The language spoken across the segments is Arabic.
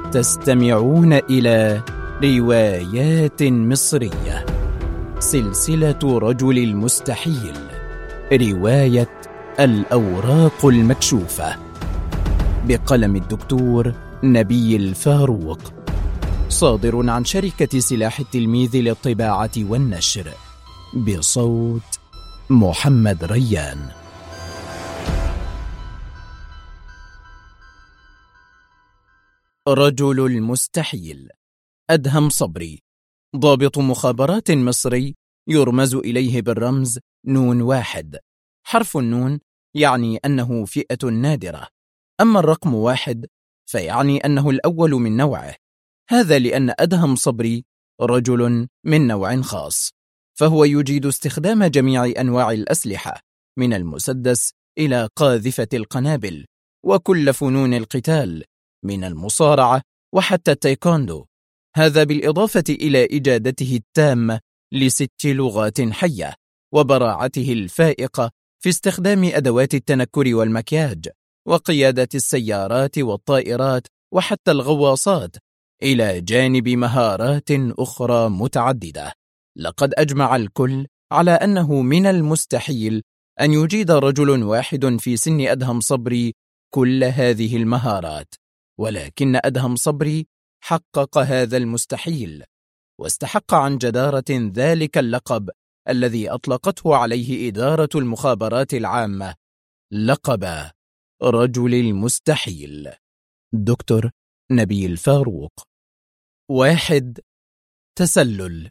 تستمعون إلى روايات مصرية، سلسلة رجل المستحيل، رواية الأوراق المكشوفة، بقلم الدكتور نبيل فاروق، صادر عن شركة سلاح التلميذ للطباعة والنشر، بصوت محمد ريان. رجل المستحيل. أدهم صبري، ضابط مخابرات مصري، يرمز إليه بالرمز نون 1. حرف النون يعني أنه فئة نادرة، أما الرقم 1 فيعني أنه الأول من نوعه. هذا لأن أدهم صبري رجل من نوع خاص، فهو يجيد استخدام جميع أنواع الأسلحة من المسدس إلى قاذفة القنابل، وكل فنون القتال من المصارعة وحتى التايكوندو. هذا بالإضافة إلى إجادته التامة ل6 لغات حية، وبراعته الفائقة في استخدام أدوات التنكر والمكياج، وقيادة السيارات والطائرات وحتى الغواصات، إلى جانب مهارات أخرى متعددة. لقد أجمع الكل على أنه من المستحيل أن يجيد رجل واحد في سن أدهم صبري كل هذه المهارات، ولكن أدهم صبري حقق هذا المستحيل، واستحق عن جدارة ذلك اللقب الذي أطلقته عليه إدارة المخابرات العامة، لقب رجل المستحيل. دكتور نبيل فاروق. 1. تسلل.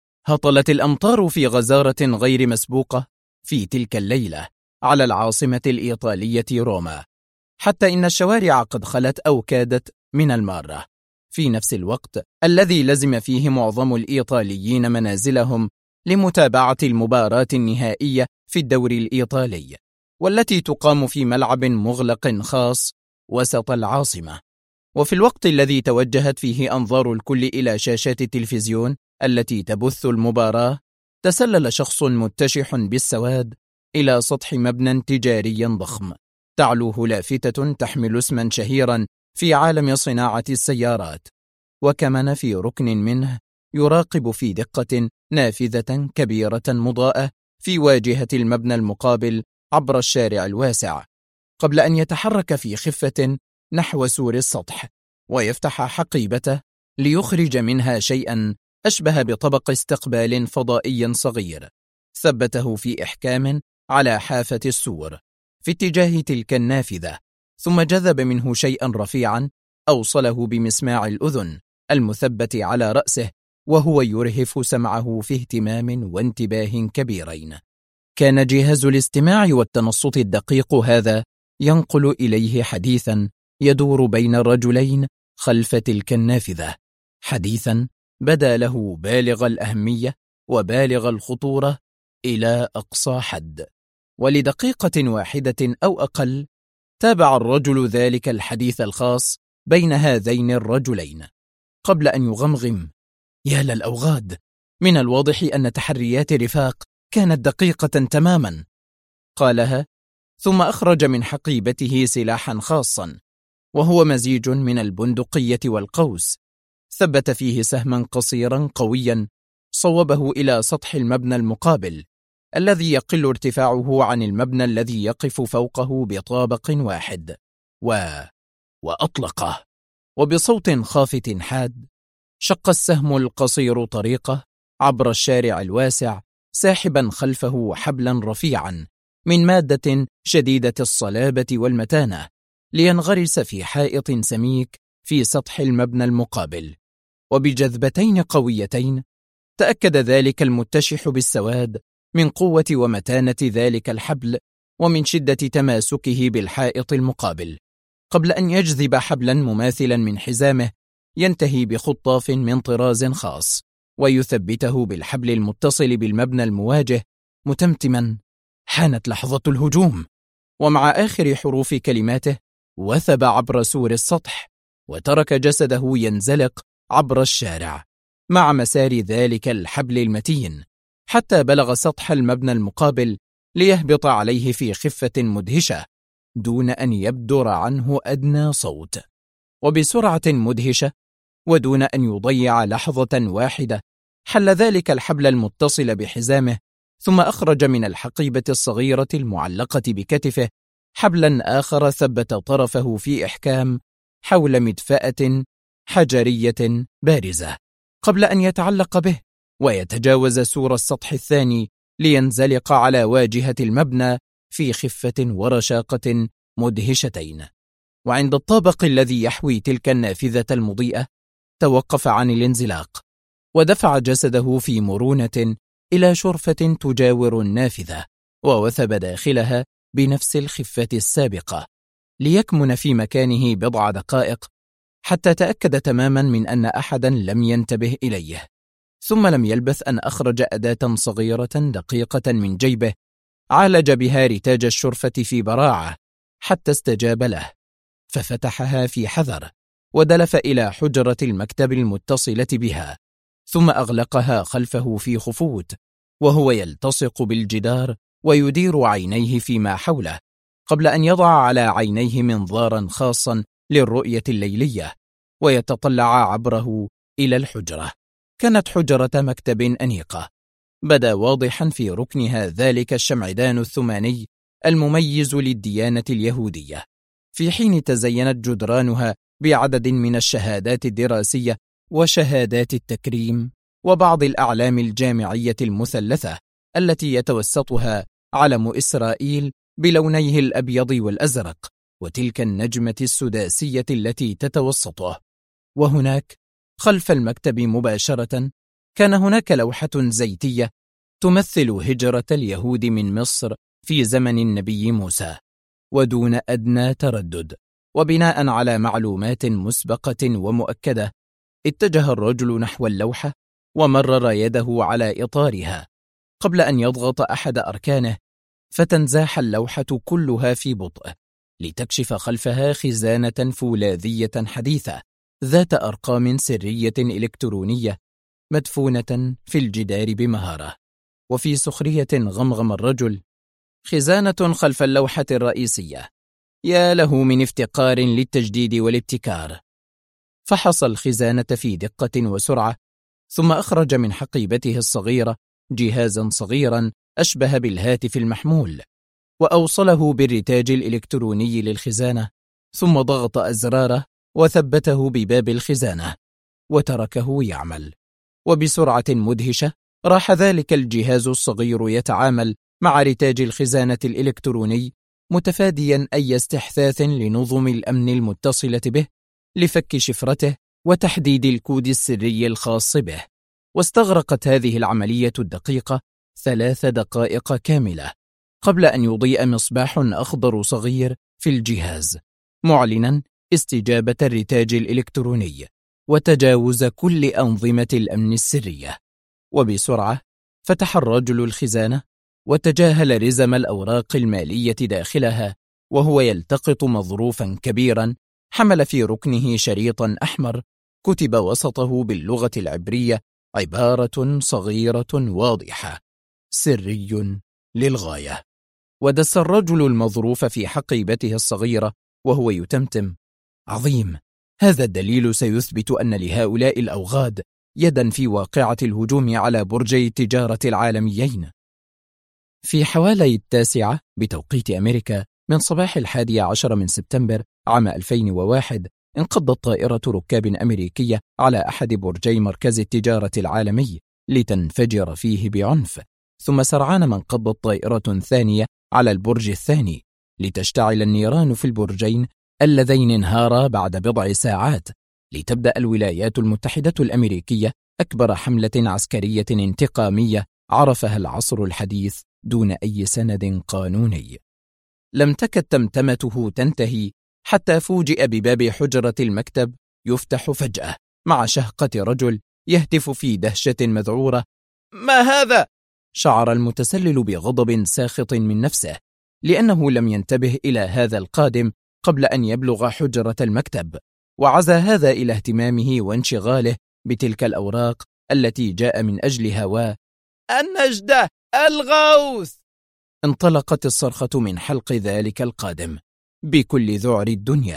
هطلت الأمطار في غزارة غير مسبوقة في تلك الليلة على العاصمة الإيطالية روما، حتى إن الشوارع قد خلت أو كادت من المارة، في نفس الوقت الذي لزم فيه معظم الإيطاليين منازلهم لمتابعة المباراة النهائية في الدوري الإيطالي، والتي تقام في ملعب مغلق خاص وسط العاصمة. وفي الوقت الذي توجهت فيه أنظار الكل إلى شاشات التلفزيون التي تبث المباراة، تسلل شخص متشح بالسواد إلى سطح مبنى تجاري ضخم، تعلوه لافتة تحمل اسما شهيرا في عالم صناعة السيارات، وكمن في ركن منه يراقب في دقة نافذة كبيرة مضاءة في واجهة المبنى المقابل عبر الشارع الواسع، قبل أن يتحرك في خفة نحو سور السطح ويفتح حقيبته ليخرج منها شيئا أشبه بطبق استقبال فضائي صغير، ثبته في إحكام على حافة السور في اتجاه تلك النافذة، ثم جذب منه شيئا رفيعا أوصله بمسماع الأذن المثبت على رأسه، وهو يرهف سمعه في اهتمام وانتباه كبيرين. كان جهاز الاستماع والتنصت الدقيق هذا ينقل إليه حديثا يدور بين الرجلين خلف تلك النافذة، حديثا بدا له بالغ الأهمية وبالغ الخطورة إلى أقصى حد. ولدقيقة واحدة أو أقل تابع الرجل ذلك الحديث الخاص بين هذين الرجلين قبل أن يغمغم: يا للأوغاد، من الواضح أن تحريات رفاق كانت دقيقة تماما. قالها، ثم أخرج من حقيبته سلاحا خاصا، وهو مزيج من البندقية والقوس، ثبت فيه سهما قصيرا قويا صوبه إلى سطح المبنى المقابل الذي يقل ارتفاعه عن المبنى الذي يقف فوقه بطابق واحد، وأطلقه، وبصوت خافت حاد شق السهم القصير طريقه عبر الشارع الواسع، ساحبا خلفه حبلا رفيعا من مادة شديدة الصلابة والمتانة، لينغرس في حائط سميك في سطح المبنى المقابل. وبجذبتين قويتين تأكد ذلك المتشح بالسواد من قوة ومتانة ذلك الحبل ومن شدة تماسكه بالحائط المقابل، قبل أن يجذب حبلا مماثلا من حزامه ينتهي بخطاف من طراز خاص، ويثبته بالحبل المتصل بالمبنى المواجه، متمتما: حانت لحظة الهجوم. ومع آخر حروف كلماته وثب عبر سور السطح، وترك جسده ينزلق عبر الشارع مع مسار ذلك الحبل المتين، حتى بلغ سطح المبنى المقابل ليهبط عليه في خفة مدهشة دون أن يبدر عنه أدنى صوت. وبسرعة مدهشة ودون أن يضيع لحظة واحدة حل ذلك الحبل المتصل بحزامه، ثم أخرج من الحقيبة الصغيرة المعلقة بكتفه حبلا آخر ثبت طرفه في إحكام حول مدفأة حجرية بارزة قبل أن يتعلق به ويتجاوز سور السطح الثاني لينزلق على واجهة المبنى في خفة ورشاقة مدهشتين. وعند الطابق الذي يحوي تلك النافذة المضيئة توقف عن الانزلاق ودفع جسده في مرونة إلى شرفة تجاور النافذة ووثب داخلها بنفس الخفة السابقة ليكمن في مكانه بضع دقائق حتى تأكد تماما من أن أحدا لم ينتبه إليه. ثم لم يلبث أن أخرج أداة صغيرة دقيقة من جيبه عالج بها رتاج الشرفة في براعة حتى استجاب له، ففتحها في حذر ودلف إلى حجرة المكتب المتصلة بها، ثم أغلقها خلفه في خفوت وهو يلتصق بالجدار ويدير عينيه فيما حوله قبل أن يضع على عينيه منظارا خاصا للرؤية الليلية ويتطلع عبره إلى الحجرة. كانت حجرة مكتب أنيقة، بدا واضحا في ركنها ذلك الشمعدان الثماني المميز للديانة اليهودية، في حين تزينت جدرانها بعدد من الشهادات الدراسية وشهادات التكريم وبعض الأعلام الجامعية المثلثة التي يتوسطها علم إسرائيل بلونيه الأبيض والأزرق وتلك النجمة السداسية التي تتوسطه. وهناك خلف المكتب مباشرة كان هناك لوحة زيتية تمثل هجرة اليهود من مصر في زمن النبي موسى، ودون أدنى تردد وبناء على معلومات مسبقة ومؤكدة اتجه الرجل نحو اللوحة ومرر يده على إطارها قبل أن يضغط أحد أركانه، فتنزاح اللوحة كلها في بطء لتكشف خلفها خزانة فولاذية حديثة ذات أرقام سرية إلكترونية مدفونة في الجدار بمهارة. وفي سخرية غمغم الرجل: خزانة خلف اللوحة الرئيسية، يا له من افتقار للتجديد والابتكار. فحص الخزانة في دقة وسرعة، ثم أخرج من حقيبته الصغيرة جهازا صغيرا أشبه بالهاتف المحمول، وأوصله بالرتاج الإلكتروني للخزانة، ثم ضغط أزراره وثبته بباب الخزانة وتركه يعمل. وبسرعة مدهشة راح ذلك الجهاز الصغير يتعامل مع رتاج الخزانة الإلكتروني، متفاديا أي استحثاث لنظم الأمن المتصلة به لفك شفرته وتحديد الكود السري الخاص به. واستغرقت هذه العملية الدقيقة 3 دقائق كاملة قبل أن يضيء مصباح أخضر صغير في الجهاز معلنا استجابة الرتاج الإلكتروني وتجاوز كل أنظمة الأمن السرية. وبسرعة فتح الرجل الخزانة وتجاهل رزم الأوراق المالية داخلها وهو يلتقط مظروفا كبيرا حمل في ركنه شريطا أحمر كتب وسطه باللغة العبرية عبارة صغيرة واضحة: سري للغاية. ودس الرجل المظروف في حقيبته الصغيرة وهو يتمتم: عظيم، هذا الدليل سيثبت أن لهؤلاء الأوغاد يدا في واقعة الهجوم على برجي التجارة العالميين. في حوالي 9 بتوقيت أمريكا من صباح 11 من سبتمبر عام 2001 انقضت طائرة ركاب أمريكية على أحد برجي مركز التجارة العالمي لتنفجر فيه بعنف، ثم سرعان ما انقضت طائرة ثانية على البرج الثاني لتشتعل النيران في البرجين اللذين انهارا بعد بضع ساعات، لتبدأ الولايات المتحدة الأمريكية أكبر حملة عسكرية انتقامية عرفها العصر الحديث دون أي سند قانوني. لم تكد تمتمته تنتهي حتى فوجئ بباب حجرة المكتب يفتح فجأة مع شهقة رجل يهتف في دهشة مذعورة: ما هذا؟ شعر المتسلل بغضب ساخط من نفسه لأنه لم ينتبه إلى هذا القادم قبل أن يبلغ حجرة المكتب، وعزى هذا إلى اهتمامه وانشغاله بتلك الأوراق التي جاء من أجلها. النجدة، الغوث! انطلقت الصرخة من حلق ذلك القادم بكل ذعر الدنيا،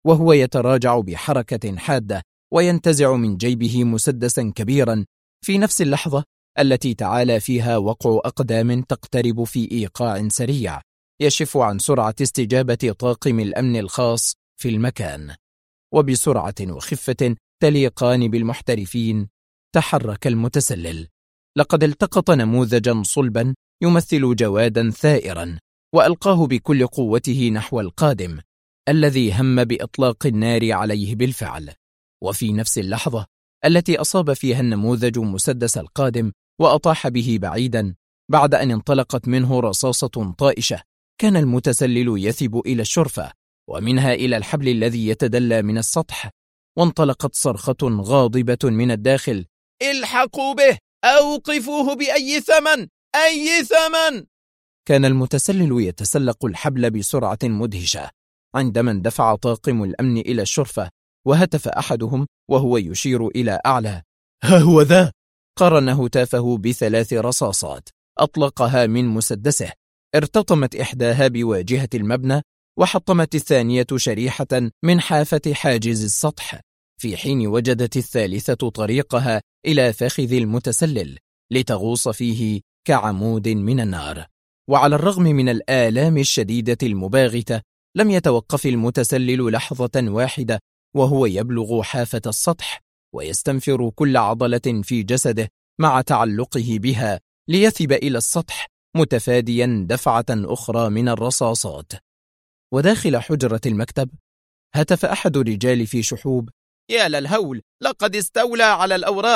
وهو يتراجع بحركة حادة وينتزع من جيبه مسدسا كبيرا في نفس اللحظة التي تعالى فيها وقع أقدام تقترب في إيقاع سريع يشف عن سرعة استجابة طاقم الأمن الخاص في المكان. وبسرعة وخفة تليقان بالمحترفين تحرك المتسلل. لقد التقط نموذجا صلبا يمثل جوادا ثائرا وألقاه بكل قوته نحو القادم الذي هم بإطلاق النار عليه بالفعل. وفي نفس اللحظة التي أصاب فيها النموذج مسدس القادم وأطاح به بعيدا بعد أن انطلقت منه رصاصة طائشة، كان المتسلل يثب إلى الشرفة ومنها إلى الحبل الذي يتدلى من السطح، وانطلقت صرخة غاضبة من الداخل: الحقوا به! أوقفوه بأي ثمن! أي ثمن! كان المتسلل يتسلق الحبل بسرعة مدهشة عندما اندفع طاقم الأمن إلى الشرفة، وهتف أحدهم وهو يشير إلى أعلى: ها هو ذا! قرن هتافه ب3 رصاصات أطلقها من مسدسه، ارتطمت إحداها بواجهة المبنى وحطمت الثانية شريحة من حافة حاجز السطح، في حين وجدت الثالثة طريقها إلى فخذ المتسلل لتغوص فيه كعمود من النار. وعلى الرغم من الآلام الشديدة المباغتة لم يتوقف المتسلل لحظة واحدة وهو يبلغ حافة السطح ويستنفر كل عضلة في جسده مع تعلقه بها ليثب إلى السطح متفاديا دفعة أخرى من الرصاصات. وداخل حجرة المكتب هتف أحد الرجال في شحوب: يا للهول، لقد استولى على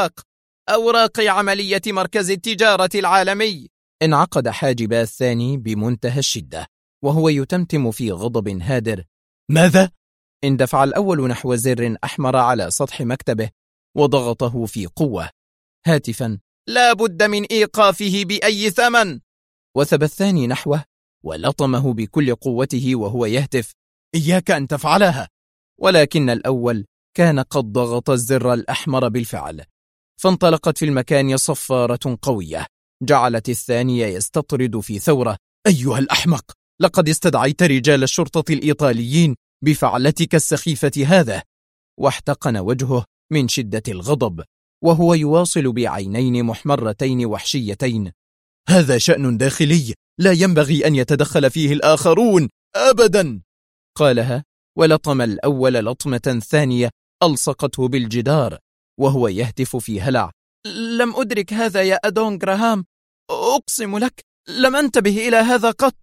أوراق عملية مركز التجارة العالمي. انعقد حاجبا الثاني بمنتهى الشدة وهو يتمتم في غضب هادر: ماذا؟ اندفع الأول نحو زر أحمر على سطح مكتبه وضغطه في قوة هاتفا: لا بد من إيقافه بأي ثمن. وثب الثاني نحوه ولطمه بكل قوته وهو يهتف: إياك أن تفعلها. ولكن الأول كان قد ضغط الزر الأحمر بالفعل، فانطلقت في المكان صفارة قوية جعلت الثاني يستطرد في ثورة: أيها الأحمق، لقد استدعيت رجال الشرطة الإيطاليين بفعلتك السخيفة هذا. واحتقن وجهه من شدة الغضب وهو يواصل بعينين محمرتين وحشيتين: هذا شأن داخلي لا ينبغي أن يتدخل فيه الآخرون أبدا. قالها ولطم الأول لطمة ثانية ألصقته بالجدار وهو يهتف في هلع: لم أدرك هذا يا أدون غراهام، أقسم لك لم أنتبه إلى هذا قط.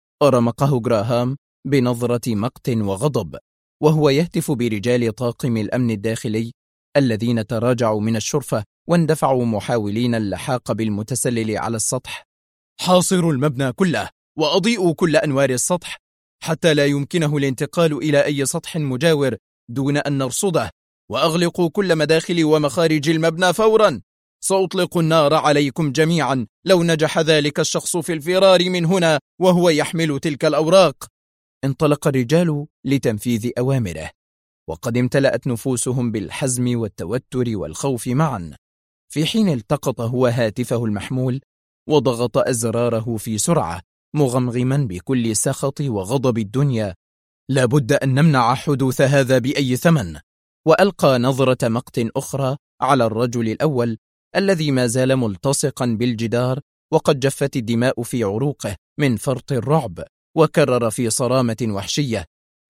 رمقه غراهام بنظرة مقت وغضب وهو يهتف برجال طاقم الأمن الداخلي الذين تراجعوا من الشرفة واندفعوا محاولين اللحاق بالمتسلل على السطح: حاصروا المبنى كله وأضيئوا كل أنوار السطح حتى لا يمكنه الانتقال إلى أي سطح مجاور دون أن نرصده، وأغلقوا كل مداخل ومخارج المبنى فورا. سأطلق النار عليكم جميعا لو نجح ذلك الشخص في الفرار من هنا وهو يحمل تلك الأوراق. انطلق الرجال لتنفيذ أوامره وقد امتلأت نفوسهم بالحزم والتوتر والخوف معا، في حين التقط هو هاتفه المحمول وضغط أزراره في سرعة مغمغما بكل سخط وغضب الدنيا: لابد أن نمنع حدوث هذا بأي ثمن. وألقى نظرة مقت أخرى على الرجل الأول الذي ما زال ملتصقا بالجدار وقد جفت الدماء في عروقه من فرط الرعب، وكرر في صرامة وحشية: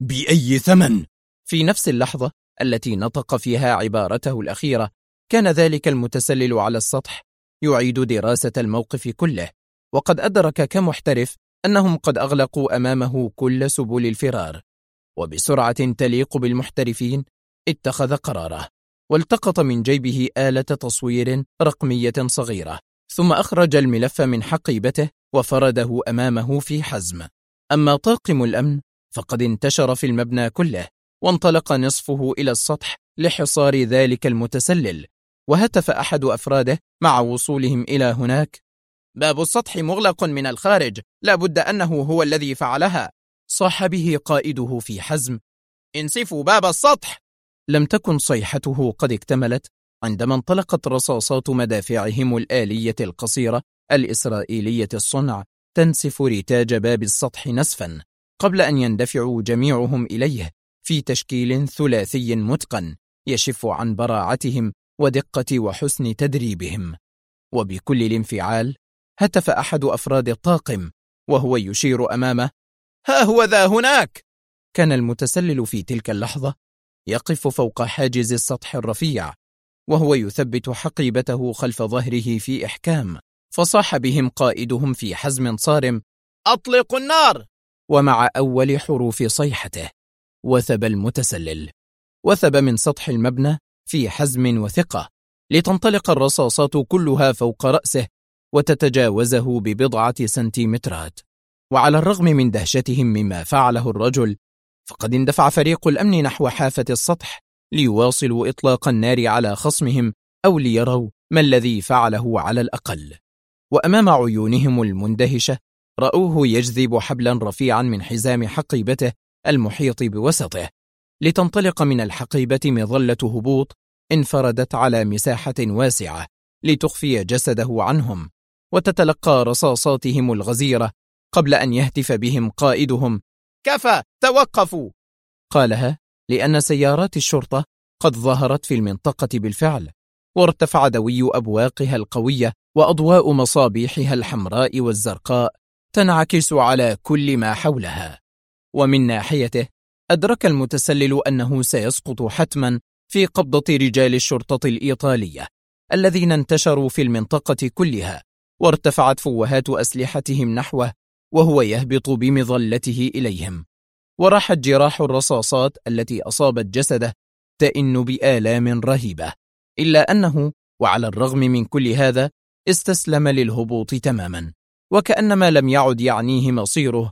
بأي ثمن. في نفس اللحظة التي نطق فيها عبارته الأخيرة كان ذلك المتسلل على السطح يعيد دراسة الموقف كله، وقد أدرك كمحترف أنهم قد أغلقوا أمامه كل سبل الفرار، وبسرعة تليق بالمحترفين اتخذ قراره والتقط من جيبه آلة تصوير رقمية صغيرة، ثم أخرج الملف من حقيبته وفرده أمامه في حزم. أما طاقم الأمن فقد انتشر في المبنى كله وانطلق نصفه إلى السطح لحصار ذلك المتسلل، وهتف أحد أفراده مع وصولهم إلى هناك: باب السطح مغلق من الخارج، لا بد أنه هو الذي فعلها. صاح به قائده في حزم: انسفوا باب السطح. لم تكن صيحته قد اكتملت عندما انطلقت رصاصات مدافعهم الآلية القصيرة الإسرائيلية الصنع تنسف رتاج باب السطح نسفا قبل أن يندفعوا جميعهم إليه في تشكيل ثلاثي متقن يشف عن براعتهم ودقة وحسن تدريبهم. وبكل الانفعال هتف أحد أفراد الطاقم وهو يشير أمامه: ها هو ذا هناك. كان المتسلل في تلك اللحظة يقف فوق حاجز السطح الرفيع وهو يثبت حقيبته خلف ظهره في إحكام، فصاح بهم قائدهم في حزم صارم: أطلقوا النار! ومع أول حروف صيحته وثب المتسلل، وثب من سطح المبنى في حزم وثقة لتنطلق الرصاصات كلها فوق رأسه وتتجاوزه ببضعة سنتيمترات. وعلى الرغم من دهشتهم مما فعله الرجل، فقد اندفع فريق الأمن نحو حافة السطح ليواصلوا إطلاق النار على خصمهم أو ليروا ما الذي فعله على الأقل. وأمام عيونهم المندهشة رأوه يجذب حبلا رفيعا من حزام حقيبته المحيط بوسطه لتنطلق من الحقيبة مظلة هبوط انفردت على مساحة واسعة لتخفي جسده عنهم وتتلقى رصاصاتهم الغزيرة قبل أن يهتف بهم قائدهم: كفى، توقفوا! قالها لأن سيارات الشرطة قد ظهرت في المنطقة بالفعل، وارتفع دوي أبواقها القوية وأضواء مصابيحها الحمراء والزرقاء تنعكس على كل ما حولها. ومن ناحيته أدرك المتسلل أنه سيسقط حتما في قبضة رجال الشرطة الإيطالية الذين انتشروا في المنطقة كلها، وارتفعت فوهات أسلحتهم نحوه وهو يهبط بمظلته إليهم، وراحت جراح الرصاصات التي أصابت جسده تئن بآلام رهيبة، إلا أنه وعلى الرغم من كل هذا استسلم للهبوط تماما وكأنما لم يعد يعنيه مصيره.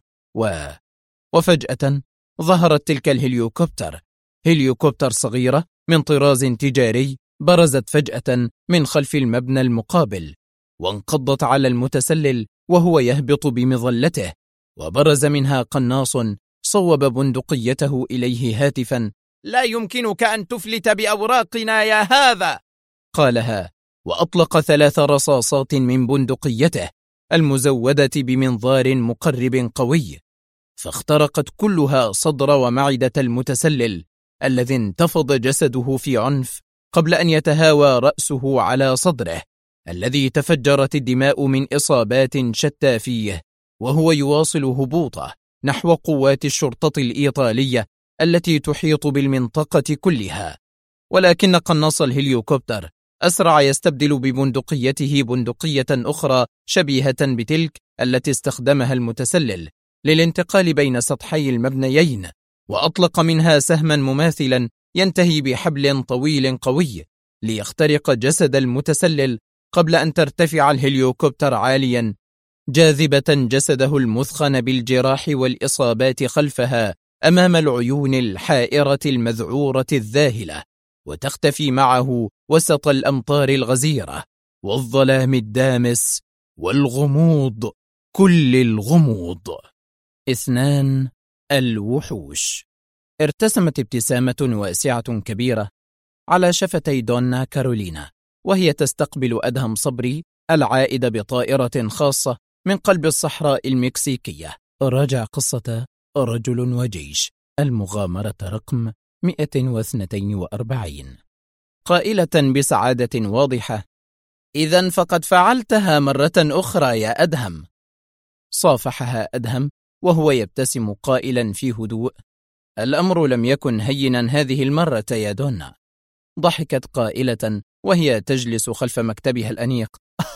وفجأة ظهرت تلك هليوكوبتر صغيرة من طراز تجاري برزت فجأة من خلف المبنى المقابل وانقضت على المتسلل وهو يهبط بمظلته، وبرز منها قناص صوب بندقيته إليه هاتفا: لا يمكنك أن تفلت بأوراقنا يا هذا! قالها وأطلق 3 رصاصات من بندقيته المزودة بمنظار مقرب قوي، فاخترقت كلها صدر ومعدة المتسلل الذي انتفض جسده في عنف قبل أن يتهاوى رأسه على صدره الذي تفجرت الدماء من إصابات شتى فيه، وهو يواصل هبوطه نحو قوات الشرطة الإيطالية التي تحيط بالمنطقة كلها. ولكن قناص الهليوكوبتر أسرع يستبدل ببندقيته بندقية أخرى شبيهة بتلك التي استخدمها المتسلل للانتقال بين سطحي المبنيين، وأطلق منها سهما مماثلا ينتهي بحبل طويل قوي ليخترق جسد المتسلل قبل أن ترتفع الهليوكوبتر عاليا جاذبة جسده المثخن بالجراح والإصابات خلفها أمام العيون الحائرة المذعورة الذاهلة، وتختفي معه وسط الأمطار الغزيرة والظلام الدامس والغموض كل الغموض. 2. الوحوش. ارتسمت ابتسامة واسعة كبيرة على شفتي دونا كارولينا وهي تستقبل أدهم صبري العائد بطائرة خاصة من قلب الصحراء المكسيكية. راجع قصة رجل وجيش، المغامرة رقم 142، قائلة بسعادة واضحة: إذن فقد فعلتها مرة أخرى يا أدهم. صافحها أدهم وهو يبتسم قائلا في هدوء: الأمر لم يكن هينا هذه المرة يا دونا. ضحكت قائلة وهي تجلس خلف مكتبها الأنيق: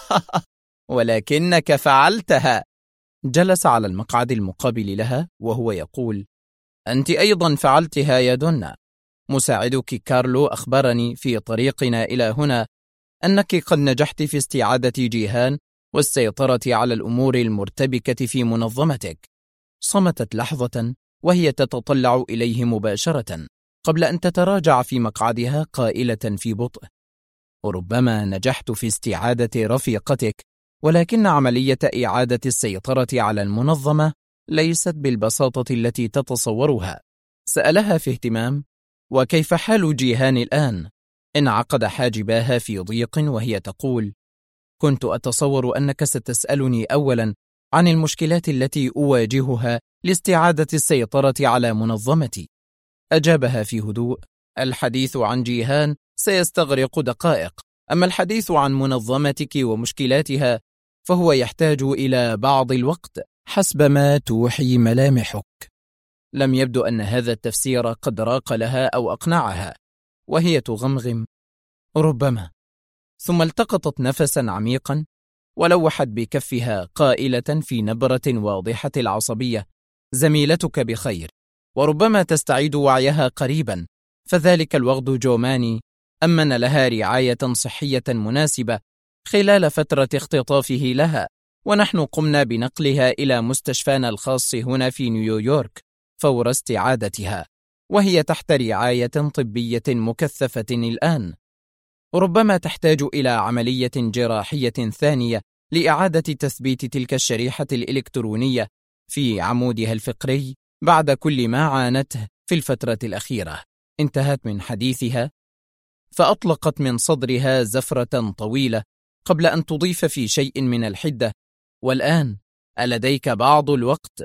ولكنك فعلتها. جلس على المقعد المقابل لها وهو يقول: أنت أيضا فعلتها يا دونا. مساعدك كارلو أخبرني في طريقنا إلى هنا أنك قد نجحت في استعادة جيهان والسيطرة على الأمور المرتبكة في منظمتك. صمتت لحظة وهي تتطلع إليه مباشرة قبل أن تتراجع في مقعدها قائلة في بطء: وربما نجحت في استعادة رفيقتك، ولكن عملية إعادة السيطرة على المنظمة ليست بالبساطة التي تتصورها. سألها في اهتمام: وكيف حال جيهان الآن؟ انعقد حاجباها في ضيق وهي تقول: كنت أتصور أنك ستسألني أولا عن المشكلات التي أواجهها لاستعادة السيطرة على منظمتي، أجابها في هدوء: الحديث عن جيهان سيستغرق دقائق، أما الحديث عن منظمتك ومشكلاتها فهو يحتاج إلى بعض الوقت حسب ما توحي ملامحك. لم يبدو أن هذا التفسير قد راق لها أو أقنعها، وهي تغمغم: ربما. ثم التقطت نفسا عميقا ولوحت بكفها قائلة في نبرة واضحة العصبية: زميلتك بخير، وربما تستعيد وعيها قريبا، فذلك الوغد جوماني أمن لها رعاية صحية مناسبة خلال فترة اختطافه لها، ونحن قمنا بنقلها إلى مستشفانا الخاص هنا في نيويورك فور استعادتها، وهي تحت رعاية طبية مكثفة الآن. ربما تحتاج إلى عملية جراحية ثانية لإعادة تثبيت تلك الشريحة الإلكترونية في عمودها الفقري بعد كل ما عانته في الفترة الأخيرة. انتهت من حديثها فأطلقت من صدرها زفرة طويلة قبل أن تضيف في شيء من الحدة: والآن ألديك بعض الوقت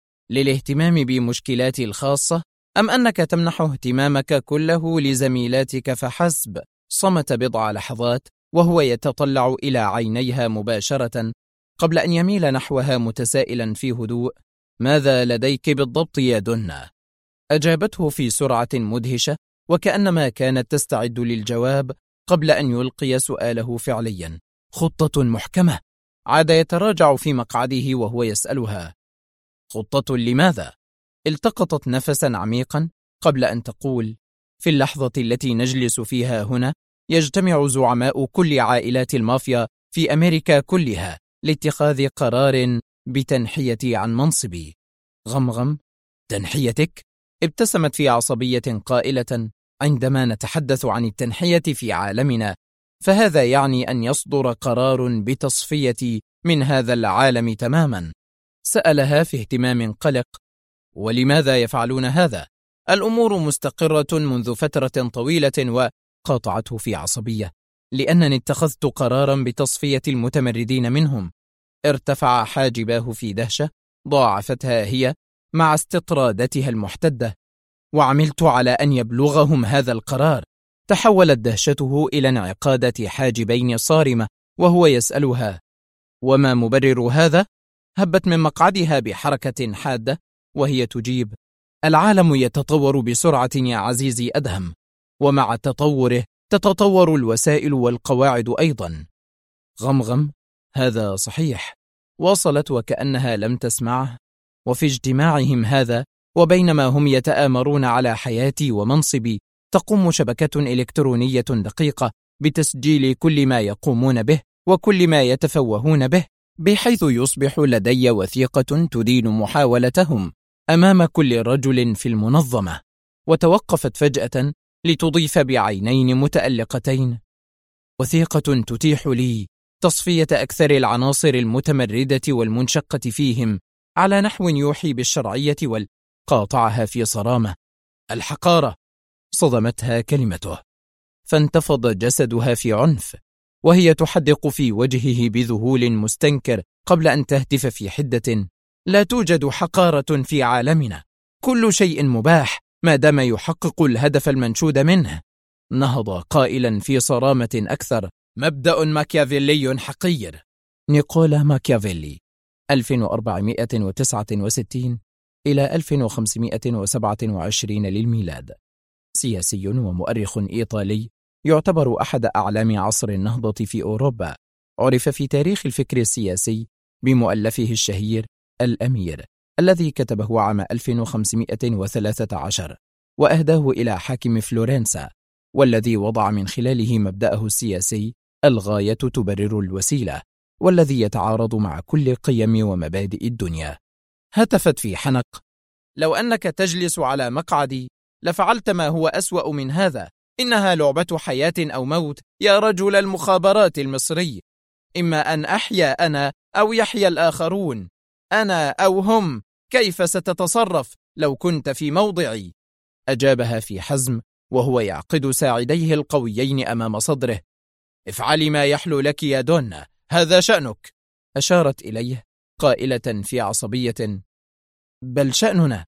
للاهتمام بمشكلاتي الخاصة، أم أنك تمنح اهتمامك كله لزميلاتك فحسب؟ صمت بضع لحظات وهو يتطلع إلى عينيها مباشرة قبل أن يميل نحوها متسائلا في هدوء: ماذا لديك بالضبط يا دنا؟ أجابته في سرعة مدهشة وكأنما كانت تستعد للجواب قبل أن يلقي سؤاله فعليا: خطة محكمة. عاد يتراجع في مقعده وهو يسألها: خطة لماذا؟ التقطت نفسا عميقا قبل أن تقول: في اللحظة التي نجلس فيها هنا يجتمع زعماء كل عائلات المافيا في أمريكا كلها لاتخاذ قرار بتنحيتي عن منصبي. غمغم: تنحيتك؟ ابتسمت في عصبية قائلة: عندما نتحدث عن التنحية في عالمنا فهذا يعني أن يصدر قرار بتصفيتي من هذا العالم تماما. سألها في اهتمام قلق: ولماذا يفعلون هذا؟ الأمور مستقرة منذ فترة طويلة. وقاطعته في عصبية: لأنني اتخذت قرارا بتصفية المتمردين منهم. ارتفع حاجباه في دهشة ضاعفتها هي مع استطرادتها المحتدة: وعملت على أن يبلغهم هذا القرار. تحولت دهشته إلى انعقادة حاجبين صارمة وهو يسألها: وما مبرر هذا؟ هبت من مقعدها بحركة حادة وهي تجيب: العالم يتطور بسرعة يا عزيزي أدهم، ومع تطوره تتطور الوسائل والقواعد أيضا. غمغم: هذا صحيح. واصلت وكأنها لم تسمعه: وفي اجتماعهم هذا وبينما هم يتآمرون على حياتي ومنصبي تقوم شبكة إلكترونية دقيقة بتسجيل كل ما يقومون به وكل ما يتفوهون به، بحيث يصبح لدي وثيقة تدين محاولتهم أمام كل رجل في المنظمة. وتوقفت فجأة لتضيف بعينين متألقتين: وثيقة تتيح لي تصفية أكثر العناصر المتمردة والمنشقة فيهم على نحو يوحي بالشرعية قاطعها في صرامة: الحقارة. صدمتها كلمته، فانتفض جسدها في عنف وهي تحدق في وجهه بذهول مستنكر قبل أن تهتف في حدة: لا توجد حقارة في عالمنا، كل شيء مباح ما دام يحقق الهدف المنشود منه. نهض قائلا في صرامة أكثر: مبدأ ماكيافيلي حقير. نيكولا ماكيافيلي 1469 إلى 1527 للميلاد، سياسي ومؤرخ إيطالي، يعتبر أحد أعلام عصر النهضة في أوروبا. عرف في تاريخ الفكر السياسي بمؤلفه الشهير الأمير الذي كتبه عام 1513 وأهداه إلى حاكم فلورنسا، والذي وضع من خلاله مبدأه السياسي: الغاية تبرر الوسيلة، والذي يتعارض مع كل قيم ومبادئ الدنيا. هتفت في حنق: لو أنك تجلس على مقعدي لفعلت ما هو أسوأ من هذا. إنها لعبة حياة أو موت يا رجل المخابرات المصري، إما أن أحيا أنا أو يحيا الآخرون، أنا أو هم. كيف ستتصرف لو كنت في موضعي؟ أجابها في حزم وهو يعقد ساعديه القويين أمام صدره: افعلي ما يحلو لك يا دونا، هذا شأنك. أشارت إليه قائلة في عصبية: بل شأننا.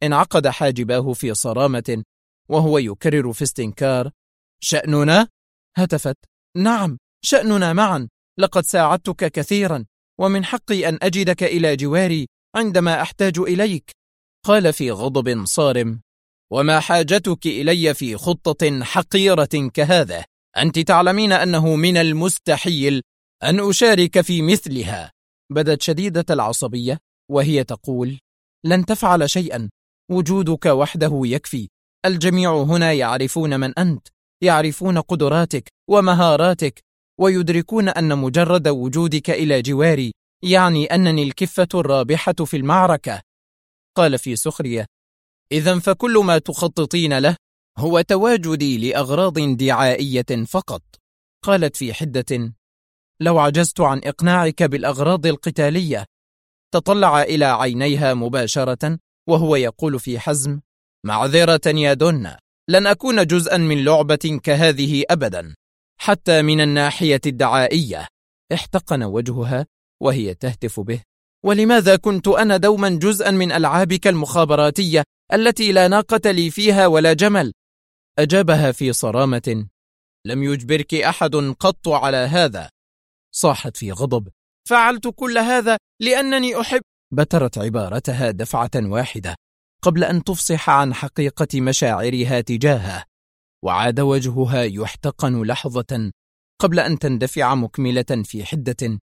انعقد حاجباه في صرامة وهو يكرر في استنكار: شأننا؟ هتفت: نعم، شأننا معا، لقد ساعدتك كثيرا، ومن حقي أن أجدك إلى جواري عندما أحتاج إليك. قال في غضب صارم: وما حاجتك إلي في خطة حقيرة كهذا؟ أنت تعلمين أنه من المستحيل أن أشارك في مثلها. بدت شديدة العصبية وهي تقول: لن تفعل شيئا، وجودك وحده يكفي. الجميع هنا يعرفون من أنت، يعرفون قدراتك ومهاراتك، ويدركون أن مجرد وجودك إلى جواري يعني أنني الكفة الرابحة في المعركة. قال في سخرية: إذن فكل ما تخططين له هو تواجدي لأغراض دعائية فقط. قالت في حدة: لو عجزت عن إقناعك بالأغراض القتالية. تطلع إلى عينيها مباشرة وهو يقول في حزم: معذرة يا دونا، لن أكون جزءا من لعبة كهذه أبدا، حتى من الناحية الدعائية. احتقن وجهها وهي تهتف به: ولماذا كنت أنا دوما جزءا من ألعابك المخابراتية التي لا ناقة لي فيها ولا جمل؟ أجابها في صرامة: لم يجبرك أحد قط على هذا. صاحت في غضب: فعلت كل هذا لأنني أحب. بترت عبارتها دفعة واحدة قبل أن تفصح عن حقيقة مشاعرها تجاهه، وعاد وجهها يحتقن لحظة قبل أن تندفع مكملة في حدة: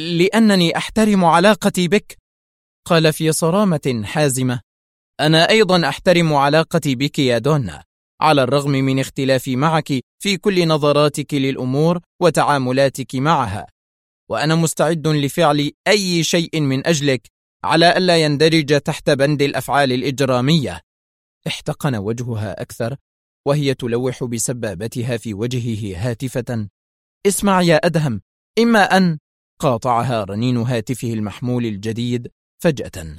لأنني أحترم علاقتي بك. قال في صرامة حازمة: أنا أيضا أحترم علاقتي بك يا دونا، على الرغم من اختلافي معك في كل نظراتك للأمور وتعاملاتك معها، وأنا مستعد لفعل أي شيء من أجلك على ألا يندرج تحت بند الأفعال الإجرامية. احتقن وجهها أكثر وهي تلوح بسبابتها في وجهه هاتفة: اسمع يا أدهم، إما أن... قاطعها رنين هاتفه المحمول الجديد فجأة،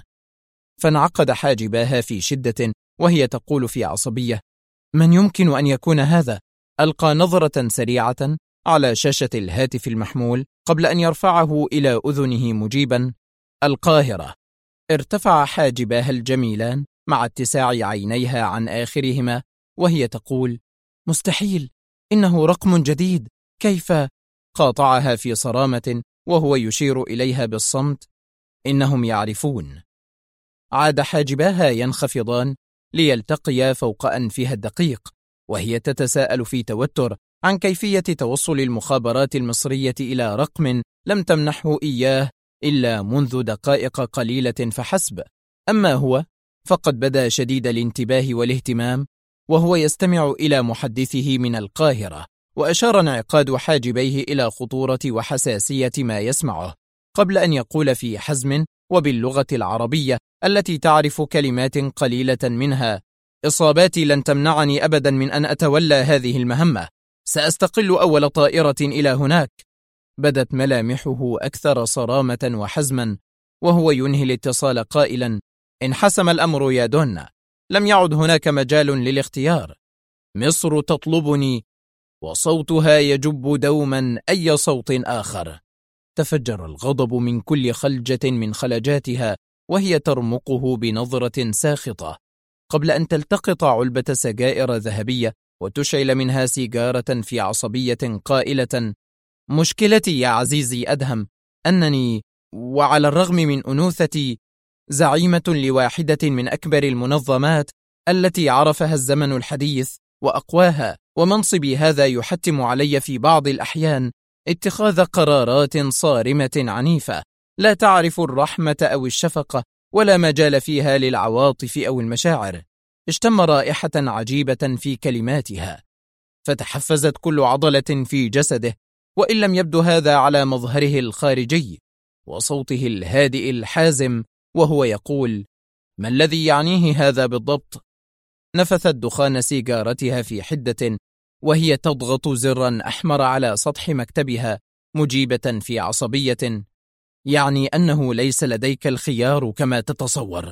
فانعقد حاجباها في شدة وهي تقول في عصبية: من يمكن أن يكون هذا؟ ألقى نظرة سريعة على شاشة الهاتف المحمول قبل أن يرفعه إلى أذنه مجيبا: القاهرة. ارتفع حاجباها الجميلان مع اتساع عينيها عن آخرهما وهي تقول: مستحيل، إنه رقم جديد، كيف؟ قاطعها في صرامة وهو يشير إليها بالصمت: إنهم يعرفون. عاد حاجباها ينخفضان ليلتقيا فوق أنفها الدقيق وهي تتساءل في توتر عن كيفية توصل المخابرات المصرية إلى رقم لم تمنحه إياه إلا منذ دقائق قليلة فحسب. أما هو فقد بدا شديد الانتباه والاهتمام وهو يستمع إلى محدثه من القاهرة، وأشار انعقاد حاجبيه إلى خطورة وحساسية ما يسمعه قبل أن يقول في حزم وباللغة العربية التي تعرف كلمات قليلة منها: إصاباتي لن تمنعني أبدا من أن أتولى هذه المهمة، سأستقل أول طائرة إلى هناك. بدت ملامحه أكثر صرامة وحزما وهو ينهي الاتصال قائلا: انحسم الأمر يا دونا، لم يعد هناك مجال للاختيار، مصر تطلبني وصوتها يجب دوما أي صوت آخر. تفجر الغضب من كل خلجة من خلجاتها وهي ترمقه بنظرة ساخطة قبل أن تلتقط علبة سجائر ذهبية وتشعل منها سيجارة في عصبية قائلة: مشكلتي يا عزيزي أدهم أنني، وعلى الرغم من أنوثتي، زعيمة لواحدة من أكبر المنظمات التي عرفها الزمن الحديث وأقواها، ومنصبي هذا يحتم علي في بعض الأحيان اتخاذ قرارات صارمة عنيفة لا تعرف الرحمة أو الشفقة ولا مجال فيها للعواطف أو المشاعر. اشتم رائحة عجيبة في كلماتها فتحفزت كل عضلة في جسده، وإن لم يبدو هذا على مظهره الخارجي، وصوته الهادئ الحازم وهو يقول: ما الذي يعنيه هذا بالضبط؟ نفثت دخان سيجارتها في حدة وهي تضغط زرا أحمر على سطح مكتبها مجيبة في عصبية: يعني أنه ليس لديك الخيار كما تتصور.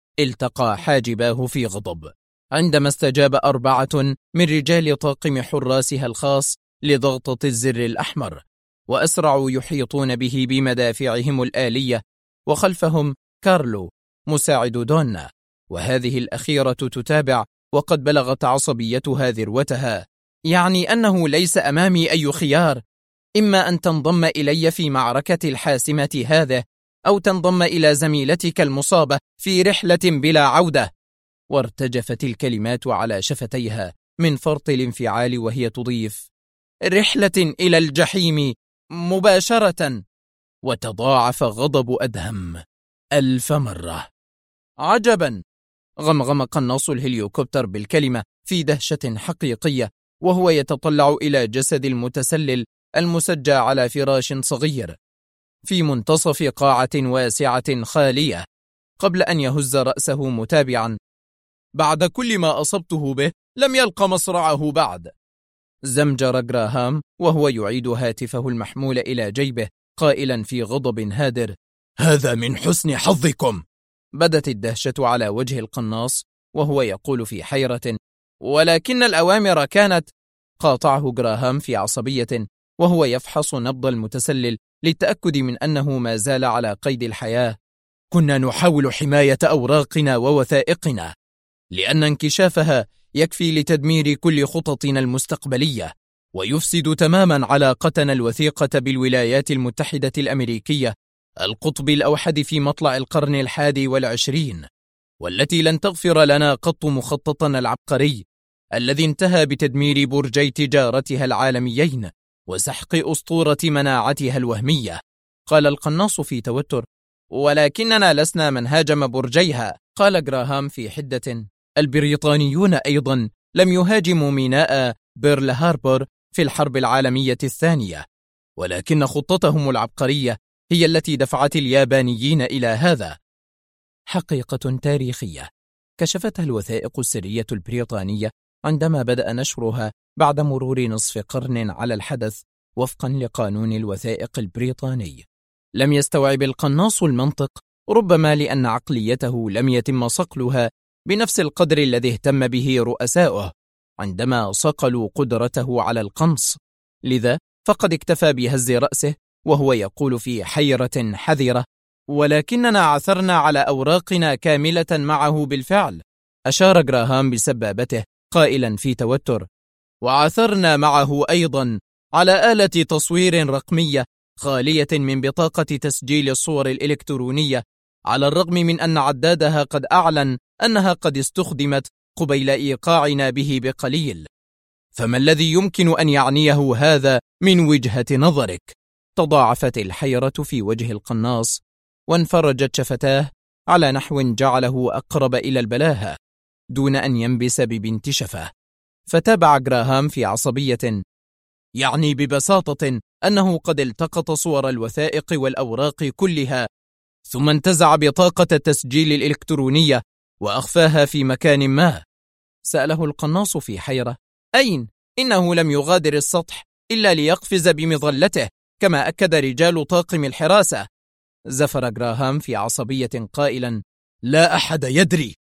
التقى حاجباه في غضب عندما استجاب 4 من رجال طاقم حراسها الخاص لضغطة الزر الأحمر، وأسرعوا يحيطون به بمدافعهم الآلية، وخلفهم كارلو مساعد دونا وهذه الأخيرة تتابع وقد بلغت عصبيتها ذروتها. يعني أنه ليس أمامي أي خيار، إما أن تنضم إلي في معركة الحاسمة هذه، أو تنضم إلى زميلتك المصابة في رحلة بلا عودة. وارتجفت الكلمات على شفتيها من فرط الانفعال وهي تضيف: رحلة إلى الجحيم مباشرة. وتضاعف غضب أدهم 1000 مرة. عجبا، غمغم قناص الهليكوبتر بالكلمة في دهشة حقيقية وهو يتطلع إلى جسد المتسلل المسجى على فراش صغير في منتصف قاعة واسعة خالية، قبل أن يهز رأسه متابعا: بعد كل ما أصبته به لم يلق مصرعه بعد. زمجر جراهام وهو يعيد هاتفه المحمول إلى جيبه قائلا في غضب هادر: هذا من حسن حظكم. بدت الدهشة على وجه القناص وهو يقول في حيرة: ولكن الأوامر كانت. قاطعه جراهام في عصبية وهو يفحص نبض المتسلل للتأكد من أنه ما زال على قيد الحياة: كنا نحاول حماية أوراقنا ووثائقنا، لأن انكشافها يكفي لتدمير كل خططنا المستقبلية ويفسد تماما علاقتنا الوثيقة بالولايات المتحدة الأمريكية، القطب الأوحد في مطلع القرن 21، والتي لن تغفر لنا قط مخططنا العبقري الذي انتهى بتدمير برجي تجارتها العالميين وسحق أسطورة مناعتها الوهمية. قال القناص في توتر: ولكننا لسنا من هاجم برجيها. قال جراهام في حدة: البريطانيون أيضا لم يهاجموا ميناء بيرل هاربور في الحرب العالمية الثانية، ولكن خطتهم العبقرية هي التي دفعت اليابانيين إلى هذا. حقيقة تاريخية كشفتها الوثائق السرية البريطانية عندما بدأ نشرها بعد مرور نصف قرن على الحدث وفقا لقانون الوثائق البريطاني. لم يستوعب القناص المنطق، ربما لأن عقليته لم يتم صقلها بنفس القدر الذي اهتم به رؤساؤه عندما صقلوا قدرته على القنص، لذا فقد اكتفى بهز رأسه وهو يقول في حيرة حذرة: ولكننا عثرنا على أوراقنا كاملة معه بالفعل. أشار جراهام بسبابته قائلا في توتر: وعثرنا معه أيضا على آلة تصوير رقمية خالية من بطاقة تسجيل الصور الإلكترونية، على الرغم من أن عدادها قد أعلن أنها قد استخدمت قبيل إيقاعنا به بقليل. فما الذي يمكن أن يعنيه هذا من وجهة نظرك؟ تضاعفت الحيرة في وجه القناص وانفرجت شفتاه على نحو جعله أقرب إلى البلاهة دون أن ينبس ببنت شفاه. فتابع جراهام في عصبية: يعني ببساطة أنه قد التقط صور الوثائق والأوراق كلها، ثم انتزع بطاقة التسجيل الإلكترونية وأخفاها في مكان ما. سأله القناص في حيرة: أين؟ إنه لم يغادر السطح إلا ليقفز بمظلته كما أكد رجال طاقم الحراسة. زفر جراهام في عصبية قائلا: لا أحد يدري.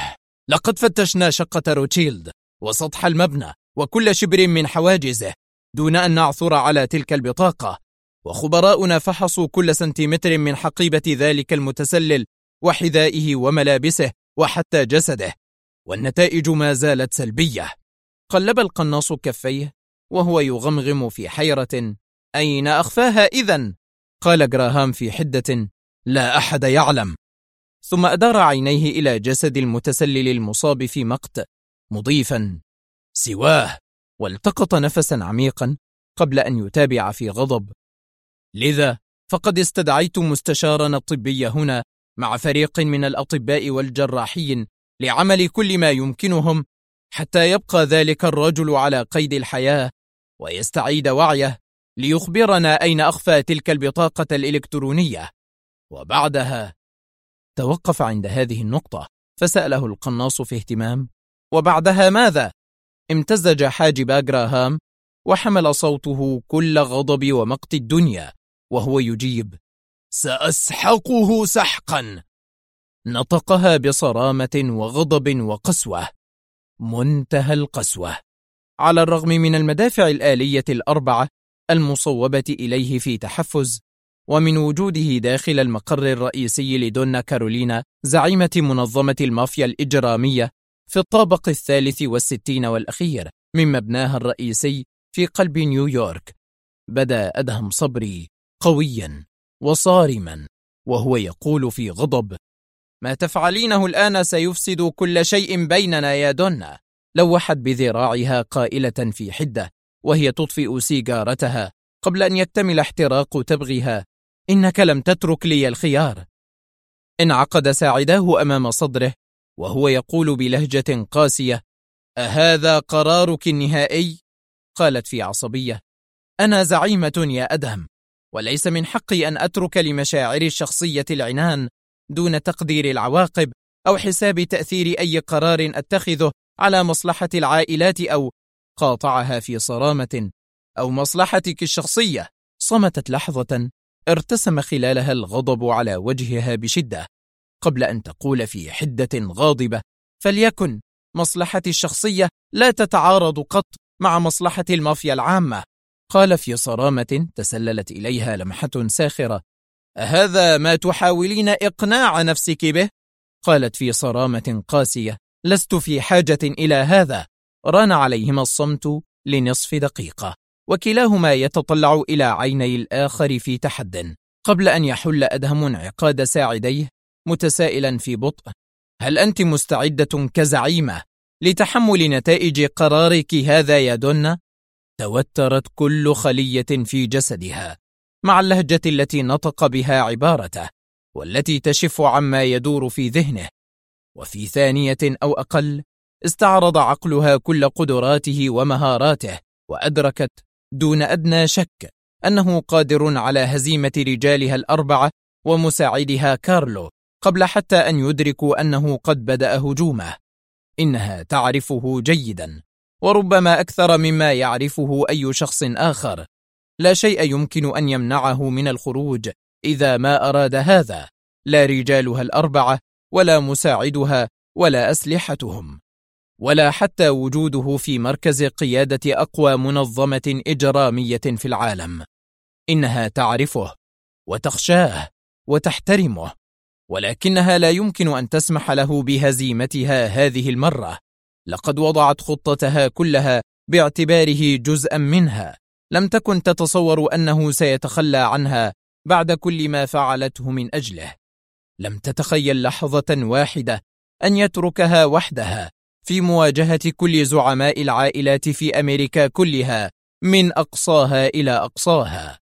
لقد فتشنا شقة روتشيلد وسطح المبنى وكل شبر من حواجزه دون أن نعثر على تلك البطاقة، وخبراؤنا فحصوا كل سنتيمتر من حقيبة ذلك المتسلل وحذائه وملابسه وحتى جسده، والنتائج ما زالت سلبية. قلب القناص كفيه وهو يغمغم في حيرة: أين أخفاها إذن؟ قال جراهام في حدة: لا أحد يعلم. ثم أدار عينيه إلى جسد المتسلل المصاب في مقت مضيفا: سواه. والتقط نفسا عميقا قبل أن يتابع في غضب: لذا فقد استدعيت مستشارنا الطبي هنا مع فريق من الأطباء والجراحين لعمل كل ما يمكنهم حتى يبقى ذلك الرجل على قيد الحياة ويستعيد وعيه، ليخبرنا أين أخفى تلك البطاقة الإلكترونية. وبعدها توقف عند هذه النقطة فسأله القناص في اهتمام: وبعدها ماذا؟ امتزج حاجب جراهام وحمل صوته كل غضب ومقت الدنيا وهو يجيب: سأسحقه سحقا. نطقها بصرامة وغضب وقسوة، منتهى القسوة. على الرغم من المدافع الآلية الأربعة المصوبة إليه في تحفز، ومن وجوده داخل المقر الرئيسي لدونا كارولينا زعيمة منظمة المافيا الإجرامية في الطابق 63 والأخير من مبناها الرئيسي في قلب نيويورك، بدأ أدهم صبري قويا وصارما وهو يقول في غضب: ما تفعلينه الآن سيفسد كل شيء بيننا يا دونا. لوحت بذراعها قائلة في حدة وهي تطفئ سيجارتها قبل أن يكتمل احتراق تبغها: إنك لم تترك لي الخيار. انعقد ساعداه أمام صدره وهو يقول بلهجة قاسية: أهذا قرارك النهائي؟ قالت في عصبية: أنا زعيمة يا أدهم، وليس من حقي أن أترك لمشاعري الشخصية العنان دون تقدير العواقب أو حساب تأثير أي قرار أتخذه على مصلحة العائلات أو قاطعها في صرامة أو مصلحتك الشخصية. صمتت لحظة ارتسم خلالها الغضب على وجهها بشدة قبل أن تقول في حدة غاضبة: فليكن، مصلحتي الشخصية لا تتعارض قط مع مصلحة المافيا العامة. قال في صرامة تسللت إليها لمحة ساخرة: أهذا ما تحاولين إقناع نفسك به؟ قالت في صرامة قاسية: لست في حاجة إلى هذا. ران عليهما الصمت لنصف دقيقة وكلاهما يتطلع إلى عيني الآخر في تحد قبل أن يحل أدهم انعقاد ساعديه متسائلا في بطء: هل أنت مستعدة كزعيمة لتحمل نتائج قرارك هذا يا دونا؟ توترت كل خلية في جسدها مع اللهجة التي نطق بها عبارته والتي تشف عما يدور في ذهنه، وفي ثانية أو أقل استعرض عقلها كل قدراته ومهاراته وأدركت دون أدنى شك أنه قادر على هزيمة رجالها الأربعة ومساعدها كارلو قبل حتى أن يدركوا أنه قد بدأ هجومه. إنها تعرفه جيدا وربما أكثر مما يعرفه أي شخص آخر. لا شيء يمكن أن يمنعه من الخروج إذا ما أراد هذا، لا رجالها الأربعة ولا مساعدها ولا أسلحتهم ولا حتى وجوده في مركز قيادة أقوى منظمة إجرامية في العالم. إنها تعرفه وتخشاه وتحترمه، ولكنها لا يمكن أن تسمح له بهزيمتها هذه المرة. لقد وضعت خطتها كلها باعتباره جزءا منها، لم تكن تتصور أنه سيتخلى عنها بعد كل ما فعلته من أجله. لم تتخيل لحظة واحدة أن يتركها وحدها في مواجهة كل زعماء العائلات في أمريكا كلها من أقصاها إلى أقصاها.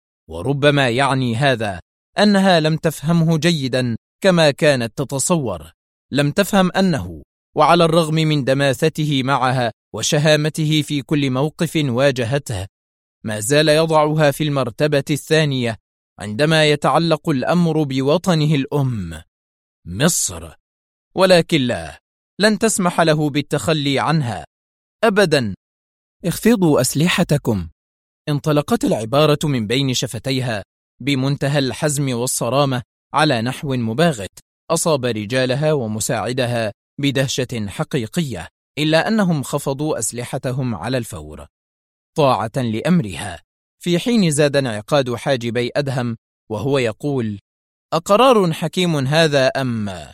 وربما يعني هذا أنها لم تفهمه جيدا كما كانت تتصور. لم تفهم أنه وعلى الرغم من دماثته معها وشهامته في كل موقف واجهته ما زال يضعها في المرتبة الثانية عندما يتعلق الأمر بوطنه الأم مصر. ولكن لا، لن تسمح له بالتخلي عنها أبدا. اخفضوا أسلحتكم. انطلقت العبارة من بين شفتيها بمنتهى الحزم والصرامة على نحو مباغت أصاب رجالها ومساعدها بدهشة حقيقية، إلا أنهم خفضوا أسلحتهم على الفور طاعة لأمرها، في حين زاد انعقاد حاجبي أدهم وهو يقول: أقرار حكيم هذا أم؟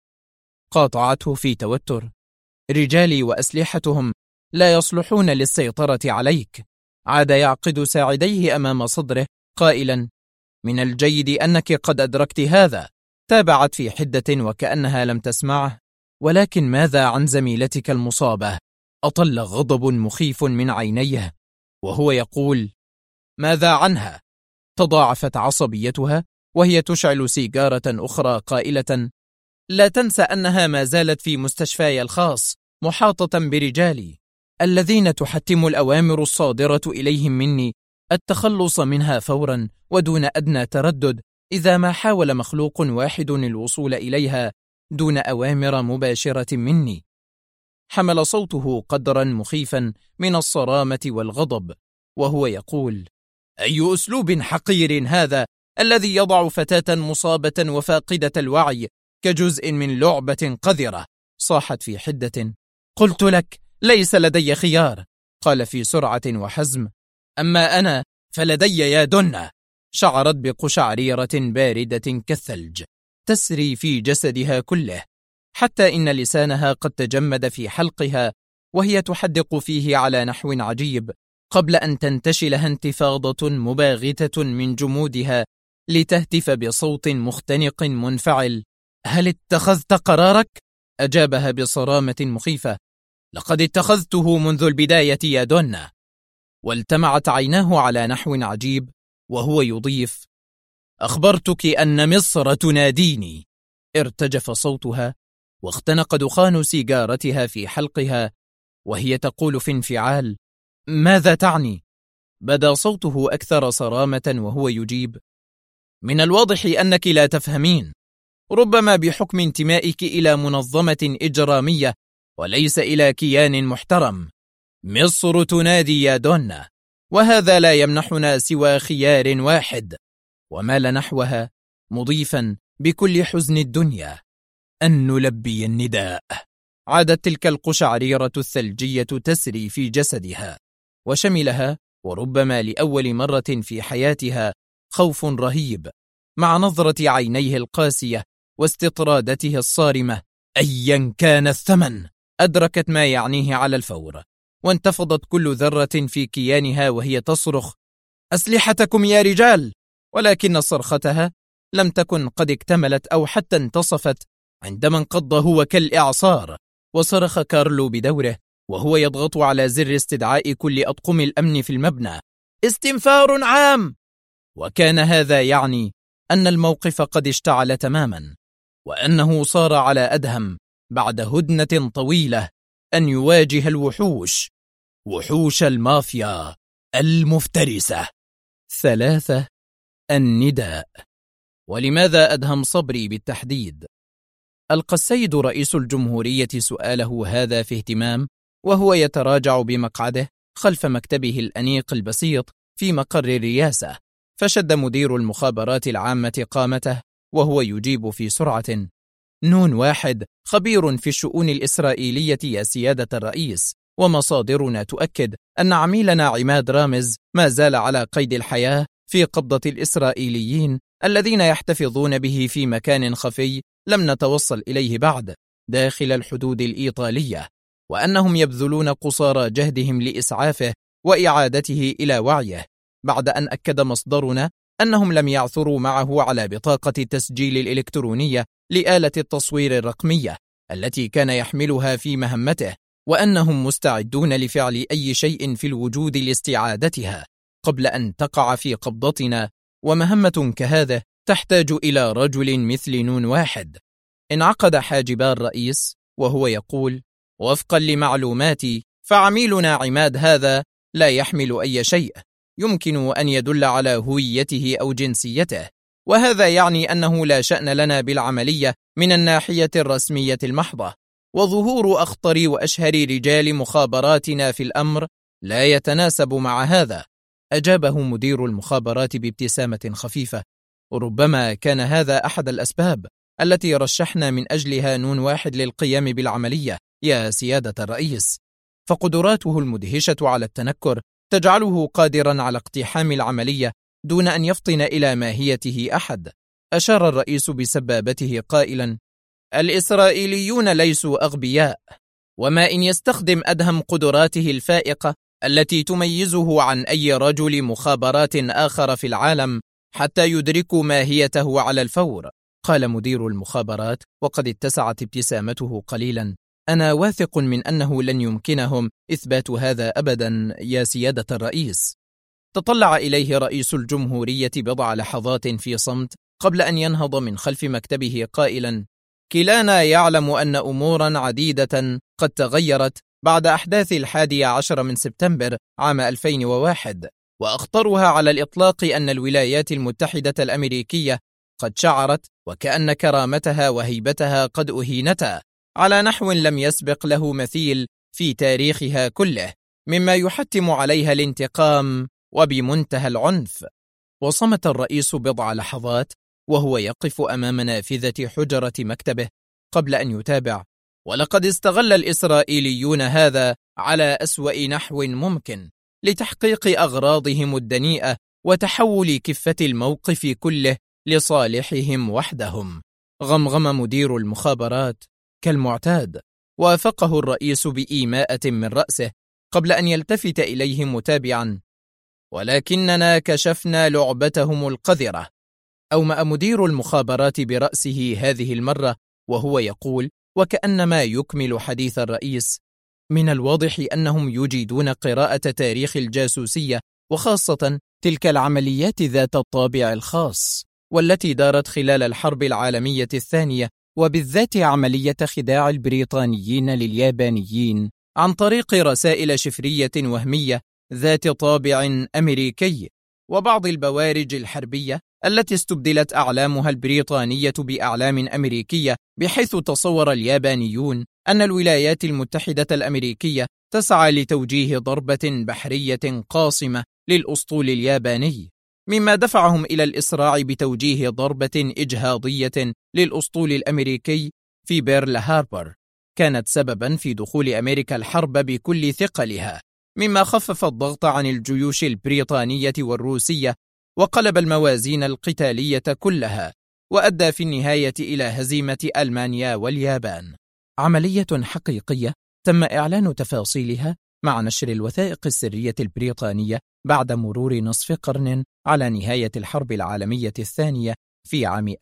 قاطعته في توتر: رجالي وأسلحتهم لا يصلحون للسيطرة عليك. عاد يعقد ساعديه أمام صدره قائلا: من الجيد أنك قد أدركت هذا. تابعت في حدة وكأنها لم تسمعه: ولكن ماذا عن زميلتك المصابة؟ أطل غضب مخيف من عينيه وهو يقول: ماذا عنها؟ تضاعفت عصبيتها وهي تشعل سيجارة أخرى قائلة: لا تنسى أنها ما زالت في مستشفاي الخاص محاطة برجالي الذين تحتم الأوامر الصادرة إليهم مني التخلص منها فورا ودون أدنى تردد إذا ما حاول مخلوق واحد الوصول إليها دون أوامر مباشرة مني. حمل صوته قدرا مخيفا من الصرامة والغضب وهو يقول: أي أسلوب حقير هذا الذي يضع فتاة مصابة وفاقدة الوعي كجزء من لعبة قذرة؟ صاحت في حدة: قلت لك ليس لدي خيار. قال في سرعة وحزم: أما أنا فلدي يا دونا. شعرت بقشعريرة باردة كالثلج تسري في جسدها كله، حتى إن لسانها قد تجمد في حلقها وهي تحدق فيه على نحو عجيب، قبل أن تنتشلها انتفاضة مباغتة من جمودها لتهتف بصوت مختنق منفعل: هل اتخذت قرارك؟ أجابها بصرامة مخيفة: لقد اتخذته منذ البداية يا دونا. والتمعت عيناه على نحو عجيب وهو يضيف: أخبرتك أن مصر تناديني. ارتجف صوتها واختنق دخان سيجارتها في حلقها وهي تقول في انفعال: ماذا تعني؟ بدا صوته أكثر صرامة وهو يجيب: من الواضح أنك لا تفهمين، ربما بحكم انتمائك إلى منظمة إجرامية وليس إلى كيان محترم. مصر تنادي يا دونا، وهذا لا يمنحنا سوى خيار واحد. ومال نحوها مضيفا بكل حزن الدنيا: أن نلبي النداء. عادت تلك القشعريرة الثلجية تسري في جسدها، وشملها وربما لأول مرة في حياتها خوف رهيب، مع نظرة عينيه القاسية واستطرادته الصارمة. أيا كان الثمن، أدركت ما يعنيه على الفور، وانتفضت كل ذرة في كيانها وهي تصرخ: أسلحتكم يا رجال! ولكن صرختها لم تكن قد اكتملت أو حتى انتصفت عندما انقض هو كالإعصار، وصرخ كارلو بدوره وهو يضغط على زر استدعاء كل أطقم الأمن في المبنى: استنفار عام! وكان هذا يعني أن الموقف قد اشتعل تماما، وأنه صار على أدهم بعد هدنة طويلة أن يواجه الوحوش، وحوش المافيا المفترسة. 3. النداء. ولماذا أدهم صبري بالتحديد؟ ألقى السيد رئيس الجمهورية سؤاله هذا في اهتمام وهو يتراجع بمقعده خلف مكتبه الأنيق البسيط في مقر الرئاسة، فشد مدير المخابرات العامة قامته وهو يجيب في سرعة: نون واحد، خبير في الشؤون الإسرائيلية يا سيادة الرئيس، ومصادرنا تؤكد أن عميلنا عماد رامز ما زال على قيد الحياة في قبضة الإسرائيليين الذين يحتفظون به في مكان خفي لم نتوصل إليه بعد داخل الحدود الإيطالية، وأنهم يبذلون قصارى جهدهم لإسعافه وإعادته إلى وعيه، بعد أن أكد مصدرنا أنهم لم يعثروا معه على بطاقة التسجيل الإلكترونية لآلة التصوير الرقمية التي كان يحملها في مهمته، وأنهم مستعدون لفعل أي شيء في الوجود لاستعادتها قبل أن تقع في قبضتنا، ومهمة كهذه تحتاج إلى رجل مثل نون واحد. انعقد حاجبا الرئيس وهو يقول: وفقا لمعلوماتي فعميلنا عماد هذا لا يحمل أي شيء يمكن أن يدل على هويته أو جنسيته، وهذا يعني أنه لا شأن لنا بالعملية من الناحية الرسمية المحضة، وظهور أخطر وأشهر رجال مخابراتنا في الأمر لا يتناسب مع هذا. أجابه مدير المخابرات بابتسامة خفيفة: وربما كان هذا أحد الأسباب التي رشحنا من أجلها نون واحد للقيام بالعملية يا سيادة الرئيس، فقدراته المدهشة على التنكر تجعله قادرا على اقتحام العملية دون أن يفطن إلى ماهيته أحد. أشار الرئيس بسبابته قائلا: الإسرائيليون ليسوا أغبياء، وما إن يستخدم أدهم قدراته الفائقة التي تميزه عن أي رجل مخابرات آخر في العالم حتى يدركوا ماهيته على الفور. قال مدير المخابرات وقد اتسعت ابتسامته قليلا: أنا واثق من أنه لن يمكنهم إثبات هذا أبدا يا سيادة الرئيس. تطلع إليه رئيس الجمهورية بضع لحظات في صمت قبل أن ينهض من خلف مكتبه قائلا: كلانا يعلم أن أمورا عديدة قد تغيرت بعد أحداث 11 من سبتمبر عام 2001، وأخطرها على الإطلاق أن الولايات المتحدة الأمريكية قد شعرت وكأن كرامتها وهيبتها قد أهينتا على نحو لم يسبق له مثيل في تاريخها كله، مما يحتم عليها الانتقام وبمنتهى العنف. وصمت الرئيس بضع لحظات وهو يقف أمام نافذة حجرة مكتبه قبل أن يتابع: ولقد استغل الإسرائيليون هذا على أسوأ نحو ممكن لتحقيق أغراضهم الدنيئة وتحول كفة الموقف كله لصالحهم وحدهم. غمغم مدير المخابرات كالمعتاد، وافقه الرئيس بإيماءة من رأسه قبل أن يلتفت إليه متابعا: ولكننا كشفنا لعبتهم القذرة. أومأ مدير المخابرات برأسه هذه المرة وهو يقول وكأنما يكمل حديث الرئيس: من الواضح أنهم يجيدون قراءة تاريخ الجاسوسية، وخاصة تلك العمليات ذات الطابع الخاص والتي دارت خلال الحرب العالمية الثانية، وبالذات عملية خداع البريطانيين لليابانيين عن طريق رسائل شفرية وهمية ذات طابع أمريكي، وبعض البوارج الحربية التي استبدلت أعلامها البريطانية بأعلام أمريكية، بحيث تصور اليابانيون أن الولايات المتحدة الأمريكية تسعى لتوجيه ضربة بحرية قاصمة للأسطول الياباني، مما دفعهم إلى الإسراع بتوجيه ضربة إجهاضية للأسطول الأمريكي في بيرل هاربر، كانت سببا في دخول أمريكا الحرب بكل ثقلها، مما خفف الضغط عن الجيوش البريطانية والروسية وقلب الموازين القتالية كلها، وأدى في النهاية إلى هزيمة ألمانيا واليابان. عملية حقيقية تم إعلان تفاصيلها مع نشر الوثائق السرية البريطانية بعد مرور نصف قرن على نهاية الحرب العالمية الثانية في عام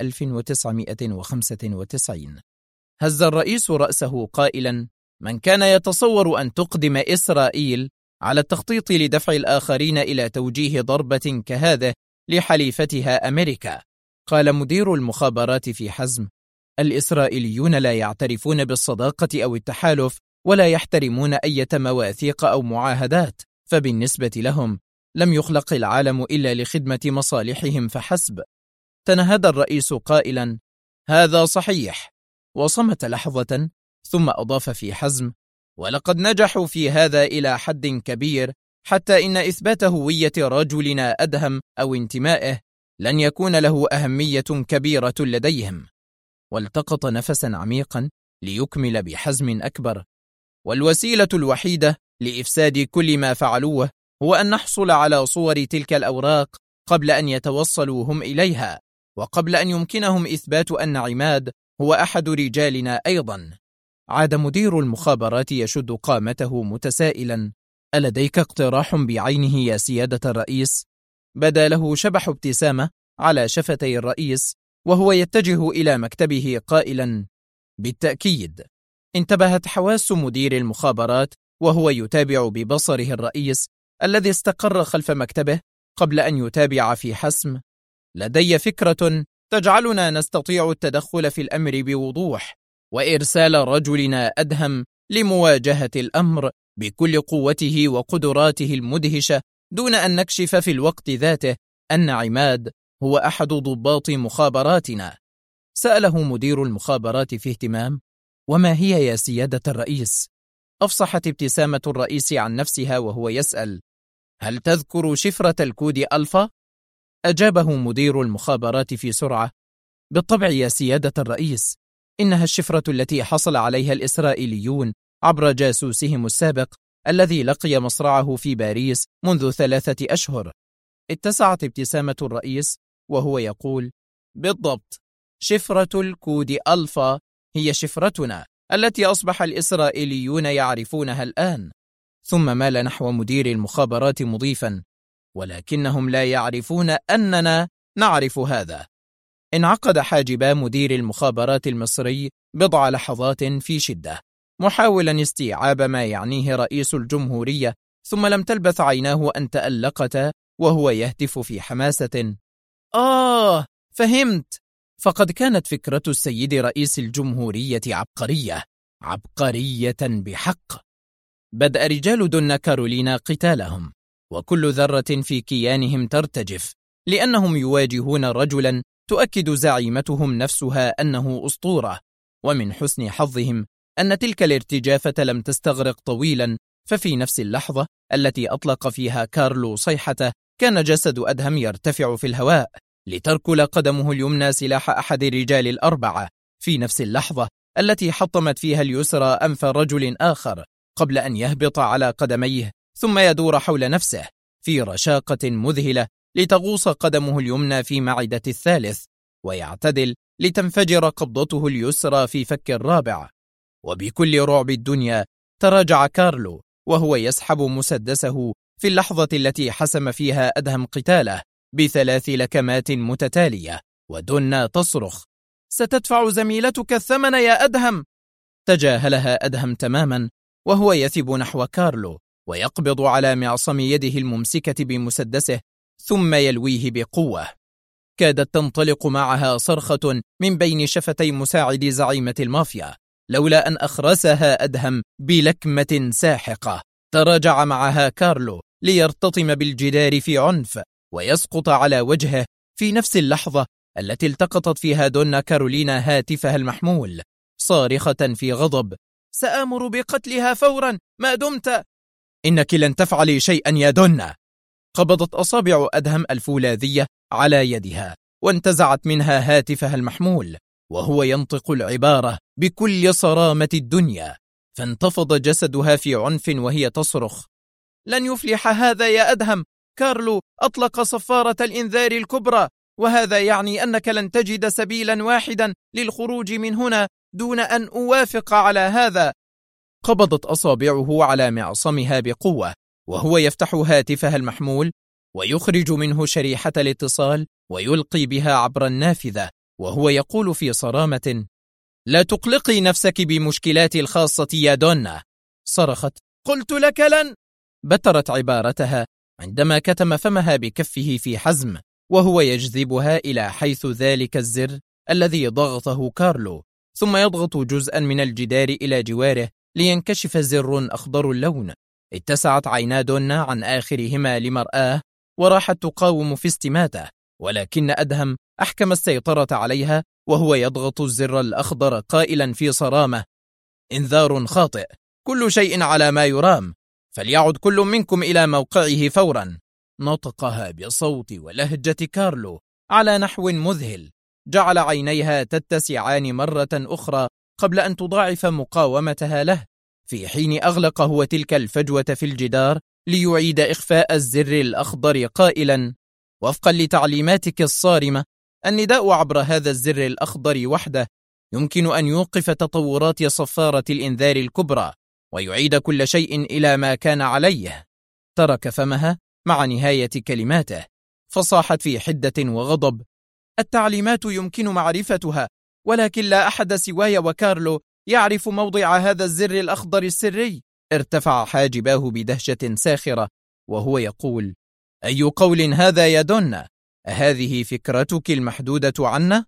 1995. هز الرئيس رأسه قائلا: من كان يتصور أن تقدم إسرائيل على التخطيط لدفع الآخرين إلى توجيه ضربة كهذه لحليفتها أمريكا. قال مدير المخابرات في حزم: الإسرائيليون لا يعترفون بالصداقة أو التحالف، ولا يحترمون أي مواثيق أو معاهدات، فبالنسبة لهم لم يخلق العالم إلا لخدمة مصالحهم فحسب. تنهد الرئيس قائلا: هذا صحيح. وصمت لحظة ثم أضاف في حزم: ولقد نجحوا في هذا إلى حد كبير، حتى إن إثبات هوية رجلنا أدهم أو انتمائه لن يكون له أهمية كبيرة لديهم. والتقط نفسا عميقا ليكمل بحزم أكبر: والوسيلة الوحيدة لإفساد كل ما فعلوه هو أن نحصل على صور تلك الأوراق قبل أن يتوصلوا هم إليها، وقبل أن يمكنهم إثبات أن عماد هو أحد رجالنا أيضا. عاد مدير المخابرات يشد قامته متسائلا: ألديك اقتراح بعينه يا سيادة الرئيس؟ بدا له شبح ابتسامة على شفتي الرئيس وهو يتجه إلى مكتبه قائلا: بالتأكيد. انتبهت حواس مدير المخابرات وهو يتابع ببصره الرئيس الذي استقر خلف مكتبه قبل أن يتابع في حسم: لدي فكرة تجعلنا نستطيع التدخل في الأمر بوضوح، وإرسال رجلنا أدهم لمواجهة الأمر بكل قوته وقدراته المدهشة، دون أن نكشف في الوقت ذاته أن عماد هو أحد ضباط مخابراتنا. سأله مدير المخابرات في اهتمام: وما هي يا سيادة الرئيس؟ أفصحت ابتسامة الرئيس عن نفسها وهو يسأل: هل تذكر شفرة الكود ألفا؟ أجابه مدير المخابرات في سرعة: بالطبع يا سيادة الرئيس، إنها الشفرة التي حصل عليها الإسرائيليون عبر جاسوسهم السابق الذي لقي مصرعه في باريس منذ 3 أشهر. اتسعت ابتسامة الرئيس وهو يقول: بالضبط، شفرة الكود ألفا هي شفرتنا التي أصبح الإسرائيليون يعرفونها الآن. ثم مال نحو مدير المخابرات مضيفا: ولكنهم لا يعرفون أننا نعرف هذا. انعقد حاجبا مدير المخابرات المصري بضع لحظات في شدة، محاولا استيعاب ما يعنيه رئيس الجمهورية، ثم لم تلبث عيناه أن تألقتا وهو يهتف في حماسة: فهمت! فقد كانت فكرة السيد رئيس الجمهورية عبقرية بحق. بدأ رجال دون كارولينا قتالهم، وكل ذرة في كيانهم ترتجف، لأنهم يواجهون رجلا تؤكد زعيمتهم نفسها أنه أسطورة. ومن حسن حظهم أن تلك الارتجافة لم تستغرق طويلا، ففي نفس اللحظة التي أطلق فيها كارلو صيحته كان جسد أدهم يرتفع في الهواء لتركل قدمه اليمنى سلاح أحد الرجال الأربعة، في نفس اللحظة التي حطمت فيها اليسرى أنف رجل آخر قبل أن يهبط على قدميه ثم يدور حول نفسه في رشاقة مذهلة لتغوص قدمه اليمنى في معدة الثالث، ويعتدل لتنفجر قبضته اليسرى في فك الرابع. وبكل رعب الدنيا تراجع كارلو وهو يسحب مسدسه في اللحظة التي حسم فيها أدهم قتاله ب3 لكمات متتالية، ودونا تصرخ: ستدفع زميلتك الثمن يا أدهم! تجاهلها أدهم تماما وهو يثب نحو كارلو ويقبض على معصم يده الممسكة بمسدسه ثم يلويه بقوة. كادت تنطلق معها صرخة من بين شفتي مساعد زعيمة المافيا، لولا أن أخرسها أدهم بلكمة ساحقة. تراجع معها كارلو ليرتطم بالجدار في عنف ويسقط على وجهه في نفس اللحظة التي التقطت فيها دونا كارولينا هاتفها المحمول صارخة في غضب: سآمر بقتلها فورا ما دمت. إنك لن تفعلي شيئا يا دونا. قبضت أصابع أدهم الفولاذية على يدها وانتزعت منها هاتفها المحمول وهو ينطق العبارة بكل صرامة الدنيا، فانتفض جسدها في عنف وهي تصرخ: لن يفلح هذا يا أدهم. كارلو أطلق صفارة الإنذار الكبرى، وهذا يعني أنك لن تجد سبيلا واحدا للخروج من هنا دون أن أوافق على هذا. قبضت أصابعه على معصمها بقوة وهو يفتح هاتفها المحمول ويخرج منه شريحة الاتصال ويلقي بها عبر النافذة وهو يقول في صرامة: لا تقلقي نفسك بمشكلاتي الخاصة يا دونا. صرخت: قلت لك لن. بترت عبارتها عندما كتم فمها بكفه في حزم وهو يجذبها إلى حيث ذلك الزر الذي ضغطه كارلو، ثم يضغط جزءا من الجدار إلى جواره لينكشف زر أخضر اللون. اتسعت عينا دونا عن آخرهما لمرآه وراحت تقاوم في استماته، ولكن أدهم أحكم السيطرة عليها وهو يضغط الزر الأخضر قائلا في صرامة: إنذار خاطئ، كل شيء على ما يرام، فليعد كل منكم إلى موقعه فورا. نطقها بصوت ولهجة كارلو على نحو مذهل جعل عينيها تتسعان مرة أخرى قبل أن تضاعف مقاومتها له، في حين أغلق هو تلك الفجوة في الجدار ليعيد إخفاء الزر الأخضر قائلا: وفقا لتعليماتك الصارمة، النداء عبر هذا الزر الأخضر وحده يمكن أن يوقف تطورات صفارة الإنذار الكبرى ويعيد كل شيء إلى ما كان عليه. ترك فمها مع نهاية كلماته فصاحت في حدة وغضب: التعليمات يمكن معرفتها، ولكن لا أحد سواي وكارلو يعرف موضع هذا الزر الأخضر السري. ارتفع حاجباه بدهشة ساخرة وهو يقول: أي قول هذا يا دونا؟ أهذه فكرتك المحدودة عنا؟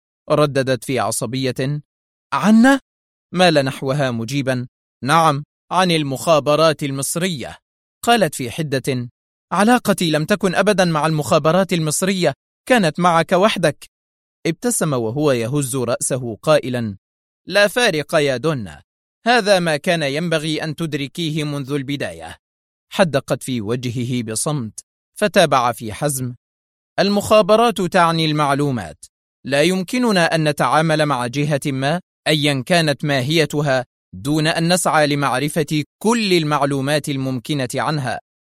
رددت في عصبية: عنا؟ مال نحوها مجيبا: نعم، عن المخابرات المصرية. قالت في حدة: علاقتي لم تكن أبدا مع المخابرات المصرية، كانت معك وحدك. ابتسم وهو يهز رأسه قائلا: لا فارق يا دونا، هذا ما كان ينبغي أن تدركيه منذ البداية. حدقت في وجهه بصمت فتابع في حزم: المخابرات تعني المعلومات، لا يمكننا أن نتعامل مع جهة ما أيا كانت ماهيتها دون أن نسعى لمعرفة كل المعلومات الممكنة عنها.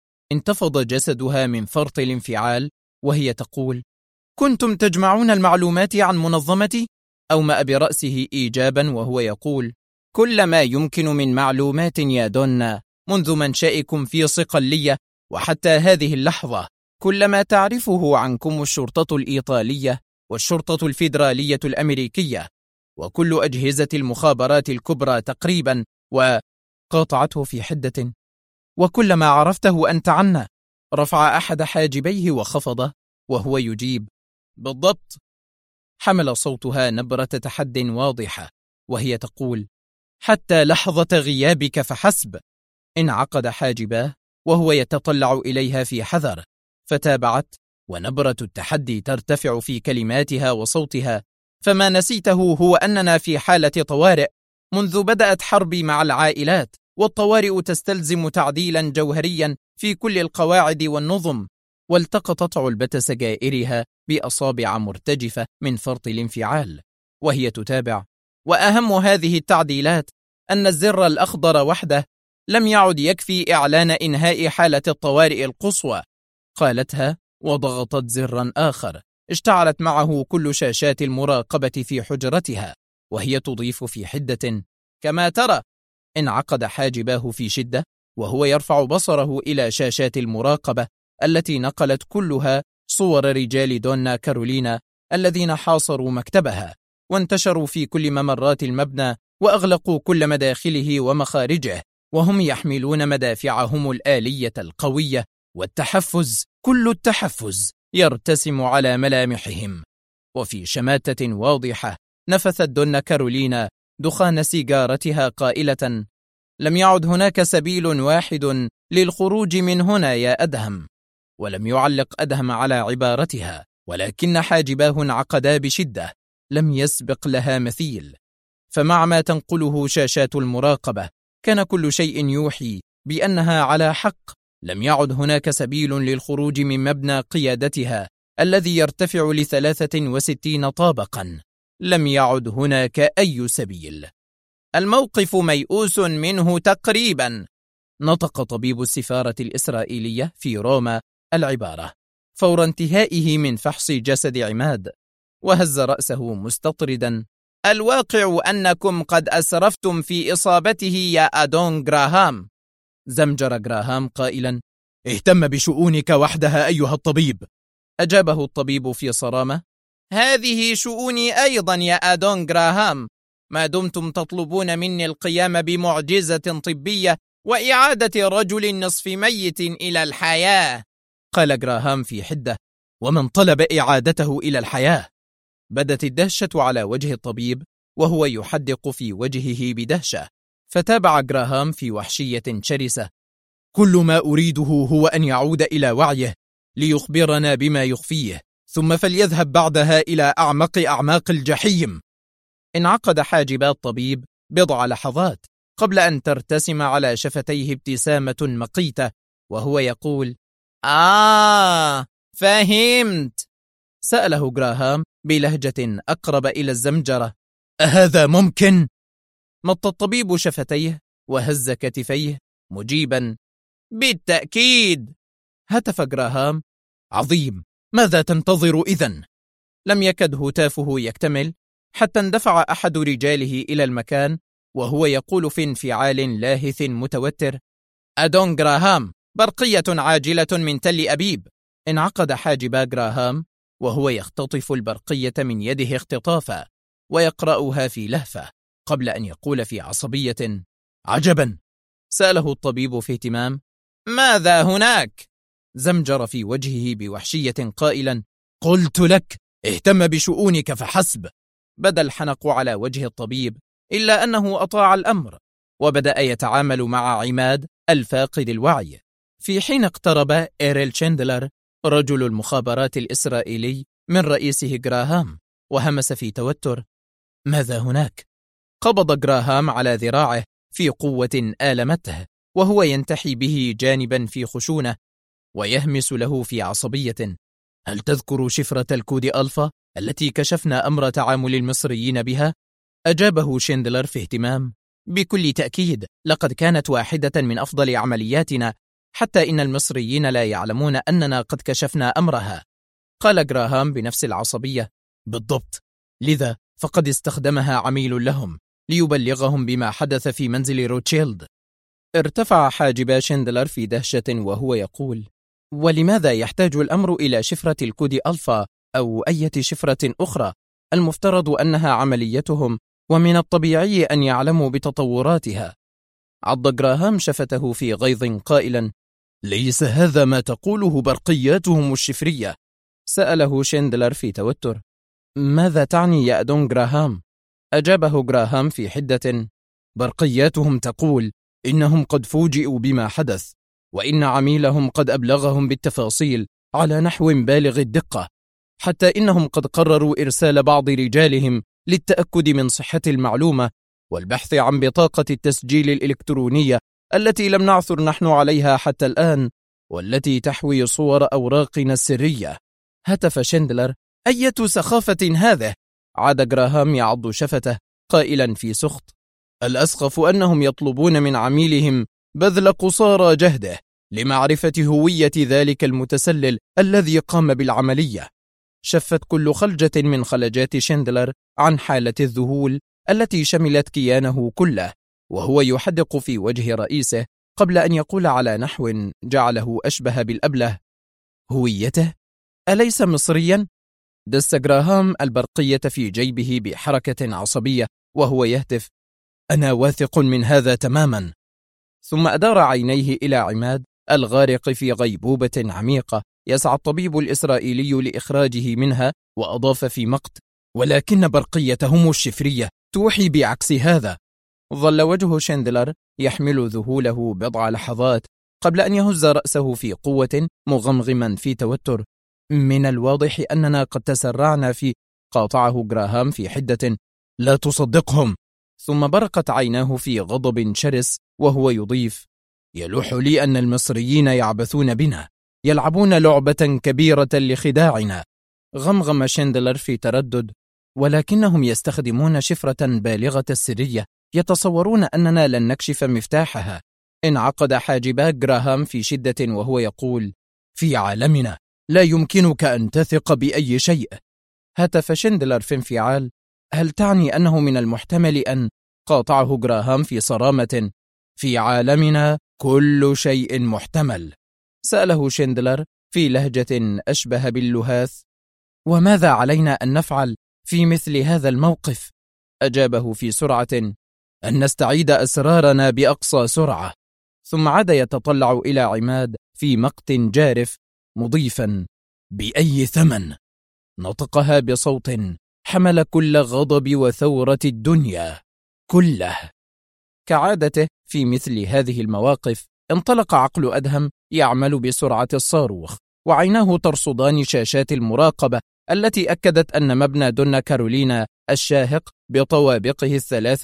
انتفض جسدها من فرط الانفعال وهي تقول: كنتم تجمعون المعلومات عن منظمتي؟ أومأ برأسه إيجابا وهو يقول: كل ما يمكن من معلومات يا دونا، منذ منشأكم في صقلية وحتى هذه اللحظة، كل ما تعرفه عنكم الشرطة الإيطالية والشرطة الفيدرالية الأمريكية وكل أجهزة المخابرات الكبرى تقريبا. وقاطعته في حدة: وكل ما عرفته أنت عنا. رفع أحد حاجبيه وخفضه وهو يجيب: بالضبط. حمل صوتها نبرة تحد واضحة وهي تقول: حتى لحظة غيابك فحسب. انعقد حاجباه وهو يتطلع إليها في حذر، فتابعت ونبرة التحدي ترتفع في كلماتها وصوتها: فما نسيته هو أننا في حالة طوارئ منذ بدأت حربي مع العائلات، والطوارئ تستلزم تعديلا جوهريا في كل القواعد والنظم. والتقطت علبة سجائرها بأصابع مرتجفة من فرط الانفعال وهي تتابع: وأهم هذه التعديلات أن الزر الأخضر وحده لم يعد يكفي إعلان إنهاء حالة الطوارئ القصوى. قالتها وضغطت زرا آخر. اشتعلت معه كل شاشات المراقبة في حجرتها وهي تضيف في حدة: كما ترى. انعقد حاجباه في شدة وهو يرفع بصره إلى شاشات المراقبة التي نقلت كلها صور رجال دونا كارولينا الذين حاصروا مكتبها وانتشروا في كل ممرات المبنى وأغلقوا كل مداخله ومخارجه، وهم يحملون مدافعهم الآلية القوية، والتحفز، كل التحفز يرتسم على ملامحهم. وفي شماتة واضحة نفثت دونا كارولينا دخان سيجارتها قائلة: لم يعد هناك سبيل واحد للخروج من هنا يا أدهم. ولم يعلق أدهم على عبارتها، ولكن حاجباه انعقدا بشدة لم يسبق لها مثيل. فمع ما تنقله شاشات المراقبة كان كل شيء يوحي بأنها على حق. لم يعد هناك سبيل للخروج من مبنى قيادتها الذي يرتفع ل63 طابقا. لم يعد هناك أي سبيل. الموقف ميؤوس منه تقريبا. نطق طبيب السفارة الإسرائيلية في روما العبارة فور انتهائه من فحص جسد عماد، وهز رأسه مستطردا: الواقع أنكم قد أسرفتم في إصابته يا أدون غراهام. زمجر غراهام قائلا: اهتم بشؤونك وحدها أيها الطبيب. أجابه الطبيب في صرامة: هذه شؤوني أيضا يا أدون غراهام، ما دمتم تطلبون مني القيام بمعجزة طبية وإعادة رجل نصف ميت إلى الحياة. قال غراهام في حدة: ومن طلب إعادته إلى الحياة؟ بدت الدهشة على وجه الطبيب وهو يحدق في وجهه بدهشة، فتابع غراهام في وحشية شرسة: كل ما أريده هو أن يعود إلى وعيه ليخبرنا بما يخفيه، ثم فليذهب بعدها إلى أعماق الجحيم. انعقد حاجب الطبيب بضع لحظات قبل أن ترتسم على شفتيه ابتسامة مقيتة وهو يقول: فهمت. سأله غراهام بلهجة أقرب إلى الزمجرة: أهذا ممكن؟ مط الطبيب شفتيه وهز كتفيه مجيبا: بالتأكيد. هتف غراهام: عظيم، ماذا تنتظر إذن؟ لم يكد هتافه يكتمل حتى اندفع أحد رجاله إلى المكان وهو يقول في انفعال لاهث متوتر: أدون غراهام، برقية عاجلة من تل أبيب. انعقد حاجب غراهام وهو يختطف البرقية من يده اختطافا ويقرأها في لهفة قبل أن يقول في عصبية: عجبا. سأله الطبيب في اهتمام: ماذا هناك؟ زمجر في وجهه بوحشية قائلا: قلت لك اهتم بشؤونك فحسب. بدا الحنق على وجه الطبيب إلا أنه أطاع الأمر وبدأ يتعامل مع عماد الفاقد الوعي. في حين اقترب إيريل شندلر رجل المخابرات الإسرائيلي من رئيسه غراهام وهمس في توتر: ماذا هناك؟ قبض غراهام على ذراعه في قوة آلمته وهو ينتحي به جانبا في خشونة ويهمس له في عصبية: هل تذكر شفرة الكود ألفا التي كشفنا أمر تعامل المصريين بها؟ أجابه شندلر في اهتمام: بكل تأكيد، لقد كانت واحدة من أفضل عملياتنا، حتى إن المصريين لا يعلمون أننا قد كشفنا أمرها. قال غراهام بنفس العصبية: بالضبط، لذا فقد استخدمها عميل لهم ليبلغهم بما حدث في منزل روتشيلد. ارتفع حاجب شندلر في دهشة وهو يقول: ولماذا يحتاج الأمر إلى شفرة الكود ألفا أو أي شفرة أخرى؟ المفترض أنها عمليتهم ومن الطبيعي أن يعلموا بتطوراتها. عض غراهام شفته في غيظ قائلا: ليس هذا ما تقوله برقياتهم الشفرية. سأله شندلر في توتر: ماذا تعني يا أدون غراهام؟ أجابه غراهام في حدة: برقياتهم تقول إنهم قد فوجئوا بما حدث، وإن عميلهم قد أبلغهم بالتفاصيل على نحو بالغ الدقة، حتى إنهم قد قرروا إرسال بعض رجالهم للتأكد من صحة المعلومة والبحث عن بطاقة التسجيل الإلكترونية التي لم نعثر نحن عليها حتى الآن، والتي تحوي صور أوراقنا السرية. هتف شندلر: أية سخافة هذه؟ عاد غراهام يعض شفته قائلا في سخط: الأسخف أنهم يطلبون من عميلهم بذل قصارى جهده لمعرفة هوية ذلك المتسلل الذي قام بالعملية. شفت كل خلجة من خلجات شندلر عن حالة الذهول التي شملت كيانه كله، وهو يحدق في وجه رئيسه قبل أن يقول على نحو جعله أشبه بالأبله: هويته؟ أليس مصريا؟ دس جراهام البرقية في جيبه بحركة عصبية وهو يهتف: أنا واثق من هذا تماما. ثم أدار عينيه إلى عماد الغارق في غيبوبة عميقة يسعى الطبيب الإسرائيلي لإخراجه منها، وأضاف في مقت: ولكن برقيتهم الشفرية توحي بعكس هذا. ظل وجه شندلر يحمل ذهوله بضع لحظات قبل أن يهز رأسه في قوة مغمغما في توتر. من الواضح أننا قد تسرعنا في قاطعه جراهام في حدة: لا تصدقهم. ثم برقت عيناه في غضب شرس وهو يضيف: يلوح لي أن المصريين يعبثون بنا، يلعبون لعبة كبيرة لخداعنا. غمغم شندلر في تردد: ولكنهم يستخدمون شفرة بالغة السرية، يتصورون أننا لن نكشف مفتاحها. انعقد حاجبا جراهام في شدة وهو يقول: في عالمنا لا يمكنك أن تثق بأي شيء. هتف شندلر في انفعال: هل تعني أنه من المحتمل أن قاطعه جراهام في صرامة: في عالمنا كل شيء محتمل؟ سأله شندلر في لهجة أشبه باللهاث: وماذا علينا أن نفعل في مثل هذا الموقف؟ أجابه في سرعة: أن نستعيد أسرارنا بأقصى سرعة. ثم عاد يتطلع إلى عماد في مقت جارف مضيفا: بأي ثمن؟ نطقها بصوت حمل كل غضب وثورة الدنيا كله. كعادته في مثل هذه المواقف انطلق عقل أدهم يعمل بسرعة الصاروخ، وعيناه ترصدان شاشات المراقبة التي أكدت أن مبنى دونا كارولينا الشاهق بطوابقه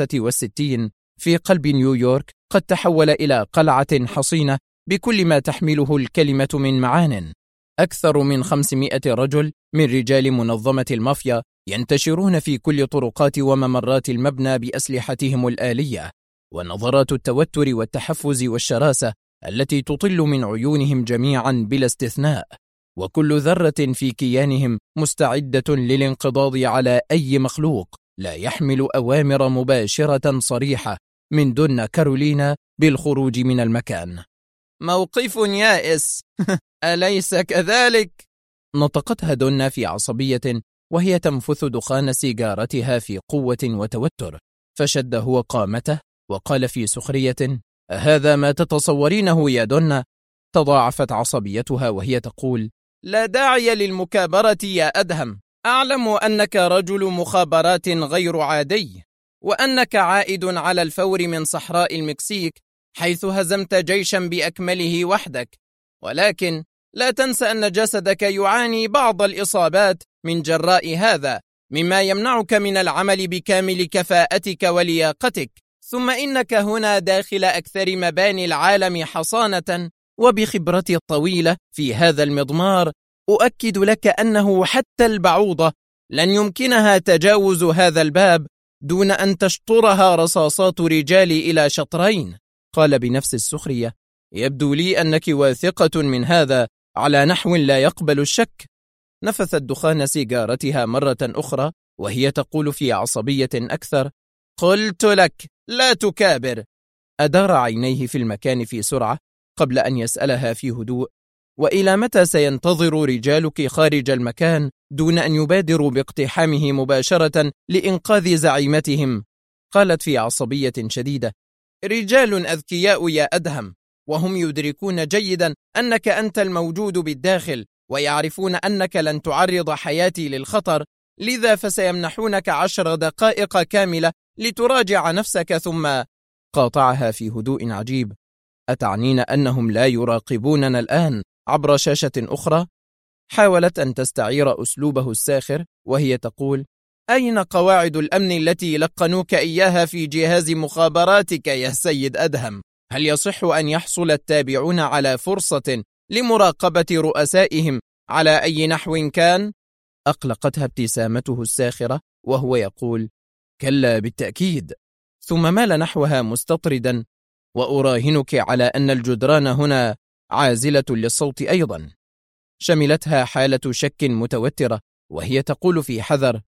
63 في قلب نيويورك قد تحول إلى قلعة حصينة بكل ما تحمله الكلمة من معان. أكثر من 500 رجل من رجال منظمة المافيا ينتشرون في كل طرقات وممرات المبنى بأسلحتهم الآلية، ونظرات التوتر والتحفز والشراسة التي تطل من عيونهم جميعا بلا استثناء، وكل ذرة في كيانهم مستعدة للانقضاض على أي مخلوق لا يحمل أوامر مباشرة صريحة من دونا كارولينا بالخروج من المكان. موقف يائس أليس كذلك؟ نطقتها دونا في عصبية وهي تنفث دخان سيجارتها في قوة وتوتر، فشد هو قامته وقال في سخرية: هذا ما تتصورينه يا دونا؟ تضاعفت عصبيتها وهي تقول: لا داعي للمكابرة يا أدهم، أعلم أنك رجل مخابرات غير عادي، وأنك عائد على الفور من صحراء المكسيك حيث هزمت جيشا بأكمله وحدك، ولكن لا تنسى أن جسدك يعاني بعض الإصابات من جراء هذا، مما يمنعك من العمل بكامل كفاءتك ولياقتك. ثم إنك هنا داخل أكثر مباني العالم حصانة، وبخبرتي الطويلة في هذا المضمار أؤكد لك أنه حتى البعوضة لن يمكنها تجاوز هذا الباب دون أن تشطرها رصاصات رجالي إلى شطرين. قال بنفس السخرية: يبدو لي أنك واثقة من هذا على نحو لا يقبل الشك. نفثت دخان سيجارتها مرة أخرى وهي تقول في عصبية أكثر: قلت لك لا تكابر. أدار عينيه في المكان في سرعة قبل أن يسألها في هدوء: وإلى متى سينتظر رجالك خارج المكان دون أن يبادروا باقتحامه مباشرة لإنقاذ زعيمتهم؟ قالت في عصبية شديدة: رجال أذكياء يا أدهم، وهم يدركون جيدا أنك أنت الموجود بالداخل، ويعرفون أنك لن تعرض حياتي للخطر، لذا فسيمنحونك 10 دقائق كاملة لتراجع نفسك. ثم قاطعها في هدوء عجيب: أتعنين أنهم لا يراقبوننا الآن عبر شاشة أخرى؟ حاولت أن تستعير أسلوبه الساخر وهي تقول: أين قواعد الأمن التي لقنوك إياها في جهاز مخابراتك يا سيد أدهم؟ هل يصح أن يحصل التابعون على فرصة لمراقبة رؤسائهم على أي نحو كان؟ أقلقتها ابتسامته الساخرة وهو يقول: كلا بالتأكيد. ثم مال نحوها مستطردا: وأراهنك على أن الجدران هنا عازلة للصوت أيضا. شملتها حالة شك متوترة، وهي تقول في حذر: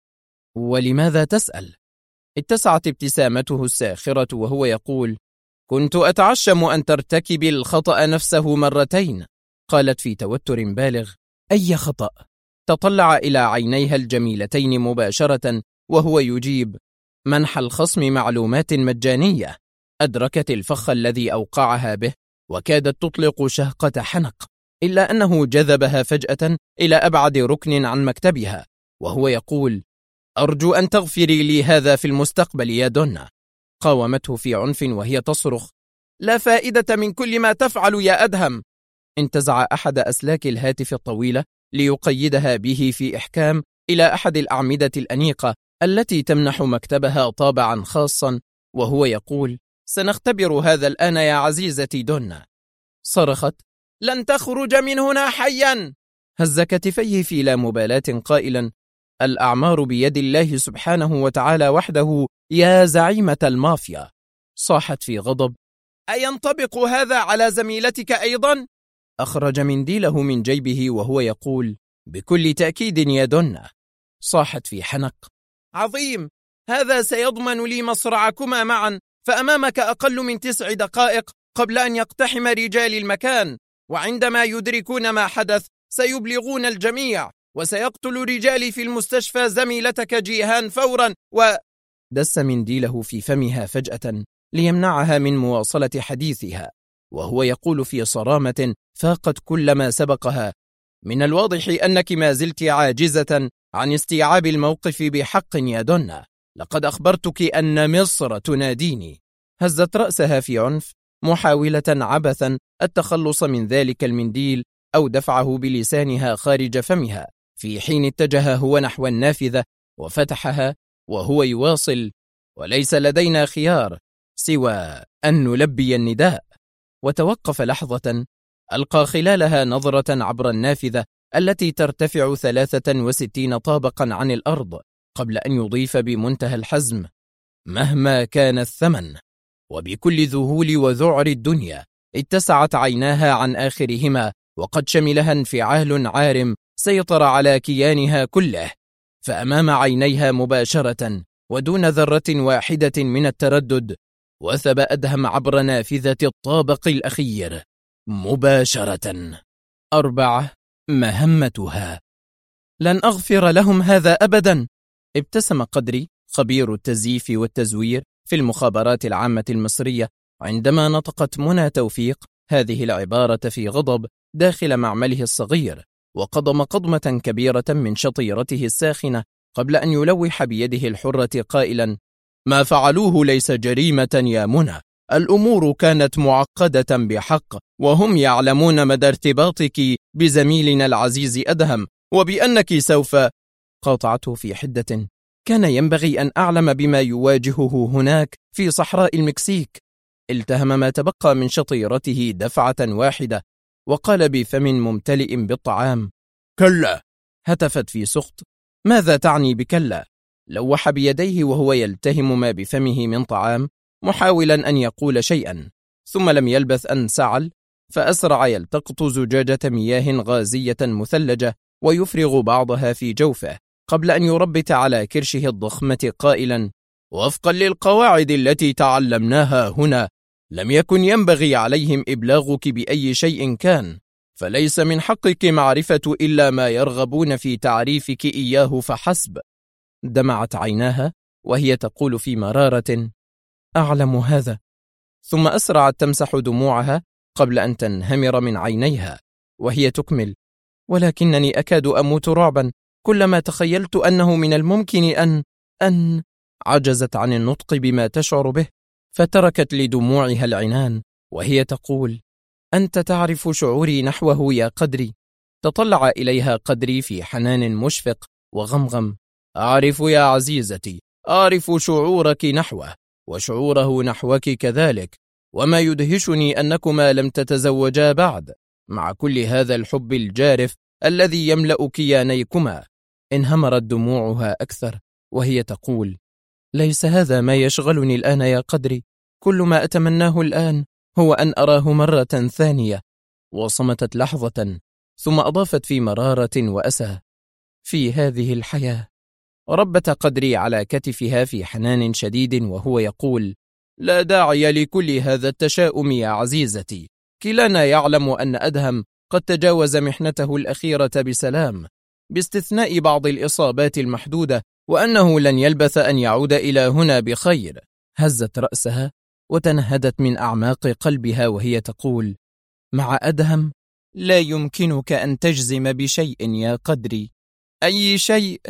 ولماذا تسأل؟ اتسعت ابتسامته الساخرة وهو يقول: كنت أتعشم أن ترتكبي الخطأ نفسه مرتين. قالت في توتر بالغ: أي خطأ؟ تطلع إلى عينيها الجميلتين مباشرة وهو يجيب: منح الخصم معلومات مجانية. أدركت الفخ الذي أوقعها به وكادت تطلق شهقة حنق، إلا أنه جذبها فجأة إلى أبعد ركن عن مكتبها وهو يقول: أرجو أن تغفري لي هذا في المستقبل يا دونا. قاومته في عنف وهي تصرخ: لا فائدة من كل ما تفعل يا أدهم. انتزع أحد أسلاك الهاتف الطويلة ليقيدها به في إحكام إلى أحد الأعمدة الأنيقة التي تمنح مكتبها طابعا خاصا وهو يقول: سنختبر هذا الآن يا عزيزتي دونا. صرخت: لن تخرج من هنا حيا. هز كتفيه في لا مبالاة قائلا: الأعمار بيد الله سبحانه وتعالى وحده يا زعيمة المافيا. صاحت في غضب: أينطبق هذا على زميلتك أيضا؟ أخرج منديله من جيبه وهو يقول: بكل تأكيد يا دونا. صاحت في حنق: عظيم، هذا سيضمن لي مصرعكما معا، فأمامك أقل من 9 دقائق قبل أن يقتحم رجال المكان، وعندما يدركون ما حدث سيبلغون الجميع، وسيقتل رجالي في المستشفى زميلتك جيهان فورا. ودس منديله في فمها فجأة ليمنعها من مواصلة حديثها وهو يقول في صرامة فاقت كل ما سبقها: من الواضح أنك ما زلت عاجزة عن استيعاب الموقف بحق يا دونا. لقد أخبرتك أن مصر تناديني. هزت رأسها في عنف محاولة عبثا التخلص من ذلك المنديل أو دفعه بلسانها خارج فمها، في حين اتجه هو نحو النافذة وفتحها وهو يواصل: وليس لدينا خيار سوى أن نلبي النداء. وتوقف لحظة، ألقى خلالها نظرة عبر النافذة التي ترتفع 63 طابقا عن الأرض قبل أن يضيف بمنتهى الحزم: مهما كان الثمن. وبكل ذهول وذعر الدنيا اتسعت عيناها عن آخرهما، وقد شملها انفعال عارم سيطر على كيانها كله، فأمام عينيها مباشرة ودون ذرة واحدة من التردد وثب أدهم عبر نافذة الطابق الأخير مباشرة. 4. مهمتها: لن أغفر لهم هذا أبدا. ابتسم قدري خبير التزييف والتزوير في المخابرات العامة المصرية عندما نطقت منى توفيق هذه العبارة في غضب داخل معمله الصغير، وقضم قضمة كبيرة من شطيرته الساخنة قبل أن يلوح بيده الحرة قائلا: ما فعلوه ليس جريمة يا منى، الأمور كانت معقدة بحق، وهم يعلمون مدى ارتباطك بزميلنا العزيز أدهم، وبأنك سوف. قاطعته في حدة: كان ينبغي أن أعلم بما يواجهه هناك في صحراء المكسيك. التهم ما تبقى من شطيرته دفعة واحدة وقال بفم ممتلئ بالطعام: كلا. هتفت في سخط: ماذا تعني بكلا؟ لوح بيديه وهو يلتهم ما بفمه من طعام محاولا أن يقول شيئا، ثم لم يلبث أن سعل فأسرع يلتقط زجاجة مياه غازية مثلجة ويفرغ بعضها في جوفه قبل أن يربت على كرشه الضخمة قائلا: وفقا للقواعد التي تعلمناها هنا، لم يكن ينبغي عليهم إبلاغك بأي شيء كان، فليس من حقك معرفة إلا ما يرغبون في تعريفك إياه فحسب. دمعت عيناها وهي تقول في مرارة: أعلم هذا. ثم أسرعت تمسح دموعها قبل أن تنهمر من عينيها وهي تكمل: ولكنني أكاد أموت رعبا كلما تخيلت أنه من الممكن أن عجزت عن النطق بما تشعر به، فتركت لدموعها العنان وهي تقول: أنت تعرف شعوري نحوه يا قدري. تطلع إليها قدري في حنان مشفق وغمغم: أعرف يا عزيزتي، أعرف شعورك نحوه وشعوره نحوك كذلك، وما يدهشني أنكما لم تتزوجا بعد، مع كل هذا الحب الجارف الذي يملأ كيانيكما. انهمرت دموعها أكثر وهي تقول: ليس هذا ما يشغلني الآن يا قدري، كل ما أتمناه الآن هو أن أراه مرة ثانية، وصمتت لحظة ثم أضافت في مرارة وأسى: في هذه الحياة. ربت قدري على كتفها في حنان شديد وهو يقول: لا داعي لكل هذا التشاؤم يا عزيزتي، كلانا يعلم أن أدهم قد تجاوز محنته الأخيرة بسلام، باستثناء بعض الإصابات المحدودة، وأنه لن يلبث أن يعود إلى هنا بخير. هزت رأسها وتنهدت من أعماق قلبها وهي تقول: مع أدهم لا يمكنك أن تجزم بشيء يا قدري. أي شيء؟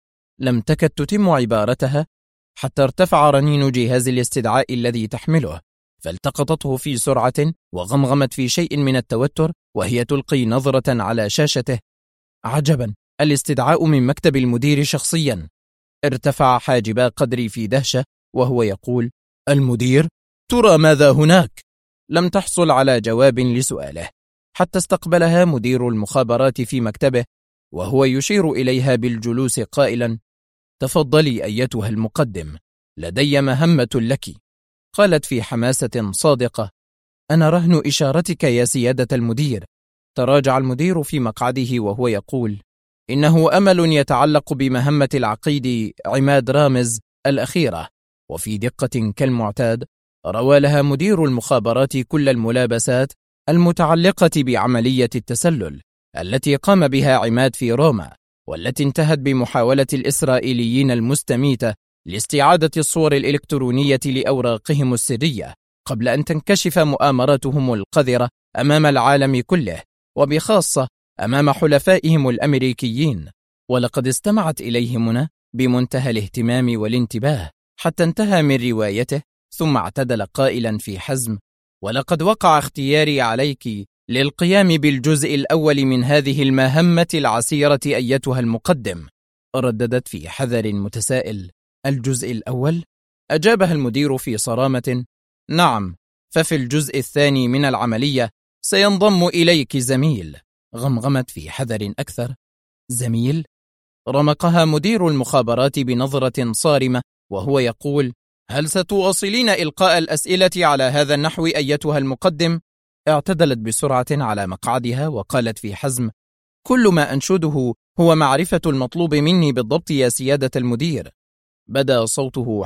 لم تكد تتم عبارتها حتى ارتفع رنين جهاز الاستدعاء الذي تحمله، فالتقطته في سرعة وغمغمت في شيء من التوتر وهي تلقي نظرة على شاشته. عجبا، الاستدعاء من مكتب المدير شخصيا. ارتفع حاجبا قدري في دهشة وهو يقول: المدير؟ ترى ماذا هناك؟ لم تحصل على جواب لسؤاله حتى استقبلها مدير المخابرات في مكتبه وهو يشير إليها بالجلوس قائلا: تفضلي أيتها المقدم، لدي مهمة لك. قالت في حماسة صادقة: أنا رهن إشارتك يا سيادة المدير. تراجع المدير في مقعده وهو يقول: إنه أمل يتعلق بمهمة العقيد عماد رامز الأخيرة. وفي دقة كالمعتاد روى لها مدير المخابرات كل الملابسات المتعلقة بعملية التسلل التي قام بها عماد في روما، والتي انتهت بمحاولة الإسرائيليين المستميتة لاستعادة الصور الإلكترونية لأوراقهم السرية قبل أن تنكشف مؤامراتهم القذرة أمام العالم كله، وبخاصة أمام حلفائهم الأمريكيين. ولقد استمعت إليه منى بمنتهى الاهتمام والانتباه حتى انتهى من روايته، ثم اعتدل قائلا في حزم: ولقد وقع اختياري عليك للقيام بالجزء الأول من هذه المهمة العسيرة أيتها المقدم. رددت في حذر متسائل: الجزء الأول؟ أجابها المدير في صرامة: نعم، ففي الجزء الثاني من العملية سينضم إليك زميل. غمغمت في حذر أكثر: زميل؟ رمقها مدير المخابرات بنظرة صارمة وهو يقول: هل ستواصلين إلقاء الأسئلة على هذا النحو أيتها المقدم؟ اعتدلت بسرعة على مقعدها وقالت في حزم: كل ما أنشده هو معرفة المطلوب مني بالضبط يا سيادة المدير. بدا صوته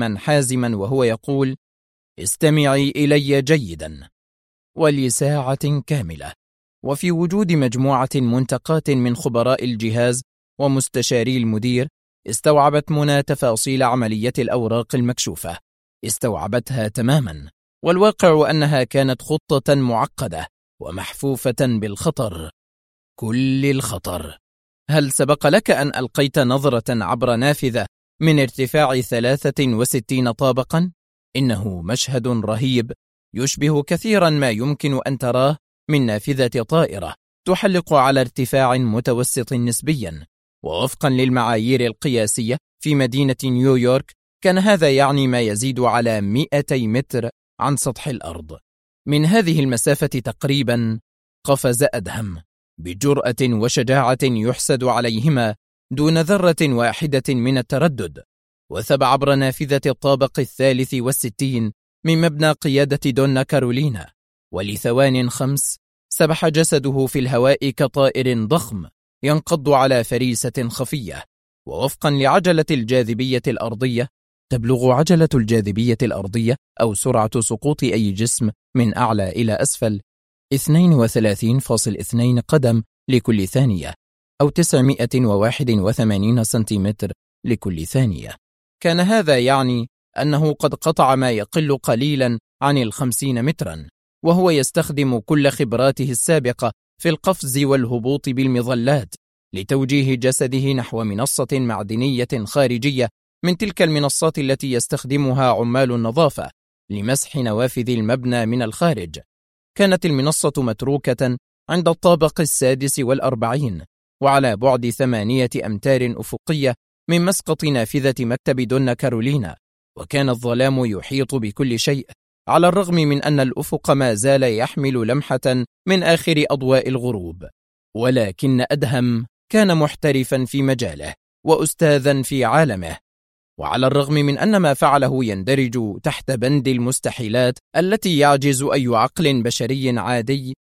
حازما وهو يقول: استمعي إلي جيدا. ولساعة كاملة وفي وجود مجموعة منتقاة من خبراء الجهاز ومستشاري المدير، استوعبت منى تفاصيل عملية الأوراق المكشوفة، استوعبتها تماما، والواقع أنها كانت خطة معقدة ومحفوفة بالخطر، كل الخطر. هل سبق لك أن ألقيت نظرة عبر نافذة من ارتفاع 63 طابقا؟ إنه مشهد رهيب يشبه كثيرا ما يمكن أن تراه من نافذة طائرة تحلق على ارتفاع متوسط نسبيا، ووفقا للمعايير القياسية في مدينة نيويورك كان هذا يعني ما يزيد على 200 متر عن سطح الأرض. من هذه المسافة تقريبا قفز أدهم بجرأة وشجاعة يحسد عليهما دون ذرة واحدة من التردد، وثب عبر نافذة الطابق 63 من مبنى قيادة دونا كارولينا، ولثوان 5 سبح جسده في الهواء كطائر ضخم ينقض على فريسة خفية. ووفقا لعجلة الجاذبية الأرضية، تبلغ عجلة الجاذبية الأرضية أو سرعة سقوط أي جسم من أعلى إلى أسفل 32.2 قدم لكل ثانية، أو 981 سنتيمتر لكل ثانية. كان هذا يعني أنه قد قطع ما يقل قليلا عن 50 مترا، وهو يستخدم كل خبراته السابقة في القفز والهبوط بالمظلات لتوجيه جسده نحو منصة معدنية خارجية من تلك المنصات التي يستخدمها عمال النظافة لمسح نوافذ المبنى من الخارج. كانت المنصة متروكة عند الطابق 46 وعلى بعد 8 أمتار أفقية من مسقط نافذة مكتب دونا كارولينا، وكان الظلام يحيط بكل شيء، على الرغم من أن الأفق ما زال يحمل لمحة من آخر أضواء الغروب. ولكن أدهم كان محترفا في مجاله وأستاذا في عالمه، وعلى الرغم من أن ما فعله يندرج تحت بند المستحيلات التي يعجز أي عقل بشري عادي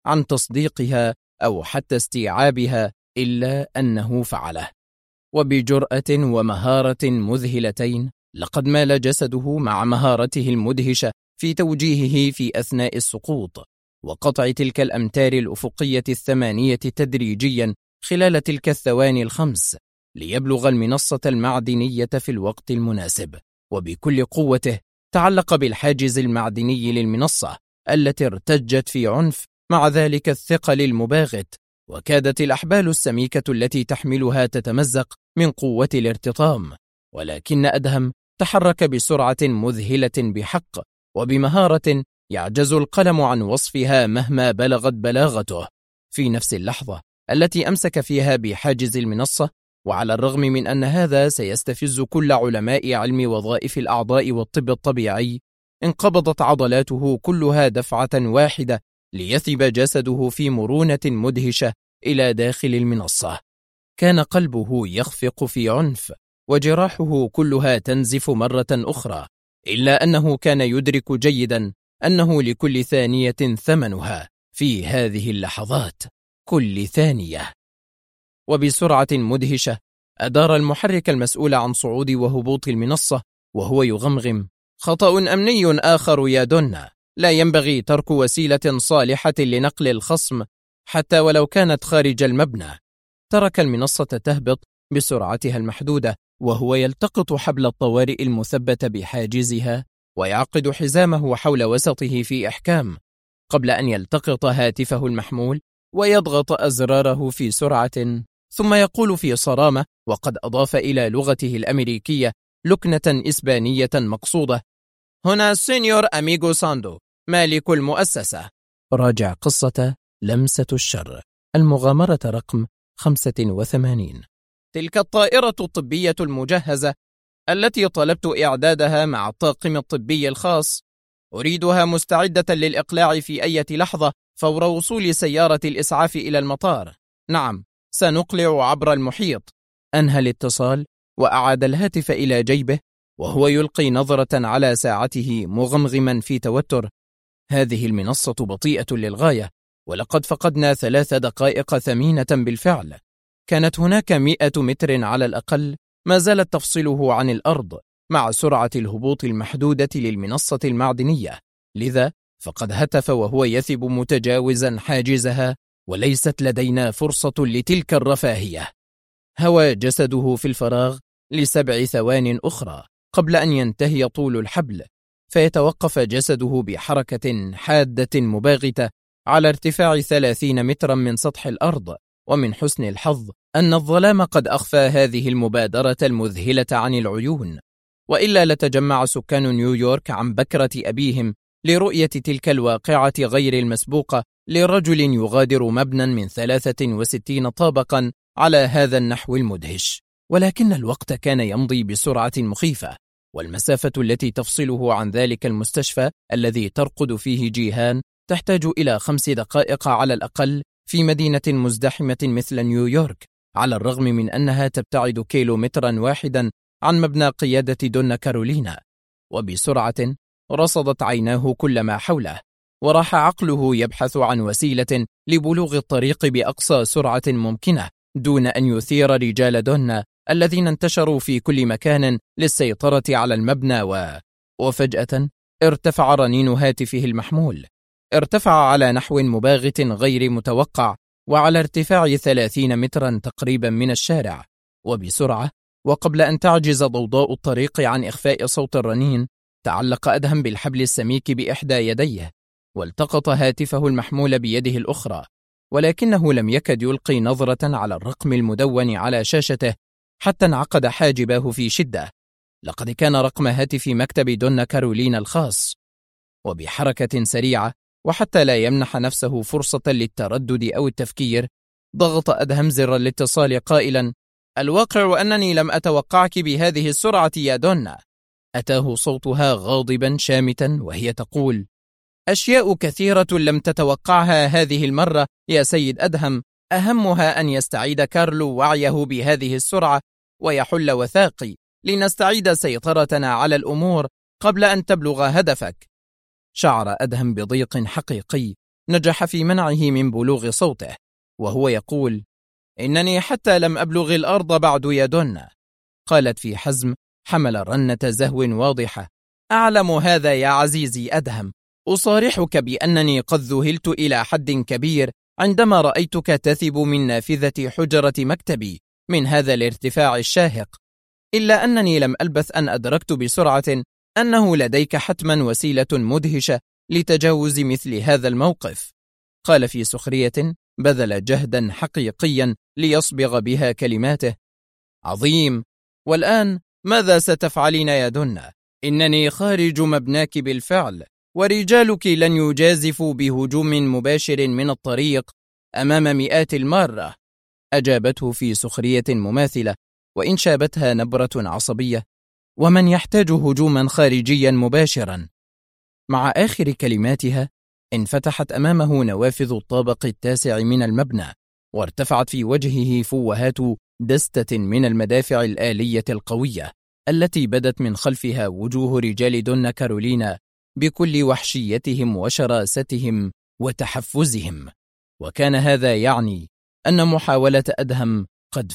عن تصديقها أو حتى استيعابها إلا أنه فعله، وبجرأة ومهارة مذهلتين. لقد مال جسده مع مهارته المدهشة في توجيهه في أثناء السقوط وقطع تلك الأمتار الأفقية 8 تدريجيا خلال تلك الثواني 5 ليبلغ المنصة المعدنية في الوقت المناسب. وبكل قوته تعلق بالحاجز المعدني للمنصة التي ارتجت في عنف مع ذلك الثقل المباغت، وكادت الأحبال السميكة التي تحملها تتمزق من قوة الارتطام. ولكن أدهم تحرك بسرعة مذهلة بحق وبمهارة يعجز القلم عن وصفها مهما بلغت بلاغته. في نفس اللحظة التي أمسك فيها بحاجز المنصة، وعلى الرغم من أن هذا سيستفز كل علماء علم وظائف الأعضاء والطب الطبيعي، انقبضت عضلاته كلها دفعة واحدة ليثب جسده في مرونة مدهشة إلى داخل المنصة. كان قلبه يخفق في عنف وجراحه كلها تنزف مرة أخرى، إلا أنه كان يدرك جيدا أنه لكل ثانية ثمنها في هذه اللحظات، كل ثانية. وبسرعة مدهشة أدار المحرك المسؤول عن صعود وهبوط المنصة وهو يغمغم: خطأ أمني آخر يا دونا، لا ينبغي ترك وسيلة صالحة لنقل الخصم حتى ولو كانت خارج المبنى. ترك المنصة تهبط بسرعتها المحدودة وهو يلتقط حبل الطوارئ المثبت بحاجزها ويعقد حزامه حول وسطه في إحكام، قبل أن يلتقط هاتفه المحمول ويضغط أزراره في سرعة، ثم يقول في صرامة وقد أضاف إلى لغته الأمريكية لكنة إسبانية مقصودة: هنا سينيور أميغو ساندو مالك المؤسسة. راجع قصة لمسة الشر، المغامرة رقم 85. تلك الطائرة الطبية المجهزة التي طلبت إعدادها مع الطاقم الطبي الخاص، أريدها مستعدة للإقلاع في أي لحظة فور وصول سيارة الإسعاف إلى المطار. نعم، سنقلع عبر المحيط. أنهى الاتصال وأعاد الهاتف إلى جيبه وهو يلقي نظرة على ساعته مغمغما في توتر. هذه المنصة بطيئة للغاية، ولقد فقدنا 3 دقائق ثمينة بالفعل. كانت هناك 100 متر على الأقل ما زالت تفصله عن الأرض مع سرعة الهبوط المحدودة للمنصة المعدنية، لذا فقد هتف وهو يثب متجاوزا حاجزها: وليست لدينا فرصة لتلك الرفاهية. هوى جسده في الفراغ ل7 ثوان أخرى قبل أن ينتهي طول الحبل، فيتوقف جسده بحركة حادة مباغتة على ارتفاع 30 مترا من سطح الأرض. ومن حسن الحظ أن الظلام قد أخفى هذه المبادرة المذهلة عن العيون، وإلا لتجمع سكان نيويورك عن بكرة أبيهم لرؤية تلك الواقعة غير المسبوقة لرجل يغادر مبنى من 63 طابقا على هذا النحو المدهش. ولكن الوقت كان يمضي بسرعة مخيفة، والمسافة التي تفصله عن ذلك المستشفى الذي ترقد فيه جيهان تحتاج إلى 5 دقائق على الأقل في مدينة مزدحمة مثل نيويورك، على الرغم من أنها تبتعد كيلومترا واحدا عن مبنى قيادة دونا كارولينا. وبسرعة رصدت عيناه كل ما حوله، وراح عقله يبحث عن وسيلة لبلوغ الطريق بأقصى سرعة ممكنة دون أن يثير رجال دونا الذين انتشروا في كل مكان للسيطرة على المبنى. وفجأة ارتفع رنين هاتفه المحمول، ارتفع على نحو مباغت غير متوقع وعلى ارتفاع 30 مترا تقريبا من الشارع. وبسرعة وقبل أن تعجز ضوضاء الطريق عن إخفاء صوت الرنين، تعلق أدهم بالحبل السميك بإحدى يديه والتقط هاتفه المحمول بيده الأخرى، ولكنه لم يكد يلقي نظرة على الرقم المدون على شاشته حتى انعقد حاجباه في شدة. لقد كان رقم هاتف مكتب دونا كارولينا الخاص. وبحركة سريعة وحتى لا يمنح نفسه فرصة للتردد أو التفكير، ضغط أدهم زر الاتصال قائلا: الواقع أنني لم أتوقعك بهذه السرعة يا دونا. أتاه صوتها غاضبا شامتا وهي تقول: أشياء كثيرة لم تتوقعها هذه المرة يا سيد أدهم، أهمها أن يستعيد كارلو وعيه بهذه السرعة ويحل وثاقي لنستعيد سيطرتنا على الأمور قبل أن تبلغ هدفك. شعر أدهم بضيق حقيقي نجح في منعه من بلوغ صوته، وهو يقول: إنني حتى لم أبلغ الأرض بعد يا دون. قالت في حزم حمل رنة زهو واضحة: أعلم هذا يا عزيزي أدهم، أصارحك بأنني قد ذهلت إلى حد كبير عندما رأيتك تثب من نافذة حجرة مكتبي من هذا الارتفاع الشاهق، إلا أنني لم ألبث أن أدركت بسرعة أنه لديك حتما وسيلة مدهشة لتجاوز مثل هذا الموقف. قال في سخرية، بذل جهدا حقيقيا ليصبغ بها كلماته: عظيم، والآن ماذا ستفعلين يا دنة؟ إنني خارج مبناك بالفعل، ورجالك لن يجازفوا بهجوم مباشر من الطريق أمام مئات المارة. أجابته في سخرية مماثلة، وإن شابتها نبرة عصبية: ومن يحتاج هجوما خارجيا مباشرا؟ مع آخر كلماتها انفتحت أمامه نوافذ الطابق التاسع من المبنى، وارتفعت في وجهه فوهات دستة من المدافع الآلية القوية التي بدت من خلفها وجوه رجال دون كارولينا بكل وحشيتهم وشراستهم وتحفزهم. وكان هذا يعني أن محاولة أدهم قد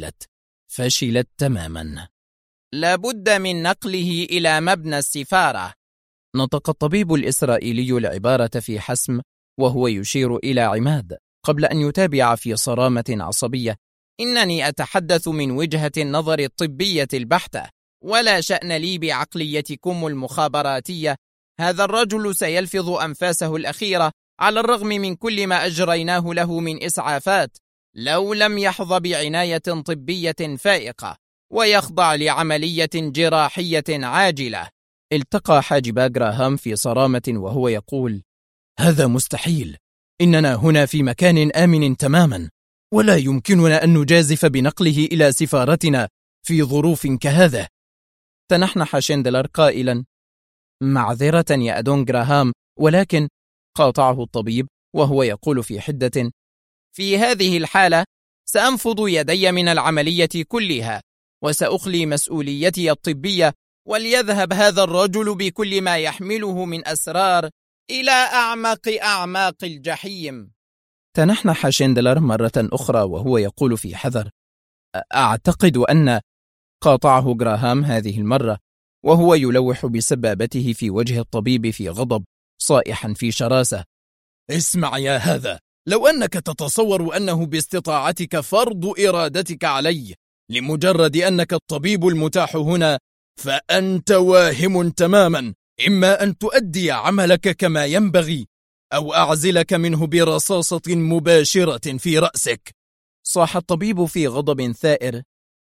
فشلت تماما. لابد من نقله إلى مبنى السفارة. نطق الطبيب الإسرائيلي العبارة في حسم وهو يشير إلى عماد، قبل أن يتابع في صرامة عصبية: إنني أتحدث من وجهة النظر الطبية البحتة، ولا شأن لي بعقليتكم المخابراتية. هذا الرجل سيلفظ أنفاسه الأخيرة على الرغم من كل ما أجريناه له من إسعافات، لو لم يحظى بعناية طبية فائقة ويخضع لعملية جراحية عاجلة. التقى حاجبا جراهام في صرامة وهو يقول: هذا مستحيل، إننا هنا في مكان آمن تماما، ولا يمكننا أن نجازف بنقله إلى سفارتنا في ظروف كهذا. تنحنح شندلر قائلا: معذرة يا أدون جراهام، ولكن قاطعه الطبيب وهو يقول في حدة: في هذه الحالة سأنفض يدي من العملية كلها، وسأخلي مسؤوليتي الطبية، وليذهب هذا الرجل بكل ما يحمله من أسرار إلى أعماق الجحيم. تنحنح شندلر مرة أخرى وهو يقول في حذر: أعتقد أن... قاطعه جراهام هذه المرة وهو يلوح بسبابته في وجه الطبيب في غضب، صائحا في شراسة: اسمع يا هذا، لو أنك تتصور أنه باستطاعتك فرض إرادتك علي لمجرد أنك الطبيب المتاح هنا، فأنت واهم تماما. إما أن تؤدي عملك كما ينبغي، أو أعزلك منه برصاصة مباشرة في رأسك. صاح الطبيب في غضب ثائر: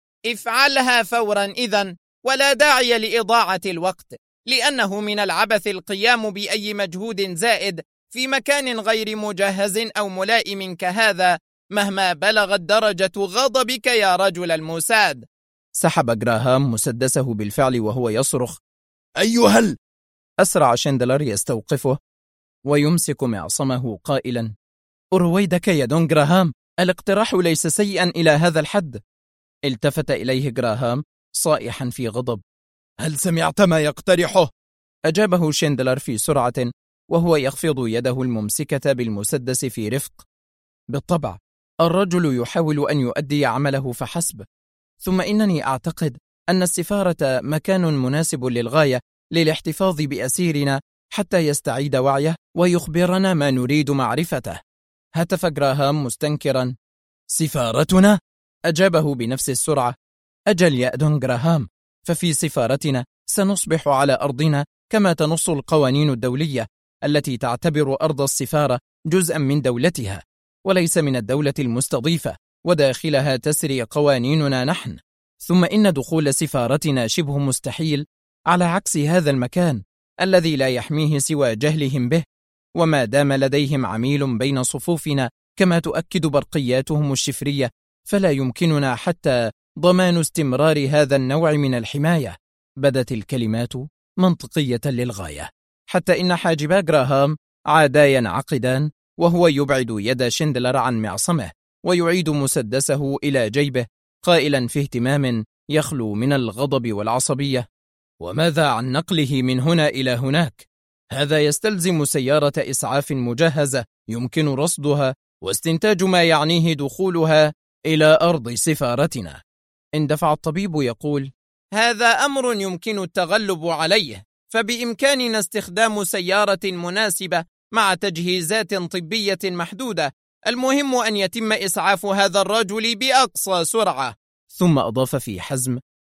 افعلها فورا إذن، ولا داعي لإضاعة الوقت، لأنه من العبث القيام بأي مجهود زائد في مكان غير مجهز أو ملائم كهذا، مهما بلغت درجة غضبك يا رجل الموساد. سحب جراهام مسدسه بالفعل وهو يصرخ: أيها أسرع شندلر يستوقفه ويمسك معصمه قائلا: أرويدك يا دون جراهام، الاقتراح ليس سيئا إلى هذا الحد. التفت إليه جراهام صائحا في غضب: هل سمعت ما يقترحه؟ أجابه شندلر في سرعة وهو يخفض يده الممسكة بالمسدس في رفق: بالطبع، الرجل يحاول أن يؤدي عمله فحسب، ثم إنني أعتقد أن السفارة مكان مناسب للغاية للاحتفاظ بأسيرنا حتى يستعيد وعيه ويخبرنا ما نريد معرفته. هتف جراهام مستنكرا: سفارتنا؟ أجابه بنفس السرعة: أجل يا أدون جراهام، ففي سفارتنا سنصبح على أرضنا كما تنص القوانين الدولية التي تعتبر أرض السفارة جزءا من دولتها وليس من الدولة المستضيفة، وداخلها تسري قوانيننا نحن. ثم إن دخول سفارتنا شبه مستحيل، على عكس هذا المكان الذي لا يحميه سوى جهلهم به، وما دام لديهم عميل بين صفوفنا كما تؤكد برقياتهم الشفرية، فلا يمكننا حتى ضمان استمرار هذا النوع من الحماية. بدت الكلمات منطقية للغاية، حتى إن حاجبا جراهام عادا ينعقدان وهو يبعد يد شندلر عن معصمه ويعيد مسدسه إلى جيبه، قائلا في اهتمام يخلو من الغضب والعصبية: وماذا عن نقله من هنا إلى هناك؟ هذا يستلزم سيارة إسعاف مجهزة يمكن رصدها واستنتاج ما يعنيه دخولها إلى أرض سفارتنا. اندفع الطبيب يقول: هذا أمر يمكن التغلب عليه، فبإمكاننا استخدام سيارة مناسبة مع تجهيزات طبية محدودة. المهم أن يتم إسعاف هذا الرجل بأقصى سرعة. ثم أضاف في حزم: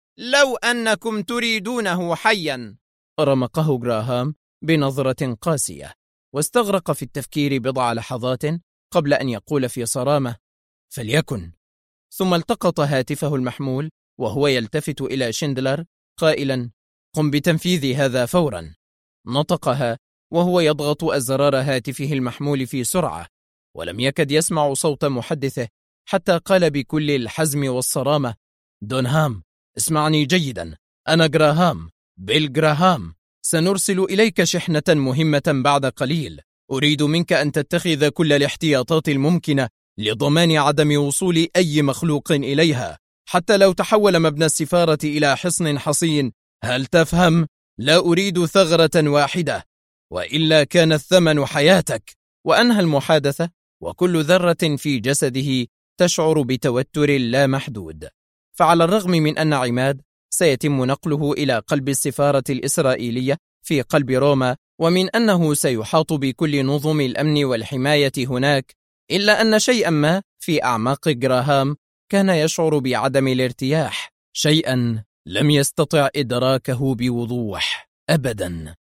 لو أنكم تريدونه حيا. رمقه جراهام بنظرة قاسية، واستغرق في التفكير بضع لحظات قبل أن يقول في صرامة: فليكن. ثم التقط هاتفه المحمول وهو يلتفت إلى شندلر قائلا: قم بتنفيذ هذا فورا. نطقها وهو يضغط أزرار هاتفه المحمول في سرعة، ولم يكد يسمع صوت محدثه حتى قال بكل الحزم والصرامة: دونهام، اسمعني جيدا، أنا جراهام، بيل جراهام. سنرسل إليك شحنة مهمة بعد قليل. أريد منك أن تتخذ كل الاحتياطات الممكنة لضمان عدم وصول أي مخلوق إليها، حتى لو تحول مبنى السفارة إلى حصن حصين. هل تفهم؟ لا أريد ثغرة واحدة، وإلا كان الثمن حياتك. وأنهى المحادثة وكل ذرة في جسده تشعر بتوتر لا محدود. فعلى الرغم من أن عماد سيتم نقله إلى قلب السفارة الإسرائيلية في قلب روما، ومن أنه سيحاط بكل نظم الأمن والحماية هناك، إلا أن شيئا ما في أعماق جراهام كان يشعر بعدم الارتياح، شيئا لم يستطع إدراكه بوضوح أبدا.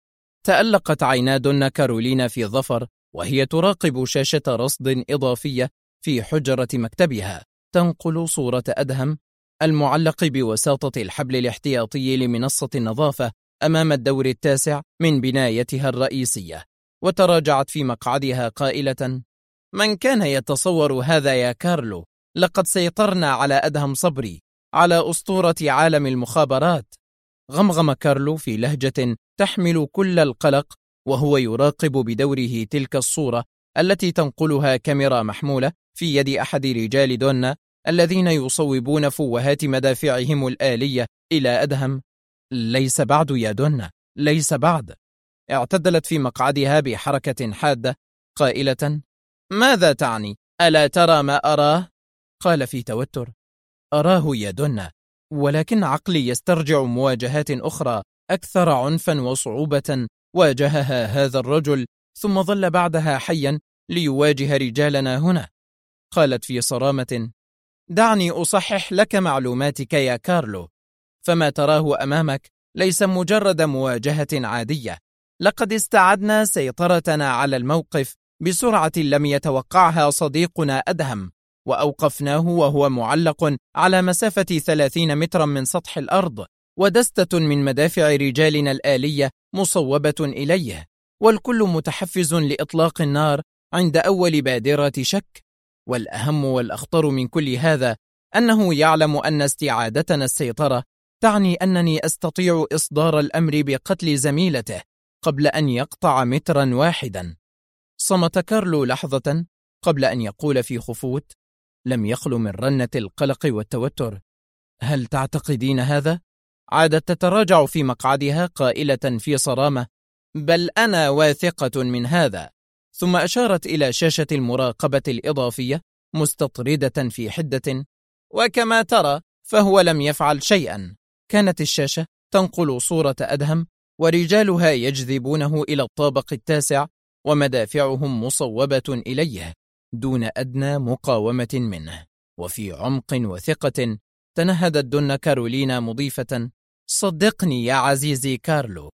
تألقت عينا دون كارولينا في ظفر وهي تراقب شاشة رصد إضافية في حجرة مكتبها تنقل صورة أدهم المعلق بوساطة الحبل الاحتياطي لمنصة النظافة أمام الدور التاسع من بنايتها الرئيسية، وتراجعت في مقعدها قائلة: من كان يتصور هذا يا كارلو؟ لقد سيطرنا على أدهم صبري، على أسطورة عالم المخابرات. غمغم كارلو في لهجة تحمل كل القلق وهو يراقب بدوره تلك الصورة التي تنقلها كاميرا محمولة في يد أحد رجال دونا الذين يصوبون فوهات مدافعهم الآلية إلى أدهم. ليس بعد يا دونا، ليس بعد. اعتدلت في مقعدها بحركة حادة قائلة: ماذا تعني؟ ألا ترى ما أراه؟ قال في توتر: أراه يا دونا، ولكن عقلي يسترجع مواجهات أخرى أكثر عنفا وصعوبة واجهها هذا الرجل، ثم ظل بعدها حيا ليواجه رجالنا هنا. قالت في صرامة: دعني أصحح لك معلوماتك يا كارلو، فما تراه أمامك ليس مجرد مواجهة عادية. لقد استعدنا سيطرتنا على الموقف بسرعة لم يتوقعها صديقنا أدهم، وأوقفناه وهو معلق على مسافة 30 مترا من سطح الأرض، ودستة من مدافع رجالنا الآلية مصوبة إليه، والكل متحفز لإطلاق النار عند أول بادرة شك. والأهم والأخطر من كل هذا أنه يعلم أن استعادتنا السيطرة تعني أنني أستطيع إصدار الأمر بقتل زميلته قبل أن يقطع مترا واحدا. صمت كارلو لحظة قبل أن يقول في خفوت لم يخل من رنة القلق والتوتر: هل تعتقدين هذا؟ عادت تتراجع في مقعدها قائلة في صرامة: بل أنا واثقة من هذا. ثم أشارت إلى شاشة المراقبة الإضافية مستطردة في حدة: وكما ترى فهو لم يفعل شيئا. كانت الشاشة تنقل صورة أدهم ورجالها يجذبونه إلى الطابق التاسع ومدافعهم مصوبة إليه دون أدنى مقاومة منه. وفي عمق وثقة تنهدت دون كارولينا مضيفة: صدقني يا عزيزي كارلو،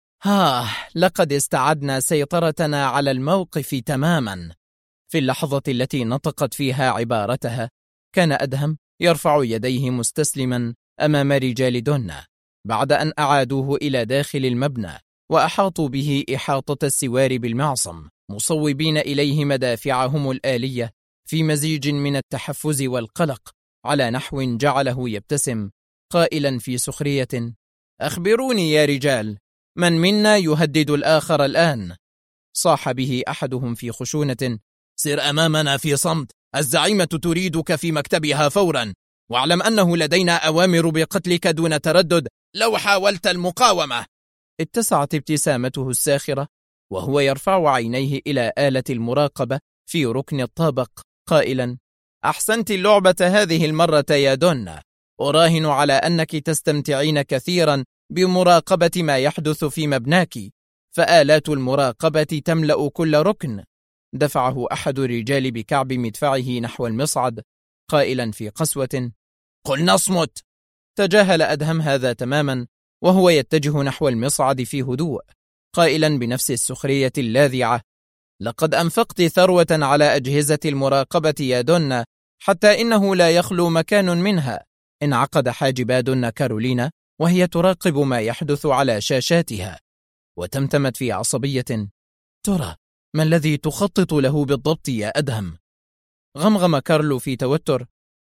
لقد استعدنا سيطرتنا على الموقف تماما. في اللحظة التي نطقت فيها عبارتها كان أدهم يرفع يديه مستسلما أمام رجال دونا بعد أن أعادوه إلى داخل المبنى وأحاطوا به إحاطة السوار بالمعصم، مصوبين إليه مدافعهم الآلية في مزيج من التحفز والقلق على نحو جعله يبتسم قائلا في سخرية: أخبروني يا رجال، من منا يهدد الآخر الآن؟ صاح به أحدهم في خشونة: سر أمامنا في صمت، الزعيمة تريدك في مكتبها فورا، واعلم أنه لدينا أوامر بقتلك دون تردد لو حاولت المقاومة. اتسعت ابتسامته الساخرة وهو يرفع عينيه إلى آلة المراقبة في ركن الطابق قائلا: أحسنت اللعبة هذه المرة يا دونا، أراهن على أنك تستمتعين كثيرا بمراقبة ما يحدث في مبناك، فآلات المراقبة تملأ كل ركن. دفعه أحد الرجال بكعب مدفعه نحو المصعد قائلا في قسوة: قلنا اصمت. تجاهل أدهم هذا تماما وهو يتجه نحو المصعد في هدوء قائلا بنفس السخرية اللاذعة: لقد أنفقت ثروة على أجهزة المراقبة يا دونا، حتى إنه لا يخلو مكان منها. انعقد حاجب دونا كارولينا وهي تراقب ما يحدث على شاشاتها، وتمتمت في عصبية: ترى ما الذي تخطط له بالضبط يا أدهم؟ غمغم كارلو في توتر: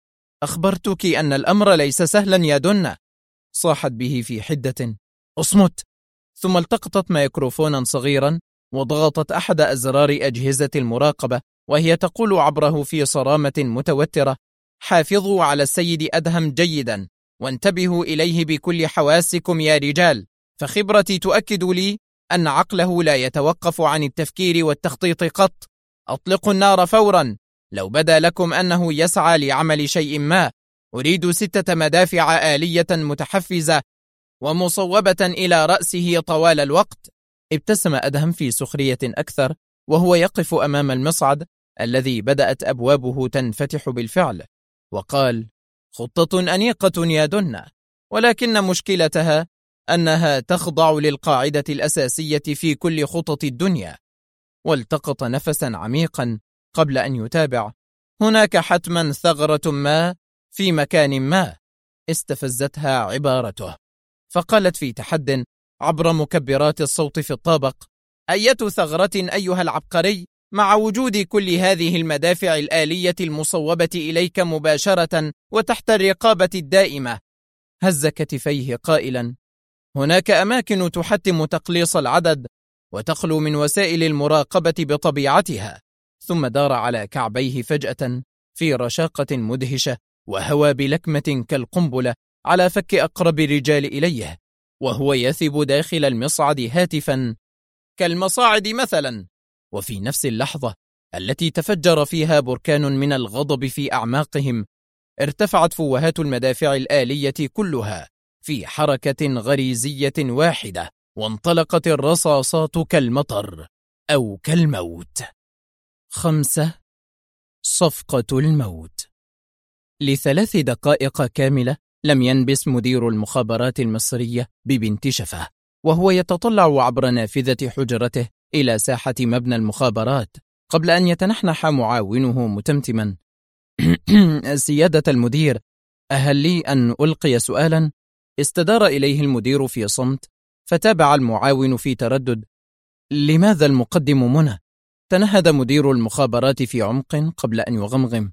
أخبرتك أن الأمر ليس سهلا يا دونا. صاحت به في حدة: اصمت. ثم التقطت ميكروفونا صغيرا وضغطت أحد أزرار أجهزة المراقبة وهي تقول عبره في صرامة متوترة: حافظوا على السيد أدهم جيدا، وانتبهوا إليه بكل حواسكم يا رجال، فخبرتي تؤكد لي أن عقله لا يتوقف عن التفكير والتخطيط قط. أطلقوا النار فورا لو بدا لكم أنه يسعى لعمل شيء ما. أريد 6 مدافع آلية متحفزة ومصوبة إلى رأسه طوال الوقت. ابتسم أدهم في سخرية أكثر وهو يقف أمام المصعد الذي بدأت أبوابه تنفتح بالفعل، وقال: خطة أنيقة يا دونا، ولكن مشكلتها أنها تخضع للقاعدة الأساسية في كل خطط الدنيا. والتقط نفسا عميقا قبل أن يتابع: هناك حتما ثغرة ما في مكان ما. استفزتها عبارته، فقالت في تحد عبر مكبرات الصوت في الطابق: أية ثغرة أيها العبقري، مع وجود كل هذه المدافع الآلية المصوبة إليك مباشرة وتحت الرقابة الدائمة. هز كتفيه قائلا: هناك أماكن تحتم تقليص العدد وتخلو من وسائل المراقبة بطبيعتها. ثم دار على كعبيه فجأة في رشاقة مدهشة وهوى بلكمة كالقنبلة على فك أقرب الرجال إليه، وهو يثب داخل المصعد هاتفا: كالمصاعد مثلا. وفي نفس اللحظة التي تفجر فيها بركان من الغضب في أعماقهم، ارتفعت فوهات المدافع الآلية كلها في حركة غريزية واحدة، وانطلقت الرصاصات كالمطر أو كالموت. 5. صفقة الموت. ل3 دقائق كاملة لم ينبس مدير المخابرات المصرية ببنت شفة وهو يتطلع عبر نافذة حجرته إلى ساحة مبنى المخابرات قبل أن يتنحنح معاونه متمتما: سيادة المدير، أهل لي أن ألقي سؤالا؟ استدار إليه المدير في صمت، فتابع المعاون في تردد: لماذا المقدم منى؟ تنهد مدير المخابرات في عمق قبل أن يغمغم: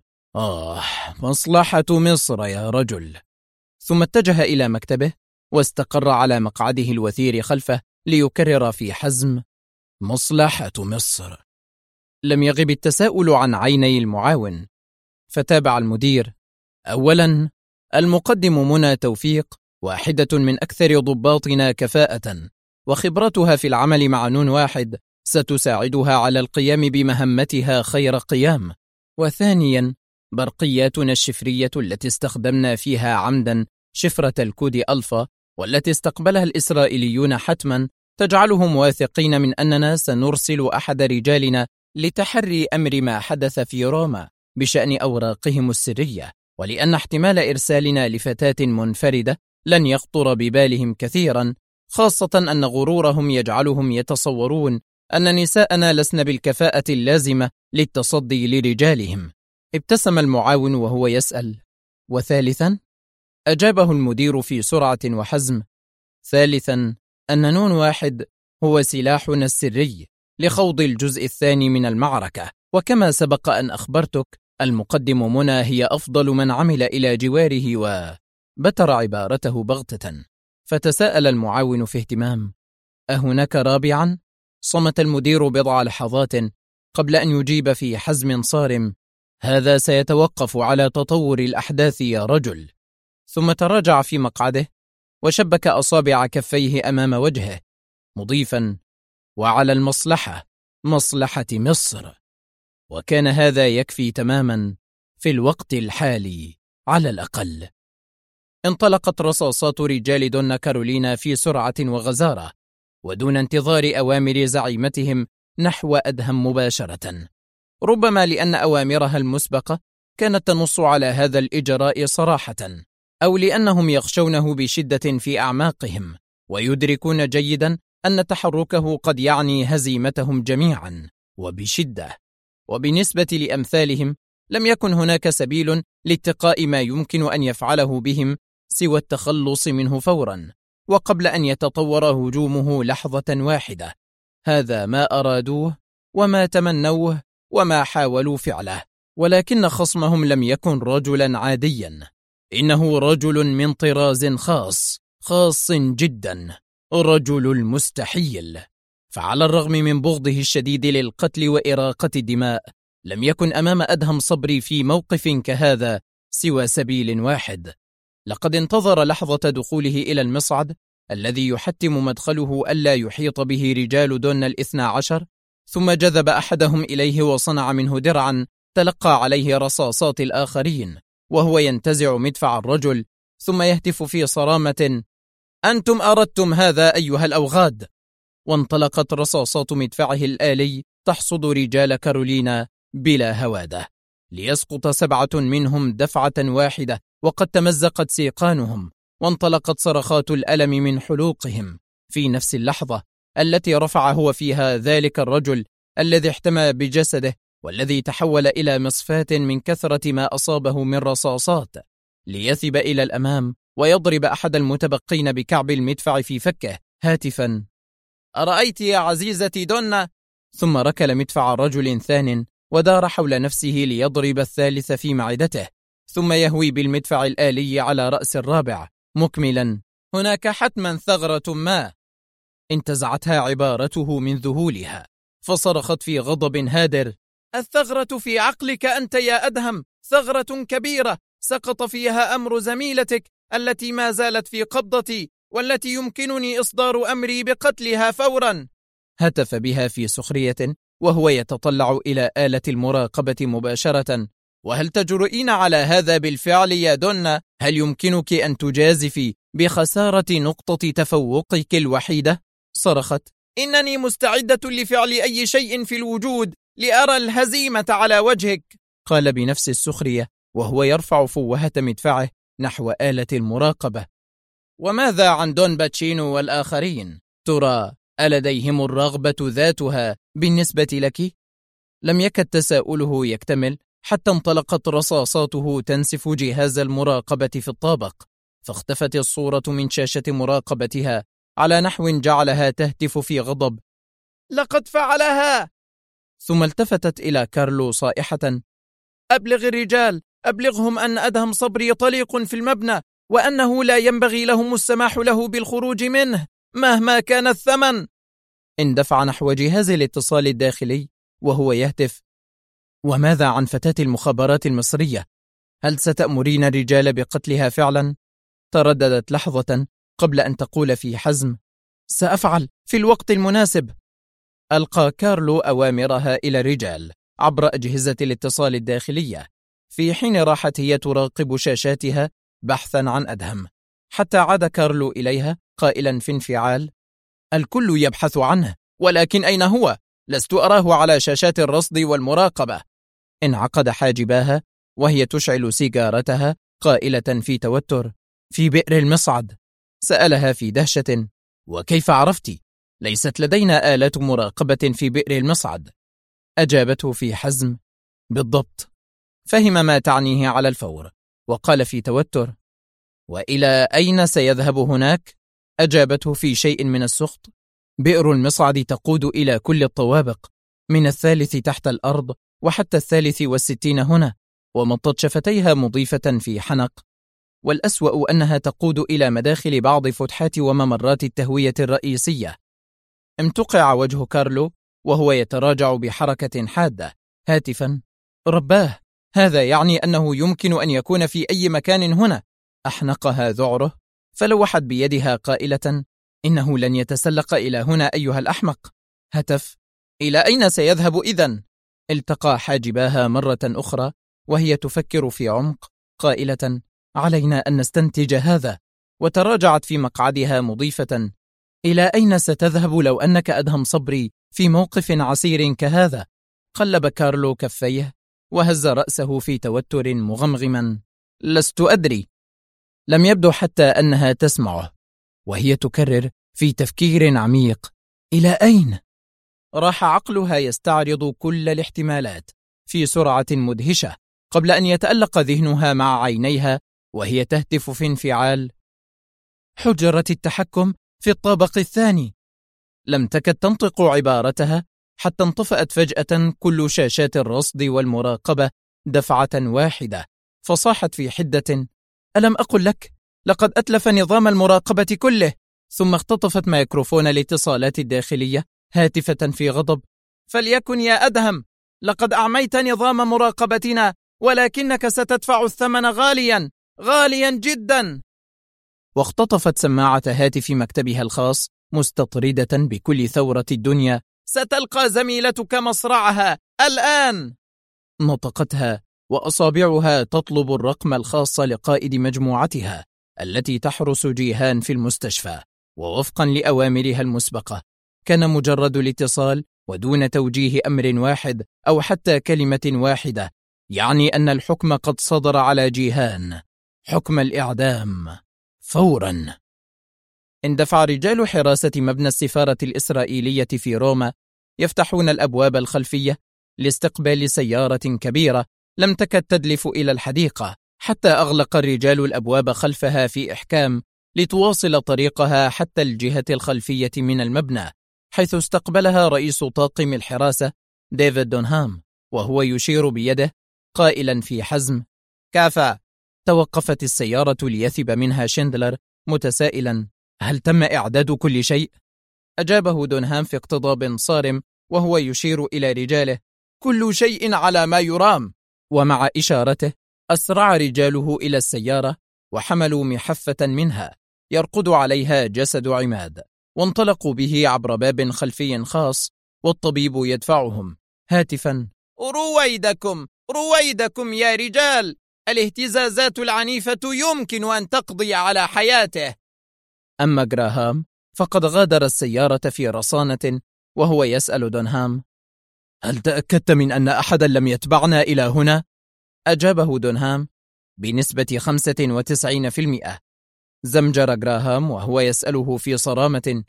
مصلحة مصر يا رجل. ثم اتجه إلى مكتبه واستقر على مقعده الوثير خلفه ليكرر في حزم: مصلحة مصر. لم يغب التساؤل عن عيني المعاون، فتابع المدير: أولا، المقدم منى توفيق واحدة من أكثر ضباطنا كفاءة، وخبرتها في العمل مع نون واحد ستساعدها على القيام بمهمتها خير قيام. وثانيا، برقياتنا الشفرية التي استخدمنا فيها عمدا شفرة الكود ألفا والتي استقبلها الإسرائيليون حتما تجعلهم واثقين من أننا سنرسل أحد رجالنا لتحري أمر ما حدث في روما بشأن أوراقهم السرية، ولأن احتمال إرسالنا لفتاة منفردة لن يخطر ببالهم كثيرا، خاصة أن غرورهم يجعلهم يتصورون أن نساءنا لسن بالكفاءة اللازمة للتصدي لرجالهم. ابتسم المعاون وهو يسأل: وثالثا؟ أجابه المدير في سرعة وحزم: ثالثا، أن نون واحد هو سلاحنا السري لخوض الجزء الثاني من المعركة، وكما سبق أن أخبرتك المقدم منى هي أفضل من عمل إلى جواره. بتر عبارته بغتة، فتساءل المعاون في اهتمام: أهناك رابعا؟ صمت المدير بضع لحظات قبل أن يجيب في حزم صارم: هذا سيتوقف على تطور الأحداث يا رجل. ثم تراجع في مقعده وشبك أصابع كفيه أمام وجهه مضيفا: وعلى المصلحة، مصلحة مصر. وكان هذا يكفي تماما في الوقت الحالي على الأقل. انطلقت رصاصات رجال دون كارولينا في سرعة وغزارة، ودون انتظار أوامر زعيمتهم نحو أدهم مباشرة، ربما لأن أوامرها المسبقة كانت تنص على هذا الإجراء صراحة، أو لأنهم يخشونه بشدة في أعماقهم، ويدركون جيدا أن تحركه قد يعني هزيمتهم جميعا وبشدة. وبالنسبة لأمثالهم لم يكن هناك سبيل لاتقاء ما يمكن أن يفعله بهم سوى التخلص منه فورا، وقبل أن يتطور هجومه لحظة واحدة. هذا ما أرادوه وما تمنوه وما حاولوا فعله. ولكن خصمهم لم يكن رجلا عاديا، إنه رجل من طراز خاص جدا، رجل المستحيل. فعلى الرغم من بغضه الشديد للقتل وإراقة الدماء، لم يكن أمام أدهم صبري في موقف كهذا سوى سبيل واحد. لقد انتظر لحظة دخوله إلى المصعد الذي يحتم مدخله ألا يحيط به رجال دون 12، ثم جذب أحدهم إليه وصنع منه درعا تلقى عليه رصاصات الآخرين، وهو ينتزع مدفع الرجل، ثم يهتف في صرامة: أنتم أردتم هذا أيها الأوغاد. وانطلقت رصاصات مدفعه الآلي تحصد رجال كارولينا بلا هوادة، ليسقط 7 منهم دفعة واحدة، وقد تمزقت سيقانهم، وانطلقت صرخات الألم من حلوقهم في نفس اللحظة التي رفع هو فيها ذلك الرجل الذي احتمى بجسده، والذي تحول إلى مصفاة من كثرة ما أصابه من رصاصات، ليثب إلى الأمام ويضرب أحد المتبقين بكعب المدفع في فكه هاتفا: أرأيت يا عزيزتي دونا؟ ثم ركل مدفع رجل ثان ودار حول نفسه ليضرب الثالث في معدته، ثم يهوي بالمدفع الآلي على رأس الرابع مكملا: هناك حتما ثغرة ما. انتزعتها عبارته من ذهولها، فصرخت في غضب هادر: الثغرة في عقلك أنت يا أدهم، ثغرة كبيرة سقط فيها أمر زميلتك التي ما زالت في قبضتي، والتي يمكنني إصدار أمري بقتلها فورا. هتف بها في سخرية وهو يتطلع إلى آلة المراقبة مباشرة: وهل تجرؤين على هذا بالفعل يا دونا؟ هل يمكنك أن تجازفي بخسارة نقطة تفوقك الوحيدة؟ صرخت: إنني مستعدة لفعل أي شيء في الوجود لأرى الهزيمة على وجهك. قال بنفس السخرية وهو يرفع فوهة مدفعه نحو آلة المراقبة: وماذا عن دون باتشينو والآخرين؟ ترى ألديهم الرغبة ذاتها بالنسبة لك؟ لم يكد تساؤله يكتمل حتى انطلقت رصاصاته تنسف جهاز المراقبة في الطابق، فاختفت الصورة من شاشة مراقبتها على نحو جعلها تهتف في غضب: لقد فعلها! ثم التفتت إلى كارلو صائحة: أبلغ الرجال، أبلغهم أن أدهم صبري طليق في المبنى، وأنه لا ينبغي لهم السماح له بالخروج منه مهما كان الثمن. اندفع نحو جهاز الاتصال الداخلي وهو يهتف: وماذا عن فتاة المخابرات المصرية؟ هل ستأمرين الرجال بقتلها فعلا؟ ترددت لحظة قبل أن تقول في حزم: سأفعل في الوقت المناسب. ألقى كارلو أوامرها إلى الرجال عبر أجهزة الاتصال الداخلية، في حين راحت هي تراقب شاشاتها بحثا عن أدهم، حتى عاد كارلو إليها قائلا في انفعال: الكل يبحث عنه، ولكن أين هو؟ لست أراه على شاشات الرصد والمراقبة. انعقد حاجباها وهي تشعل سيجارتها قائلة في توتر: في بئر المصعد. سألها في دهشة: وكيف عرفتِ؟ ليست لدينا آلات مراقبة في بئر المصعد. أجابته في حزم: بالضبط. فهم ما تعنيه على الفور وقال في توتر: وإلى أين سيذهب هناك؟ أجابته في شيء من السخط: بئر المصعد تقود إلى كل الطوابق، من 3 تحت الأرض وحتى 63 هنا. ومطت شفتيها مضيفة في حنق: والأسوأ أنها تقود إلى مداخل بعض فتحات وممرات التهوية الرئيسية. امتقع وجه كارلو وهو يتراجع بحركة حادة هاتفا: رباه، هذا يعني أنه يمكن أن يكون في أي مكان هنا. أحنقها ذعره، فلوحت بيدها قائلة: إنه لن يتسلق إلى هنا أيها الأحمق. هتف: إلى أين سيذهب إذن؟ التقى حاجباها مرة أخرى وهي تفكر في عمق قائلة: علينا أن نستنتج هذا. وتراجعت في مقعدها مضيفة: إلى أين ستذهب لو أنك أدهم صبري في موقف عسير كهذا؟ قلب كارلو كفيه وهز رأسه في توتر مغمغما: لست أدري. لم يبدو حتى أنها تسمعه وهي تكرر في تفكير عميق: إلى أين؟ راح عقلها يستعرض كل الاحتمالات في سرعة مدهشة قبل أن يتألق ذهنها مع عينيها وهي تهتف في انفعال: حجرة التحكم في الطابق الثاني. لم تكد تنطق عبارتها حتى انطفأت فجأة كل شاشات الرصد والمراقبة دفعة واحدة، فصاحت في حدة: ألم أقل لك؟ لقد أتلف نظام المراقبة كله. ثم اختطفت ميكروفون الاتصالات الداخلية هاتفة في غضب: فليكن يا أدهم، لقد أعميت نظام مراقبتنا، ولكنك ستدفع الثمن غاليا غاليا جدا. واختطفت سماعة هاتف مكتبها الخاص مستطردة بكل ثورة الدنيا: ستلقى زميلتك مصرعها الآن. نطقتها وأصابعها تطلب الرقم الخاص لقائد مجموعتها التي تحرس جيهان في المستشفى، ووفقا لأوامرها المسبقة كان مجرد الاتصال ودون توجيه أمر واحد أو حتى كلمة واحدة يعني أن الحكم قد صدر على جيهان، حكم الإعدام فورا. اندفع رجال حراسة مبنى السفارة الإسرائيلية في روما يفتحون الأبواب الخلفية لاستقبال سيارة كبيرة لم تكد تدلف إلى الحديقة، حتى أغلق الرجال الأبواب خلفها في إحكام لتواصل طريقها حتى الجهة الخلفية من المبنى، حيث استقبلها رئيس طاقم الحراسة ديفيد دونهام وهو يشير بيده قائلا في حزم: كافى. توقفت السيارة ليثب منها شندلر متسائلا: هل تم إعداد كل شيء؟ أجابه دونهام في اقتضاب صارم وهو يشير إلى رجاله: كل شيء على ما يرام. ومع إشارته أسرع رجاله إلى السيارة وحملوا محفة منها يرقد عليها جسد عماد، وانطلقوا به عبر باب خلفي خاص والطبيب يدفعهم هاتفا: رويدكم رويدكم يا رجال، الاهتزازات العنيفة يمكن أن تقضي على حياته. أما جراهام فقد غادر السيارة في رصانة وهو يسأل دونهام: هل تأكدت من أن أحدا لم يتبعنا إلى هنا؟ أجابه دونهام: بنسبة 95%. زمجر جراهام وهو يسأله في صرامة: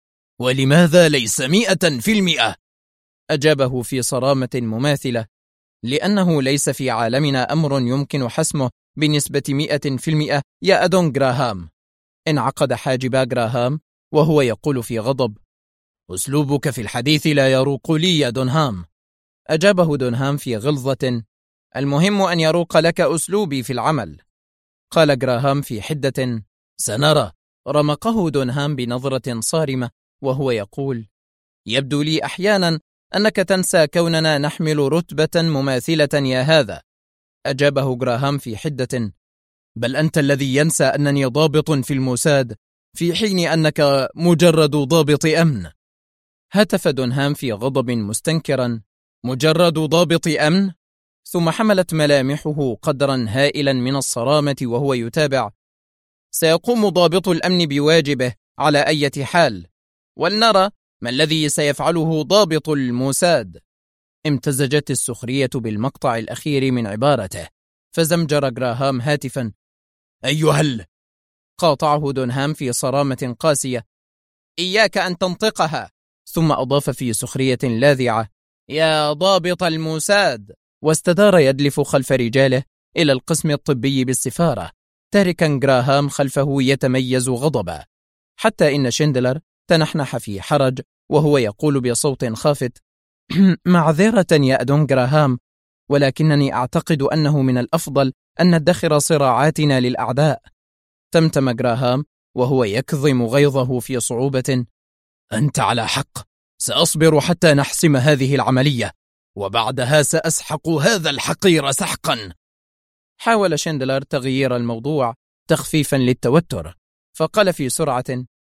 ولماذا ليس 100%؟ أجابه في صرامة مماثلة: لأنه ليس في عالمنا أمر يمكن حسمه بنسبة 100% يا أدون جراهام. انعقد حاجبا جراهام وهو يقول في غضب: أسلوبك في الحديث لا يروق لي يا دونهام. أجابه دونهام في غلظة: المهم أن يروق لك أسلوبي في العمل. قال جراهام في حدة: سنرى. رمقه دونهام بنظرة صارمة وهو يقول: يبدو لي أحيانا أنك تنسى كوننا نحمل رتبة مماثلة يا هذا. أجابه جراهام في حدة: بل أنت الذي ينسى أنني ضابط في الموساد في حين أنك مجرد ضابط أمن. هتف دونهام في غضب مستنكرا: مجرد ضابط أمن؟ ثم حملت ملامحه قدرا هائلا من الصرامة وهو يتابع: سيقوم ضابط الأمن بواجبه على أي حال، ولنرى ما الذي سيفعله ضابط الموساد. امتزجت السخرية بالمقطع الأخير من عبارته، فزمجر جراهام هاتفا: أيها قاطعه دونهام في صرامة قاسية: إياك أن تنطقها. ثم أضاف في سخرية لاذعة: يا ضابط الموساد. واستدار يدلف خلف رجاله إلى القسم الطبي بالسفارة، تاركا جراهام خلفه يتميز غضبا، حتى إن شندلر تنحنح في حرج وهو يقول بصوت خافت: معذرة يا أدون جراهام، ولكنني أعتقد أنه من الأفضل أن ندخر صراعاتنا للأعداء. تمتم جراهام وهو يكظم غيظه في صعوبة: أنت على حق، سأصبر حتى نحسم هذه العملية، وبعدها سأسحق هذا الحقير سحقا. حاول شندلر تغيير الموضوع تخفيفا للتوتر، فقال في سرعة: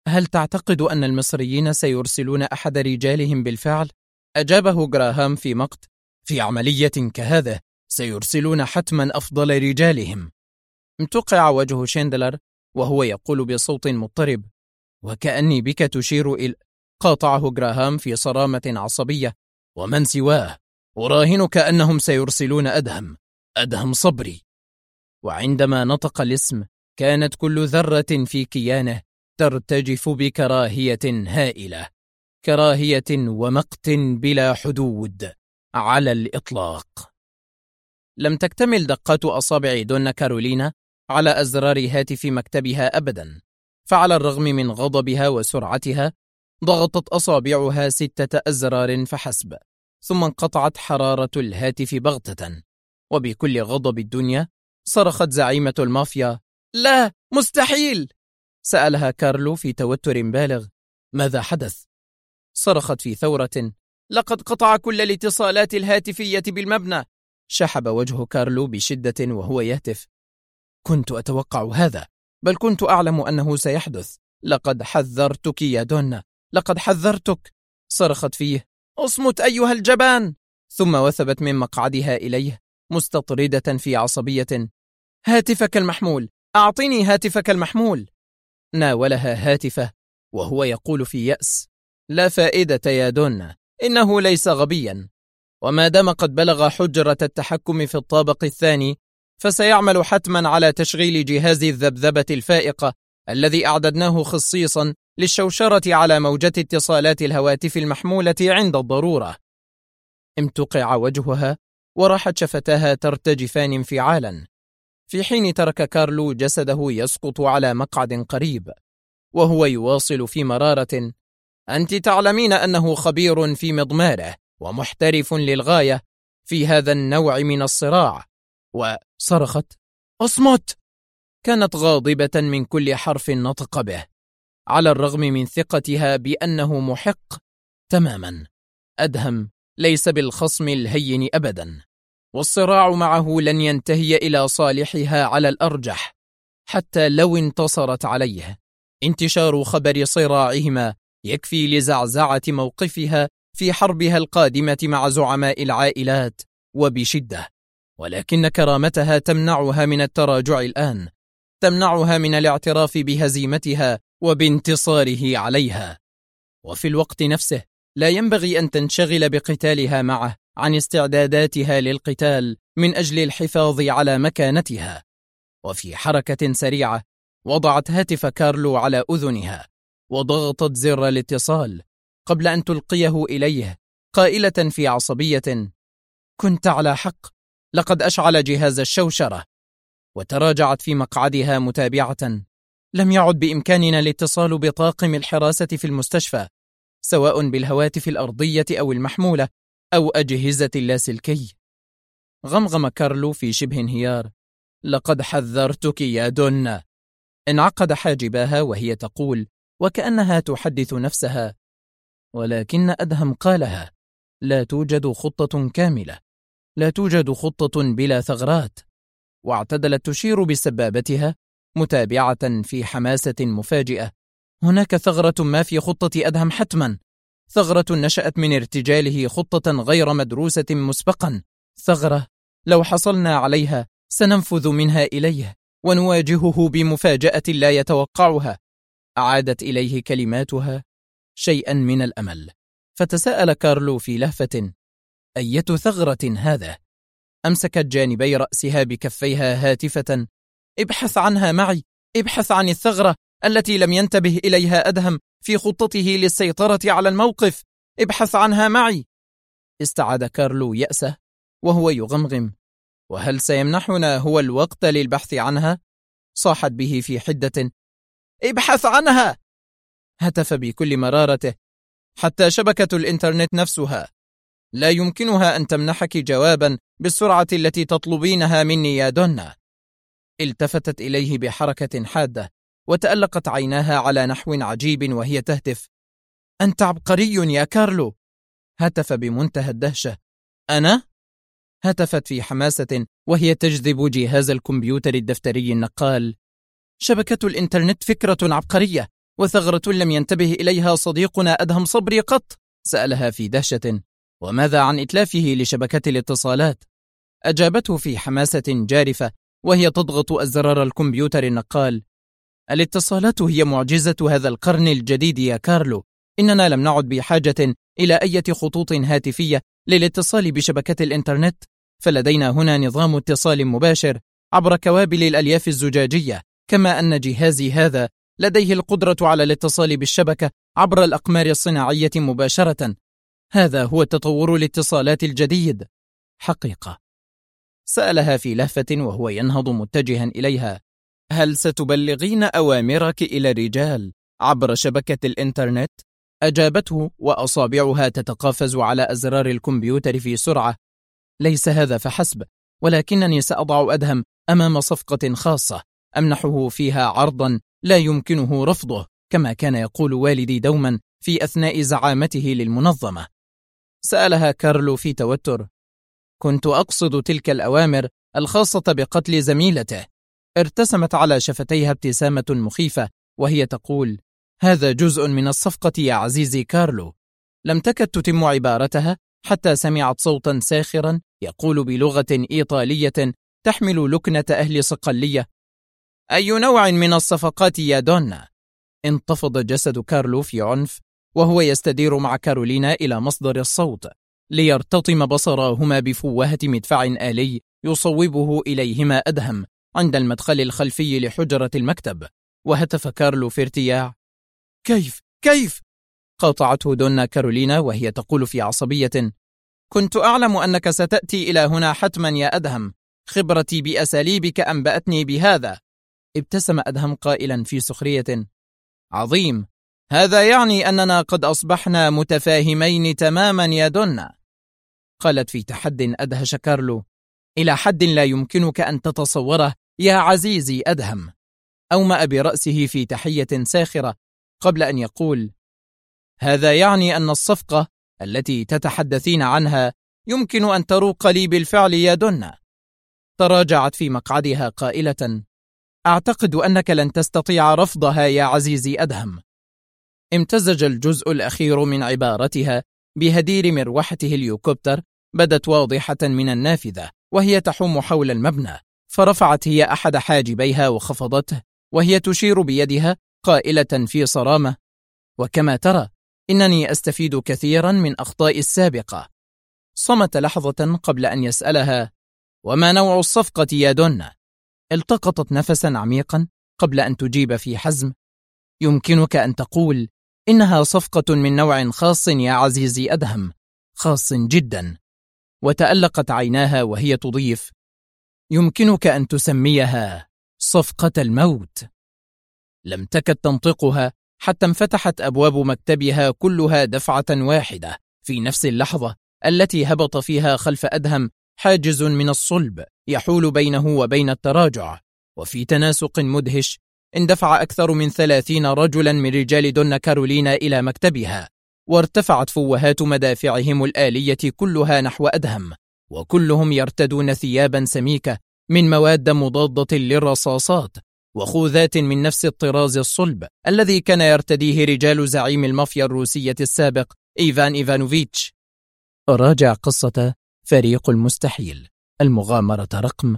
هل تعتقد أن المصريين سيرسلون أحد رجالهم بالفعل؟ أجابه جراهام في مقت: في عملية كهذا سيرسلون حتما أفضل رجالهم. امتقع وجه شندلر وهو يقول بصوت مضطرب: وكأني بك تشير إلى... قاطعه جراهام في صرامة عصبية: ومن سواه، أراهنك أنهم سيرسلون أدهم صبري. وعندما نطق الاسم كانت كل ذرة في كيانه ترتجف بكراهية هائلة، كراهية ومقت بلا حدود على الإطلاق. لم تكتمل دقات أصابع دونا كارولينا على أزرار هاتف مكتبها أبدا، فعلى الرغم من غضبها وسرعتها ضغطت أصابعها 6 أزرار فحسب، ثم انقطعت حرارة الهاتف بغتة، وبكل غضب الدنيا صرخت زعيمة المافيا: لا، مستحيل! سألها كارلو في توتر بالغ: ماذا حدث؟ صرخت في ثورة: لقد قطع كل الاتصالات الهاتفية بالمبنى. شحب وجه كارلو بشدة وهو يهتف: كنت أتوقع هذا، بل كنت أعلم أنه سيحدث. لقد حذرتك يا دونا، لقد حذرتك. صرخت فيه: اصمت أيها الجبان. ثم وثبت من مقعدها إليه مستطردة في عصبية: هاتفك المحمول، أعطني هاتفك المحمول. ناولها هاتفه وهو يقول في يأس: لا فائدة يا دونا، إنه ليس غبيا، وما دام قد بلغ حجرة التحكم في الطابق الثاني فسيعمل حتما على تشغيل جهاز الذبذبة الفائقة الذي أعددناه خصيصا للشوشرة على موجات اتصالات الهواتف المحمولة عند الضرورة. امتقع وجهها وراحت شفتاها ترتجفان انفعالا، في حين ترك كارلو جسده يسقط على مقعد قريب وهو يواصل في مرارة: أنت تعلمين أنه خبير في مضماره ومحترف للغاية في هذا النوع من الصراع. وصرخت: اصمت! كانت غاضبة من كل حرف نطق به، على الرغم من ثقتها بأنه محق تماما. أدهم ليس بالخصم الهين أبدا، والصراع معه لن ينتهي إلى صالحها على الأرجح حتى لو انتصرت عليه. انتشار خبر صراعهما يكفي لزعزعة موقفها في حربها القادمة مع زعماء العائلات وبشدة، ولكن كرامتها تمنعها من التراجع الآن، تمنعها من الاعتراف بهزيمتها وبانتصاره عليها. وفي الوقت نفسه لا ينبغي أن تنشغل بقتالها معه عن استعداداتها للقتال من أجل الحفاظ على مكانتها. وفي حركة سريعة وضعت هاتف كارلو على أذنها وضغطت زر الاتصال قبل أن تلقيه إليه، قائلة في عصبية: كنت على حق، لقد أشعل جهاز الشوشرة. وتراجعت في مقعدها متابعة: لم يعد بإمكاننا الاتصال بطاقم الحراسة في المستشفى، سواء بالهواتف الأرضية أو المحمولة أو أجهزة اللاسلكي. غمغم كارلو في شبه انهيار: لقد حذرتك يا دونا. انعقد حاجباها وهي تقول وكأنها تحدث نفسها: ولكن أدهم قالها، لا توجد خطة كاملة، لا توجد خطة بلا ثغرات. واعتدلت تشير بسبابتها متابعة في حماسة مفاجئة: هناك ثغرة ما في خطة أدهم حتما، ثغرة نشأت من ارتجاله خطة غير مدروسة مسبقا، ثغرة لو حصلنا عليها سننفذ منها إليه ونواجهه بمفاجأة لا يتوقعها. أعادت إليه كلماتها شيئا من الأمل، فتساءل كارلو في لهفة: أية ثغرة هذا؟ أمسكت جانبي رأسها بكفيها هاتفة: ابحث عنها معي، ابحث عن الثغرة التي لم ينتبه إليها أدهم في خطته للسيطرة على الموقف، ابحث عنها معي. استعاد كارلو يأسه وهو يغمغم: وهل سيمنحنا هو الوقت للبحث عنها؟ صاحت به في حدة: ابحث عنها! هتف بكل مرارته: حتى شبكة الإنترنت نفسها لا يمكنها أن تمنحك جوابا بالسرعة التي تطلبينها مني يا دونا. التفتت إليه بحركة حادة وتألقت عيناها على نحو عجيب وهي تهتف: أنت عبقري يا كارلو. هتف بمنتهى الدهشة: أنا؟ هتفت في حماسة وهي تجذب جهاز الكمبيوتر الدفتري النقال: شبكة الإنترنت فكرة عبقرية، وثغرة لم ينتبه إليها صديقنا أدهم صبري قط؟ سألها في دهشة. وماذا عن إتلافه لشبكة الاتصالات؟ أجابته في حماسة جارفة وهي تضغط أزرار الكمبيوتر النقال: الاتصالات هي معجزة هذا القرن الجديد يا كارلو. إننا لم نعد بحاجة إلى أي خطوط هاتفية للاتصال بشبكة الإنترنت، فلدينا هنا نظام اتصال مباشر عبر كوابل الألياف الزجاجية، كما أن جهازي هذا لديه القدرة على الاتصال بالشبكة عبر الأقمار الصناعية مباشرة. هذا هو تطور الاتصالات الجديد حقيقة. سألها في لهفة وهو ينهض متجها إليها: هل ستبلغين أوامرك إلى الرجال عبر شبكة الإنترنت؟ أجابته وأصابعها تتقافز على أزرار الكمبيوتر في سرعة: ليس هذا فحسب، ولكنني سأضع أدهم أمام صفقة خاصة أمنحه فيها عرضا لا يمكنه رفضه، كما كان يقول والدي دوما في أثناء زعامته للمنظمة. سألها كارلو في توتر: كنت أقصد تلك الأوامر الخاصة بقتل زميلته. ارتسمت على شفتيها ابتسامة مخيفة وهي تقول: هذا جزء من الصفقة يا عزيزي كارلو. لم تكد تتم عبارتها حتى سمعت صوتا ساخرا يقول بلغة إيطالية تحمل لكنة أهل صقلية: أي نوع من الصفقات يا دونا؟ انتفض جسد كارلو في عنف وهو يستدير مع كارولينا إلى مصدر الصوت ليرتطم بصراهما بفوهة مدفع آلي يصوبه إليهما أدهم عند المدخل الخلفي لحجرة المكتب. وهتف كارلو في ارتياع: كيف؟ قاطعته دونا كارولينا وهي تقول في عصبية: كنت أعلم أنك ستأتي إلى هنا حتما يا أدهم، خبرتي بأساليبك أنبأتني بهذا. ابتسم أدهم قائلا في سخرية: عظيم، هذا يعني أننا قد أصبحنا متفاهمين تماما يا دونا. قالت في تحد أدهش كارلو: إلى حد لا يمكنك أن تتصوره يا عزيزي أدهم. أومأ برأسه في تحية ساخرة قبل أن يقول: هذا يعني أن الصفقة التي تتحدثين عنها يمكن أن تروق لي بالفعل يا دونا. تراجعت في مقعدها قائلة: أعتقد أنك لن تستطيع رفضها يا عزيزي أدهم. امتزج الجزء الأخير من عبارتها بهدير مروحة هليوكوبتر بدت واضحة من النافذة وهي تحوم حول المبنى، فرفعت هي أحد حاجبيها وخفضته وهي تشير بيدها قائلة في صرامة: وكما ترى إنني أستفيد كثيرا من أخطائي السابقة. صمت لحظة قبل أن يسألها: وما نوع الصفقة يا دونا؟ التقطت نفسا عميقا قبل أن تجيب في حزم: يمكنك أن تقول إنها صفقة من نوع خاص يا عزيزي أدهم، خاص جدا. وتألقت عيناها وهي تضيف: يمكنك أن تسميها صفقة الموت. لم تكد تنطقها حتى انفتحت أبواب مكتبها كلها دفعة واحدة في نفس اللحظة التي هبط فيها خلف أدهم حاجز من الصلب يحول بينه وبين التراجع. وفي تناسق مدهش اندفع أكثر من 30 رجلا من رجال دونا كارولينا إلى مكتبها، وارتفعت فوهات مدافعهم الآلية كلها نحو أدهم، وكلهم يرتدون ثيابا سميكة من مواد مضادة للرصاصات وخوذات من نفس الطراز الصلب الذي كان يرتديه رجال زعيم المافيا الروسية السابق إيفان إيفانوفيتش. راجع قصة فريق المستحيل، المغامرة رقم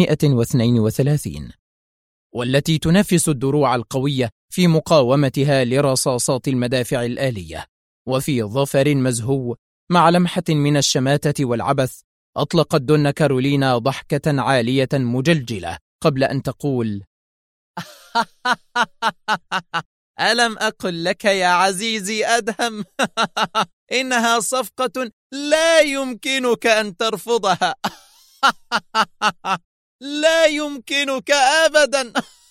132، والتي تنافس الدروع القوية في مقاومتها لرصاصات المدافع الآلية. وفي ظفر مزهو مع لمحة من الشماتة والعبث أطلقت دونا كارولينا ضحكة عالية مجلجلة قبل أن تقول: ألم أقل لك يا عزيزي أدهم إنها صفقة لا يمكنك أن ترفضها. لا يمكنك أبدا.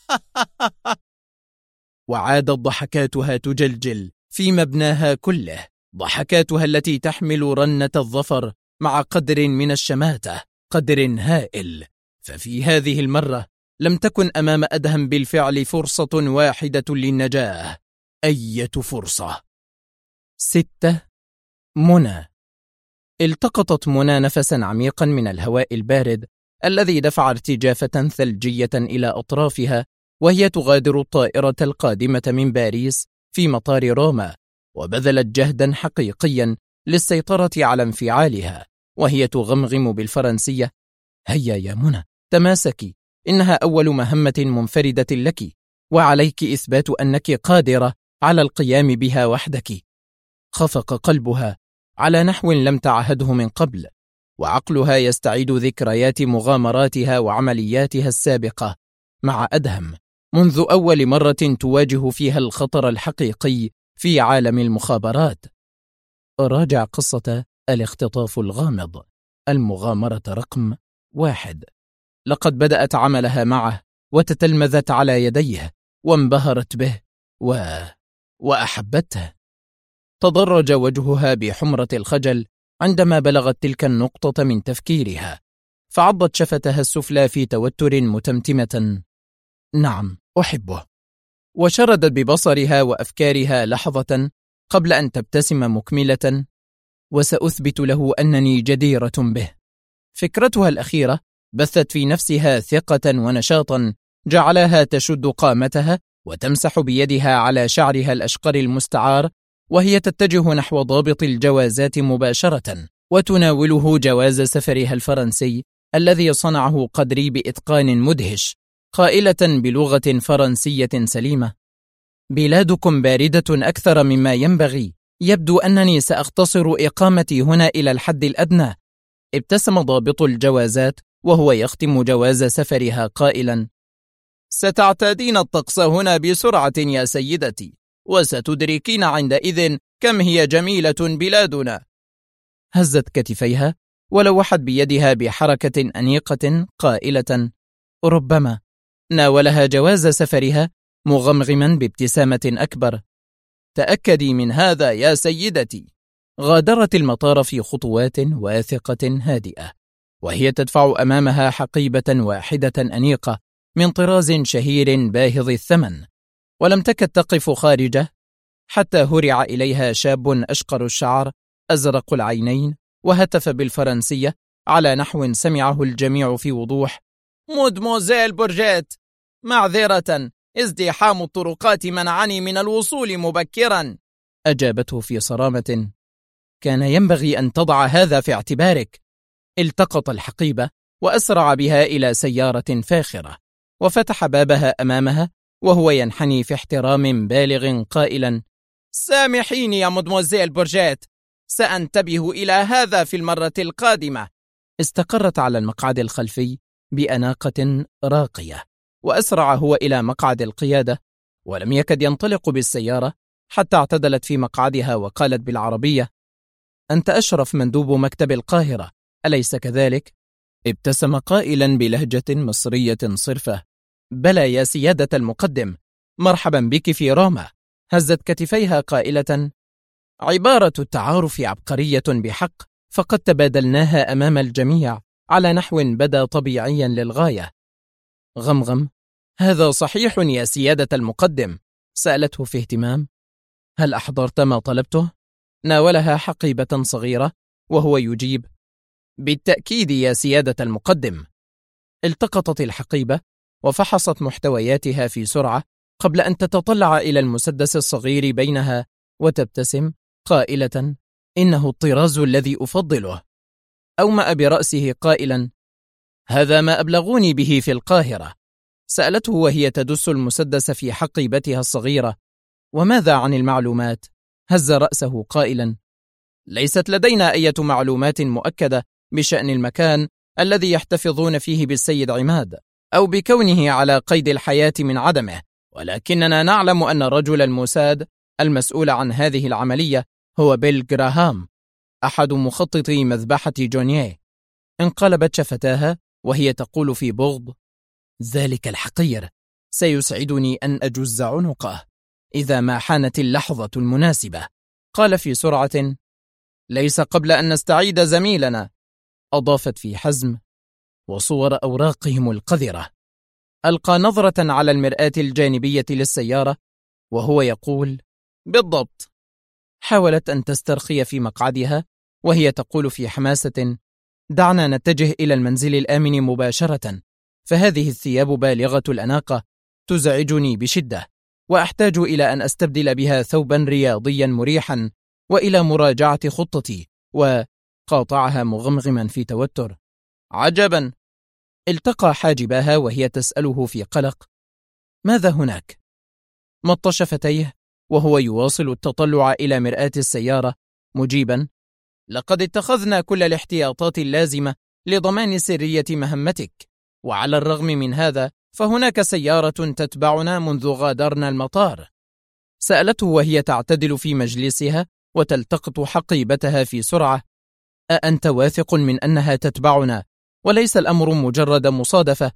وعادت ضحكاتها تجلجل في مبناها كله، ضحكاتها التي تحمل رنة الظفر مع قدر من الشماتة، قدر هائل. ففي هذه المرة لم تكن أمام أدهم بالفعل فرصة واحدة للنجاة. أية فرصة؟ 6. منى. التقطت منى نفسا عميقا من الهواء البارد الذي دفع ارتجافة ثلجية إلى أطرافها وهي تغادر الطائرة القادمة من باريس في مطار روما، وبذلت جهدا حقيقيا للسيطرة على انفعالها وهي تغمغم بالفرنسية: هيا يا منى، تماسكي، إنها أول مهمة منفردة لك، وعليك إثبات أنك قادرة على القيام بها وحدك. خفق قلبها على نحو لم تعهده من قبل، وعقلها يستعيد ذكريات مغامراتها وعملياتها السابقة مع أدهم منذ أول مرة تواجه فيها الخطر الحقيقي في عالم المخابرات. راجع قصة الاختطاف الغامض، المغامرة رقم 1. لقد بدأت عملها معه وتتلمذت على يديه وانبهرت به وأحبته. تضرج وجهها بحمرة الخجل عندما بلغت تلك النقطة من تفكيرها، فعضت شفتها السفلى في توتر متمتمة: نعم، أحبه. وشردت ببصرها وأفكارها لحظة قبل أن تبتسم مكملة: وسأثبت له أنني جديرة به. فكرتها الأخيرة بثت في نفسها ثقة ونشاطا جعلها تشد قامتها وتمسح بيدها على شعرها الأشقر المستعار وهي تتجه نحو ضابط الجوازات مباشرة وتناوله جواز سفرها الفرنسي الذي صنعه قدري بإتقان مدهش، قائلة بلغة فرنسية سليمة: بلادكم باردة أكثر مما ينبغي، يبدو أنني سأختصر إقامتي هنا إلى الحد الأدنى. ابتسم ضابط الجوازات وهو يختم جواز سفرها قائلا: ستعتادين الطقس هنا بسرعة يا سيدتي، وستدركين عندئذ كم هي جميلة بلادنا. هزت كتفيها ولوحت بيدها بحركة أنيقة قائلة: ربما. ناولها جواز سفرها مغمغما بابتسامة أكبر: تأكدي من هذا يا سيدتي. غادرت المطار في خطوات واثقة هادئة، وهي تدفع أمامها حقيبة واحدة أنيقة من طراز شهير باهظ الثمن، ولم تكد تقف خارجه حتى هرع إليها شاب أشقر الشعر أزرق العينين وهتف بالفرنسية على نحو سمعه الجميع في وضوح: مودموزيل بورجيت، معذرة، ازدحام الطرقات منعني من الوصول مبكرا. أجابته في صرامة: كان ينبغي أن تضع هذا في اعتبارك. التقط الحقيبة وأسرع بها إلى سيارة فاخرة وفتح بابها أمامها وهو ينحني في احترام بالغ قائلا: سامحيني يا مدموزيل بورجيت، سأنتبه إلى هذا في المرة القادمة. استقرت على المقعد الخلفي بأناقة راقية، وأسرع هو إلى مقعد القيادة، ولم يكد ينطلق بالسيارة حتى اعتدلت في مقعدها وقالت بالعربية: أنت أشرف مندوب مكتب القاهرة، أليس كذلك؟ ابتسم قائلا بلهجة مصرية صرفة: بلى يا سيادة المقدم، مرحبا بك في روما. هزت كتفيها قائلة: عبارة التعارف عبقرية بحق، فقد تبادلناها أمام الجميع على نحو بدا طبيعيا للغاية. غمغم: هذا صحيح يا سيادة المقدم. سألته في اهتمام: هل أحضرت ما طلبته؟ ناولها حقيبة صغيرة وهو يجيب: بالتأكيد يا سيادة المقدم. التقطت الحقيبة وفحصت محتوياتها في سرعة قبل أن تتطلع إلى المسدس الصغير بينها وتبتسم قائلة: إنه الطراز الذي أفضله. أومأ برأسه قائلا: هذا ما أبلغوني به في القاهرة. سألته وهي تدس المسدس في حقيبتها الصغيرة: وماذا عن المعلومات؟ هز رأسه قائلا: ليست لدينا أي معلومات مؤكدة بشأن المكان الذي يحتفظون فيه بالسيد عماد أو بكونه على قيد الحياة من عدمه، ولكننا نعلم أن رجل الموساد المسؤول عن هذه العملية هو بيل جراهام، أحد مخططي مذبحة جونيه. انقلبت شفتاها وهي تقول في بغض: ذلك الحقير سيسعدني أن أجز عنقه إذا ما حانت اللحظة المناسبة. قال في سرعة: ليس قبل أن نستعيد زميلنا. أضافت في حزم: وصور أوراقهم القذرة. ألقى نظرة على المرآة الجانبية للسيارة وهو يقول: بالضبط. حاولت أن تسترخي في مقعدها وهي تقول في حماسة: دعنا نتجه إلى المنزل الآمن مباشرة، فهذه الثياب بالغة الأناقة تزعجني بشدة، وأحتاج إلى أن أستبدل بها ثوبا رياضيا مريحا، وإلى مراجعة خطتي. وقاطعها مغمغما في توتر. عجبا. التقى حاجباها وهي تسأله في قلق: ماذا هناك؟ مط شفتيه وهو يواصل التطلع إلى مرآة السيارة مجيبا: لقد اتخذنا كل الاحتياطات اللازمة لضمان سرية مهمتك، وعلى الرغم من هذا فهناك سيارة تتبعنا منذ غادرنا المطار. سألته وهي تعتدل في مجلسها وتلتقط حقيبتها في سرعة: أأنت واثق من أنها تتبعنا وليس الأمر مجرد مصادفة؟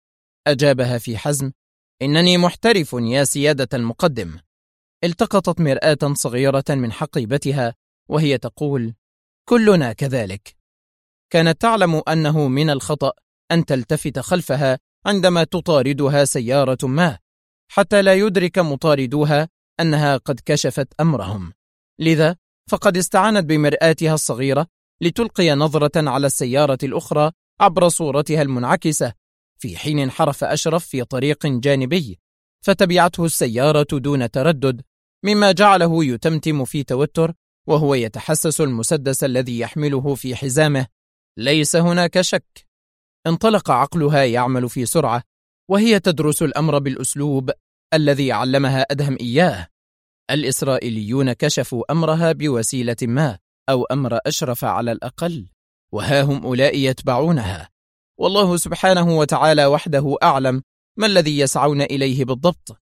أجابها في حزم: إنني محترف يا سيادة المقدم. التقطت مرآة صغيرة من حقيبتها وهي تقول: كلنا كذلك. كانت تعلم أنه من الخطأ أن تلتفت خلفها عندما تطاردها سيارة ما، حتى لا يدرك مطاردوها أنها قد كشفت أمرهم. لذا فقد استعانت بمرآتها الصغيرة لتلقي نظرة على السيارة الأخرى عبر صورتها المنعكسة، في حين انحرف أشرف في طريق جانبي، فتبعته السيارة دون تردد، مما جعله يتمتم في توتر وهو يتحسس المسدس الذي يحمله في حزامه. ليس هناك شك. انطلق عقلها يعمل في سرعة، وهي تدرس الأمر بالأسلوب الذي علمها أدهم إياه. الإسرائيليون كشفوا أمرها بوسيلة ما، أو أمر أشرف على الأقل، وها هم أولئك يتبعونها. والله سبحانه وتعالى وحده أعلم ما الذي يسعون إليه بالضبط.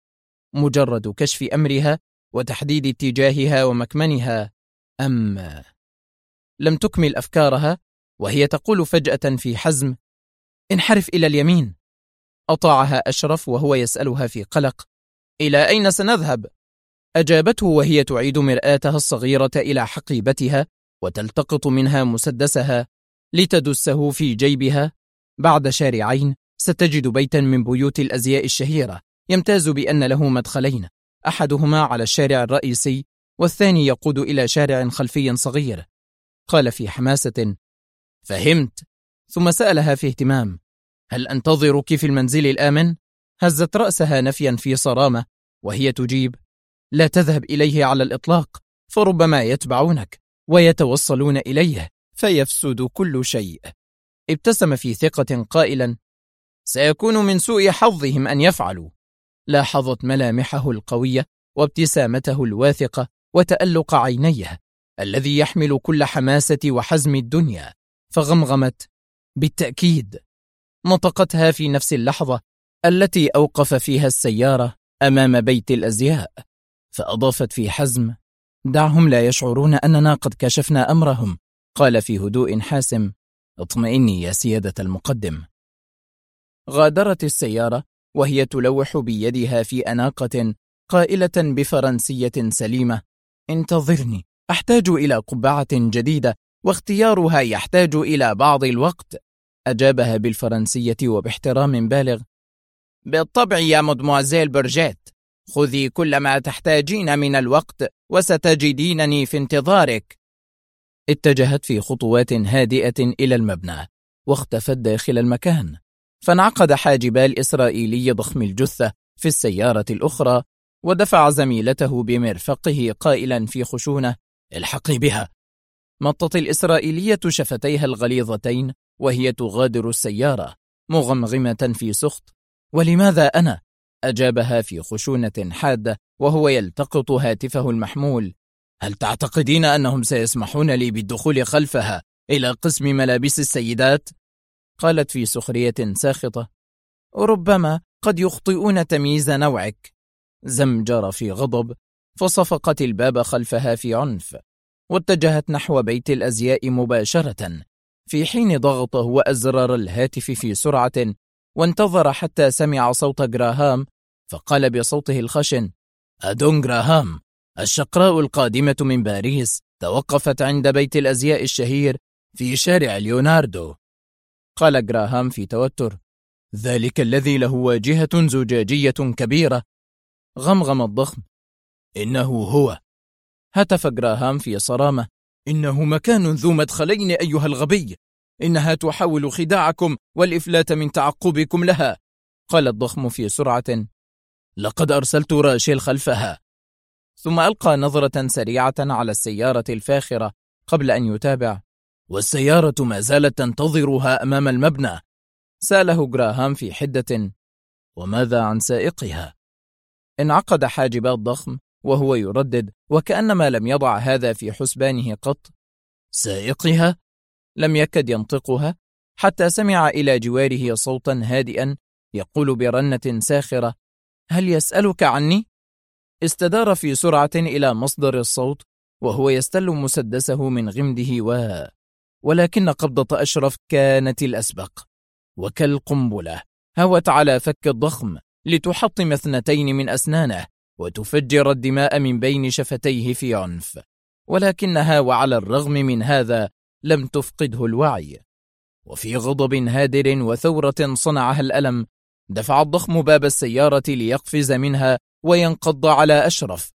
مجرد كشف أمرها وتحديد اتجاهها ومكمنها. أما لم تكمل أفكارها وهي تقول فجأة في حزم: انحرف إلى اليمين. أطاعها أشرف وهو يسألها في قلق: إلى أين سنذهب؟ أجابته وهي تعيد مرآتها الصغيرة إلى حقيبتها وتلتقط منها مسدسها لتدسه في جيبها. بعد شارعين ستجد بيتا من بيوت الأزياء الشهيرة يمتاز بأن له مدخلين، أحدهما على الشارع الرئيسي والثاني يقود إلى شارع خلفي صغير. قال في حماسة: فهمت. ثم سألها في اهتمام: هل أنتظرك في المنزل الآمن؟ هزت رأسها نفيا في صرامة وهي تجيب: لا تذهب إليه على الإطلاق، فربما يتبعونك ويتوصلون إليه فيفسد كل شيء. ابتسم في ثقة قائلا: سيكون من سوء حظهم أن يفعلوا. لاحظت ملامحه القوية وابتسامته الواثقة وتألق عينيه الذي يحمل كل حماسة وحزم الدنيا، فغمغمت: بالتأكيد. نطقتها في نفس اللحظة التي أوقف فيها السيارة أمام بيت الأزياء، فأضافت في حزم: دعهم لا يشعرون أننا قد كشفنا أمرهم. قال في هدوء حاسم: اطمئني يا سيادة المقدم. غادرت السيارة وهي تلوح بيدها في أناقة قائلة بفرنسية سليمة: انتظرني، أحتاج إلى قبعة جديدة واختيارها يحتاج إلى بعض الوقت. أجابها بالفرنسية وباحترام بالغ: بالطبع يا مدموزيل برجيت، خذي كل ما تحتاجين من الوقت وستجدينني في انتظارك. اتجهت في خطوات هادئة إلى المبنى واختفت داخل المكان، فانعقد حاجبا الإسرائيلي ضخم الجثة في السيارة الأخرى ودفع زميلته بمرفقه قائلا في خشونة: الحقي بها. مطت الإسرائيلية شفتيها الغليظتين وهي تغادر السيارة مغمغمة في سخط: ولماذا أنا؟ أجابها في خشونة حادة وهو يلتقط هاتفه المحمول: هل تعتقدين أنهم سيسمحون لي بالدخول خلفها إلى قسم ملابس السيدات؟ قالت في سخرية ساخطة: ربما قد يخطئون تمييز نوعك. زمجر في غضب فصفقت الباب خلفها في عنف واتجهت نحو بيت الأزياء مباشرة، في حين ضغط هو أزرار الهاتف في سرعة وانتظر حتى سمع صوت جراهام، فقال بصوته الخشن: أدون جراهام، الشقراء القادمة من باريس توقفت عند بيت الأزياء الشهير في شارع ليوناردو. قال جراهام في توتر: ذلك الذي له واجهة زجاجية كبيرة. غمغم الضخم: إنه هو. هتف جراهام في صرامة: إنه مكان ذو مدخلين أيها الغبي، إنها تحاول خداعكم والإفلات من تعقبكم لها. قال الضخم في سرعة: لقد أرسلت راشيل خلفها. ثم ألقى نظرة سريعة على السيارة الفاخرة قبل أن يتابع: والسيارة ما زالت تنتظرها أمام المبنى. سأله جراهام في حدة: وماذا عن سائقها؟ انعقد حاجبا الضخم وهو يردد وكأنما لم يضع هذا في حسبانه قط: سائقها؟ لم يكد ينطقها حتى سمع إلى جواره صوتا هادئا يقول برنة ساخرة: هل يسألك عني؟ استدار في سرعة إلى مصدر الصوت وهو يستل مسدسه من غمده ولكن قبضة أشرف كانت الأسبق، وكالقنبلة هوت على فك الضخم لتحطم 2 من أسنانه وتفجر الدماء من بين شفتيه في عنف، ولكنها وعلى الرغم من هذا لم تفقده الوعي. وفي غضب هادر وثورة صنعها الألم دفع الضخم باب السيارة ليقفز منها وينقض على أشرف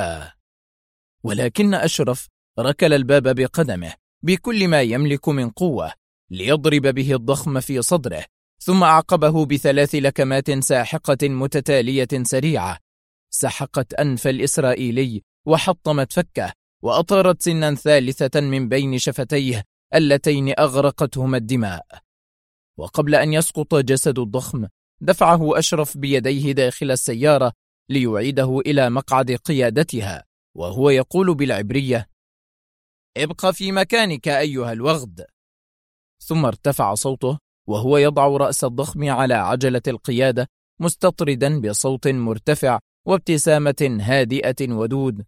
ولكن أشرف ركل الباب بقدمه بكل ما يملك من قوة ليضرب به الضخم في صدره، ثم أعقبه ب3 لكمات ساحقة متتالية سريعة سحقت أنف الإسرائيلي وحطمت فكه وأطارت سنا ثالثة من بين شفتيه اللتين أغرقتهما الدماء. وقبل أن يسقط جسد الضخم دفعه أشرف بيديه داخل السيارة ليعيده إلى مقعد قيادتها وهو يقول بالعبرية: ابق في مكانك أيها الوغد. ثم ارتفع صوته وهو يضع رأس الضخم على عجلة القيادة مستطردا بصوت مرتفع وابتسامة هادئة ودود: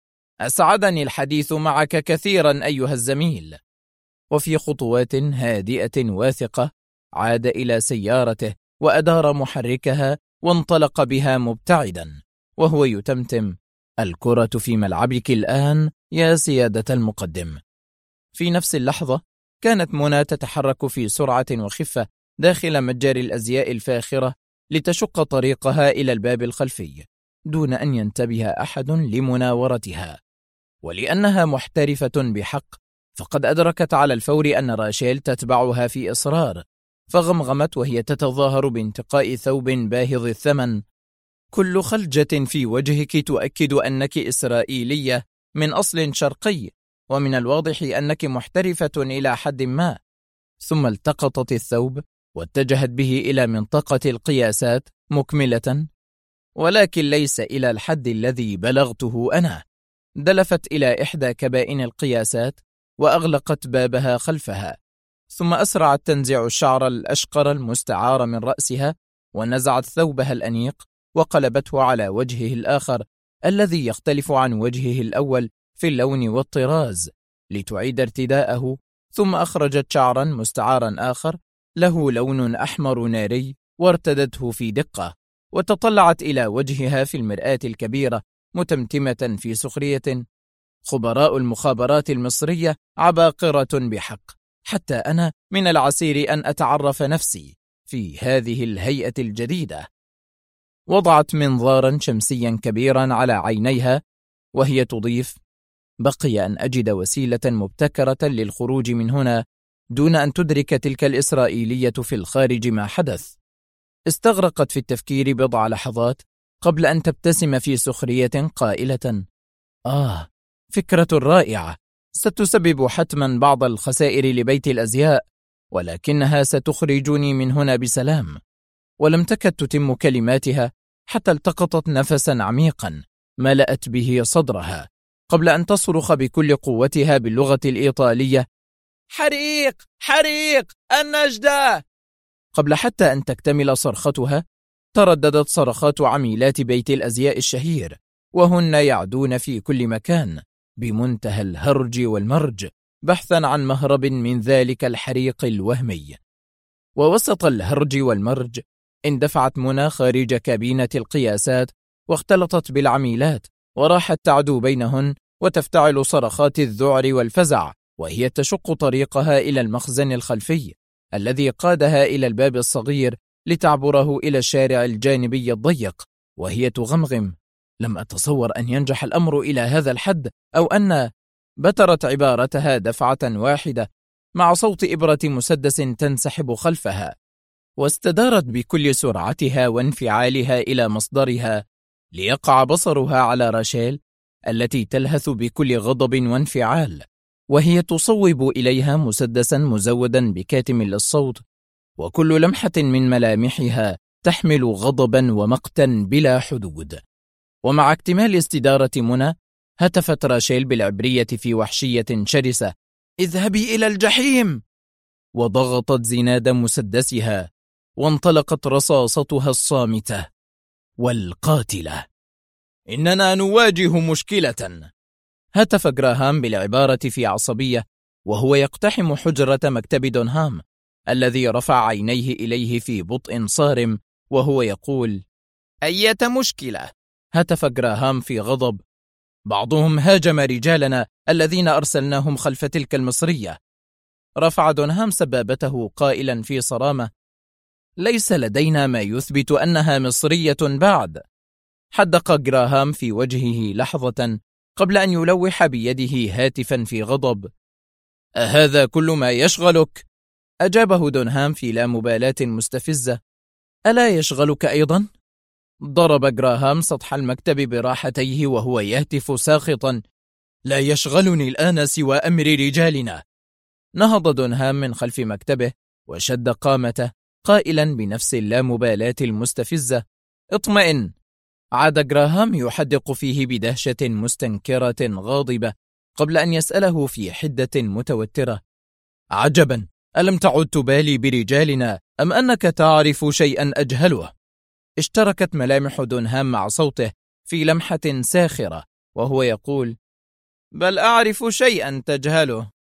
أسعدني الحديث معك كثيرا أيها الزميل. وفي خطوات هادئة واثقة عاد إلى سيارته وأدار محركها وانطلق بها مبتعدا وهو يتمتم: الكرة في ملعبك الآن يا سيادة المقدم. في نفس اللحظة كانت منى تتحرك في سرعة وخفة داخل متجر الأزياء الفاخرة لتشق طريقها إلى الباب الخلفي دون أن ينتبه أحد لمناورتها، ولأنها محترفة بحق فقد أدركت على الفور أن راشيل تتبعها في إصرار، فغمغمت وهي تتظاهر بانتقاء ثوب باهظ الثمن: كل خلجة في وجهك تؤكد أنك إسرائيلية من أصل شرقي، ومن الواضح أنك محترفة إلى حد ما. ثم التقطت الثوب واتجهت به إلى منطقة القياسات مكملة: ولكن ليس إلى الحد الذي بلغته أنا. دلفت إلى إحدى كبائن القياسات وأغلقت بابها خلفها، ثم أسرعت تنزع الشعر الأشقر المستعار من رأسها ونزعت ثوبها الأنيق وقلبته على وجهه الآخر الذي يختلف عن وجهه الأول في اللون والطراز لتعيد ارتداءه، ثم أخرجت شعرا مستعارا آخر له لون أحمر ناري وارتدته في دقة، وتطلعت إلى وجهها في المرآة الكبيرة متمتمة في سخرية: خبراء المخابرات المصرية عباقرة بحق، حتى أنا من العسير أن أتعرف نفسي في هذه الهيئة الجديدة. وضعت منظارا شمسيا كبيرا على عينيها وهي تضيف: بقي أن أجد وسيلة مبتكرة للخروج من هنا دون أن تدرك تلك الإسرائيلية في الخارج ما حدث. استغرقت في التفكير بضع لحظات قبل أن تبتسم في سخرية قائلة: فكرة رائعة، ستسبب حتما بعض الخسائر لبيت الأزياء، ولكنها ستخرجني من هنا بسلام. ولم تكد تتم كلماتها حتى التقطت نفسا عميقا ملأت به صدرها قبل أن تصرخ بكل قوتها باللغة الإيطالية: حريق حريق النجدة! قبل حتى أن تكتمل صرختها ترددت صرخات عميلات بيت الأزياء الشهير، وهن يعدون في كل مكان بمنتهى الهرج والمرج بحثا عن مهرب من ذلك الحريق الوهمي. ووسط الهرج والمرج اندفعت منى خارج كابينة القياسات واختلطت بالعميلات وراحت تعدو بينهن وتفتعل صرخات الذعر والفزع وهي تشق طريقها إلى المخزن الخلفي الذي قادها إلى الباب الصغير لتعبره إلى الشارع الجانبي الضيق، وهي تغمغم: لم أتصور أن ينجح الأمر إلى هذا الحد، أو أن بترت عبارتها دفعة واحدة مع صوت إبرة مسدس تنسحب خلفها. واستدارت بكل سرعتها وانفعالها إلى مصدرها ليقع بصرها على راشيل التي تلهث بكل غضب وانفعال، وهي تصوب إليها مسدسا مزودا بكاتم للصوت، وكل لمحة من ملامحها تحمل غضبا ومقتا بلا حدود. ومع اكتمال استدارة منى هتفت راشيل بالعبرية في وحشية شرسة: اذهبي إلى الجحيم! وضغطت زناد مسدسها، وانطلقت رصاصتها الصامتة والقاتلة. إننا نواجه مشكلة، هتف جراهام بالعبارة في عصبية وهو يقتحم حجرة مكتب دونهام الذي رفع عينيه إليه في بطء صارم وهو يقول: أية مشكلة؟ هتف جراهام في غضب: بعضهم هاجم رجالنا الذين أرسلناهم خلف تلك المصرية. رفع دونهام سبابته قائلا في صرامة: ليس لدينا ما يثبت أنها مصرية بعد. حدق جراهام في وجهه لحظة قبل أن يلوح بيده هاتفا في غضب: أهذا كل ما يشغلك؟ أجابه دونهام في لا مبالاة مستفزة: ألا يشغلك أيضا؟ ضرب جراهام سطح المكتب براحتيه وهو يهتف ساخطا: لا يشغلني الآن سوى أمر رجالنا. نهض دونهام من خلف مكتبه وشد قامته قائلا بنفس اللامبالاة المستفزة: اطمئن. عاد جراهام يحدق فيه بدهشة مستنكرة غاضبة قبل أن يسأله في حدة متوترة: عجبا، ألم تعد تبالي برجالنا أم أنك تعرف شيئا أجهله؟ اشتركت ملامح دونهام مع صوته في لمحة ساخرة وهو يقول: بل أعرف شيئا تجهله.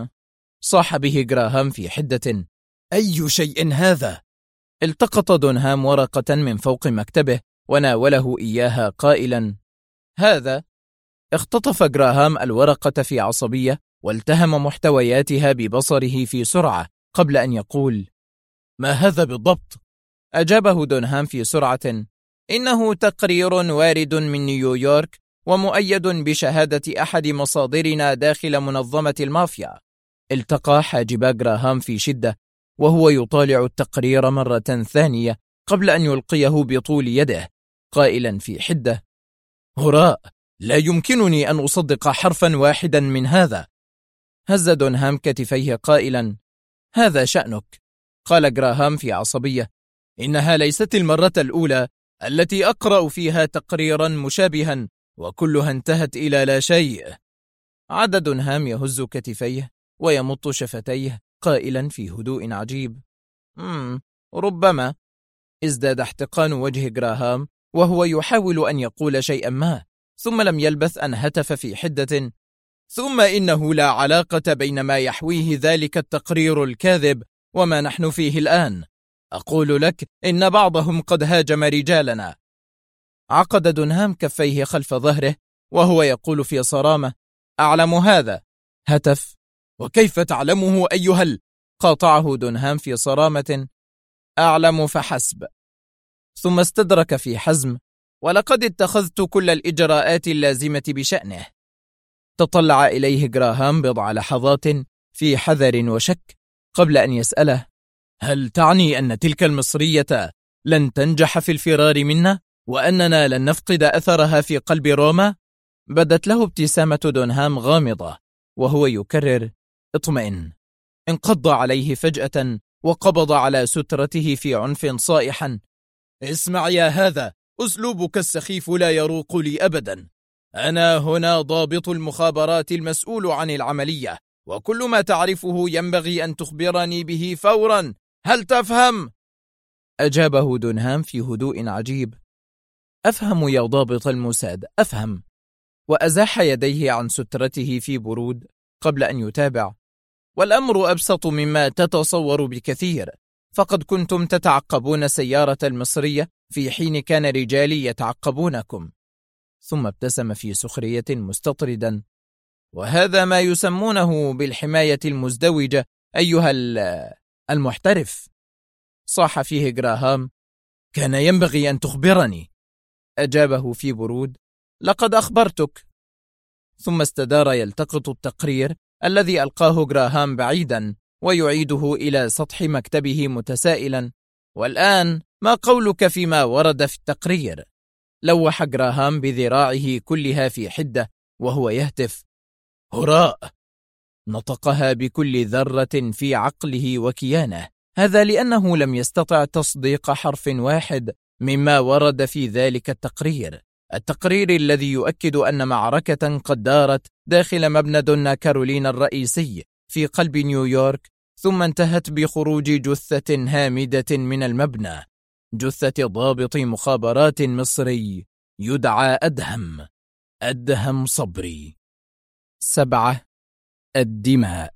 صاح به جراهام في حدة: أي شيء هذا؟ التقط دونهام ورقة من فوق مكتبه وناوله إياها قائلا: هذا. اختطف جراهام الورقة في عصبية والتهم محتوياتها ببصره في سرعة قبل أن يقول: ما هذا بالضبط؟ أجابه دونهام في سرعة: إنه تقرير وارد من نيويورك ومؤيد بشهادة أحد مصادرنا داخل منظمة المافيا. التقى حاجبا جراهام في شدة وهو يطالع التقرير مرة ثانية قبل أن يلقيه بطول يده قائلا في حدة: هراء، لا يمكنني أن أصدق حرفا واحدا من هذا. هز دونهام كتفيه قائلا: هذا شأنك. قال جراهام في عصبية: إنها ليست المرة الأولى التي أقرأ فيها تقريرا مشابها وكلها انتهت إلى لا شيء. عاد دونهام يهز كتفيه ويمط شفتيه قائلا في هدوء عجيب: ربما. ازداد احتقان وجه جراهام وهو يحاول أن يقول شيئا ما، ثم لم يلبث أن هتف في حدة: ثم إنه لا علاقة بين ما يحويه ذلك التقرير الكاذب وما نحن فيه الآن. أقول لك إن بعضهم قد هاجم رجالنا. عقد دونهام كفيه خلف ظهره وهو يقول في صرامة: أعلم هذا. هتف: وكيف تعلمه أيها قاطعه دونهام في صرامة: أعلم فحسب. ثم استدرك في حزم: ولقد اتخذت كل الإجراءات اللازمة بشأنه. تطلع إليه جراهام بضع لحظات في حذر وشك قبل أن يسأله: هل تعني أن تلك المصرية لن تنجح في الفرار منا وأننا لن نفقد أثرها في قلب روما؟ بدت له ابتسامة دونهام غامضة وهو يكرر: اطمئن. انقض عليه فجأة وقبض على سترته في عنف صائحا: اسمع يا هذا، أسلوبك السخيف لا يروق لي أبدا. أنا هنا ضابط المخابرات المسؤول عن العملية، وكل ما تعرفه ينبغي أن تخبرني به فورا. هل تفهم؟ أجابه دونهام في هدوء عجيب: أفهم يا ضابط الموساد، أفهم. وأزاح يديه عن سترته في برود قبل أن يتابع: والأمر أبسط مما تتصور بكثير، فقد كنتم تتعقبون سيارة المصرية في حين كان رجالي يتعقبونكم. ثم ابتسم في سخرية مستطردا: وهذا ما يسمونه بالحماية المزدوجة أيها المحترف. صاح فيه جراهام: كان ينبغي أن تخبرني. أجابه في برود: لقد أخبرتك. ثم استدار يلتقط التقرير الذي ألقاه جراهام بعيدا ويعيده إلى سطح مكتبه متسائلا: والآن ما قولك فيما ورد في التقرير؟ لوح جراهام بذراعه كلها في حدة وهو يهتف: هراء! نطقها بكل ذرة في عقله وكيانه، هذا لأنه لم يستطع تصديق حرف واحد مما ورد في ذلك التقرير الذي يؤكد أن معركة قد دارت داخل مبنى دونا كارولينا الرئيسي في قلب نيويورك، ثم انتهت بخروج جثة هامدة من المبنى، جثة ضابط مخابرات مصري يدعى أدهم صبري. 7. الدماء.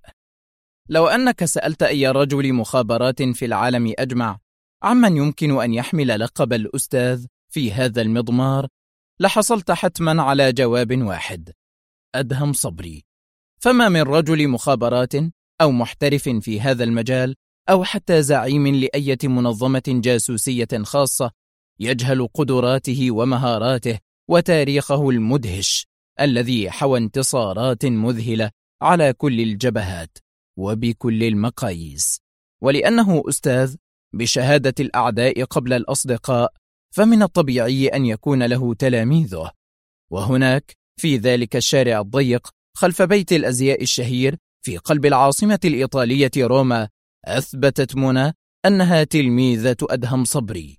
لو أنك سألت أي رجل مخابرات في العالم أجمع عمن يمكن أن يحمل لقب الأستاذ في هذا المضمار، لحصلت حتما على جواب واحد: أدهم صبري. فما من رجل مخابرات أو محترف في هذا المجال أو حتى زعيم لأية منظمة جاسوسية خاصة يجهل قدراته ومهاراته وتاريخه المدهش الذي حوى انتصارات مذهلة على كل الجبهات وبكل المقاييس. ولأنه أستاذ بشهادة الأعداء قبل الأصدقاء، فمن الطبيعي أن يكون له تلاميذه. وهناك في ذلك الشارع الضيق خلف بيت الأزياء الشهير في قلب العاصمة الإيطالية روما، أثبتت منى أنها تلميذة أدهم صبري،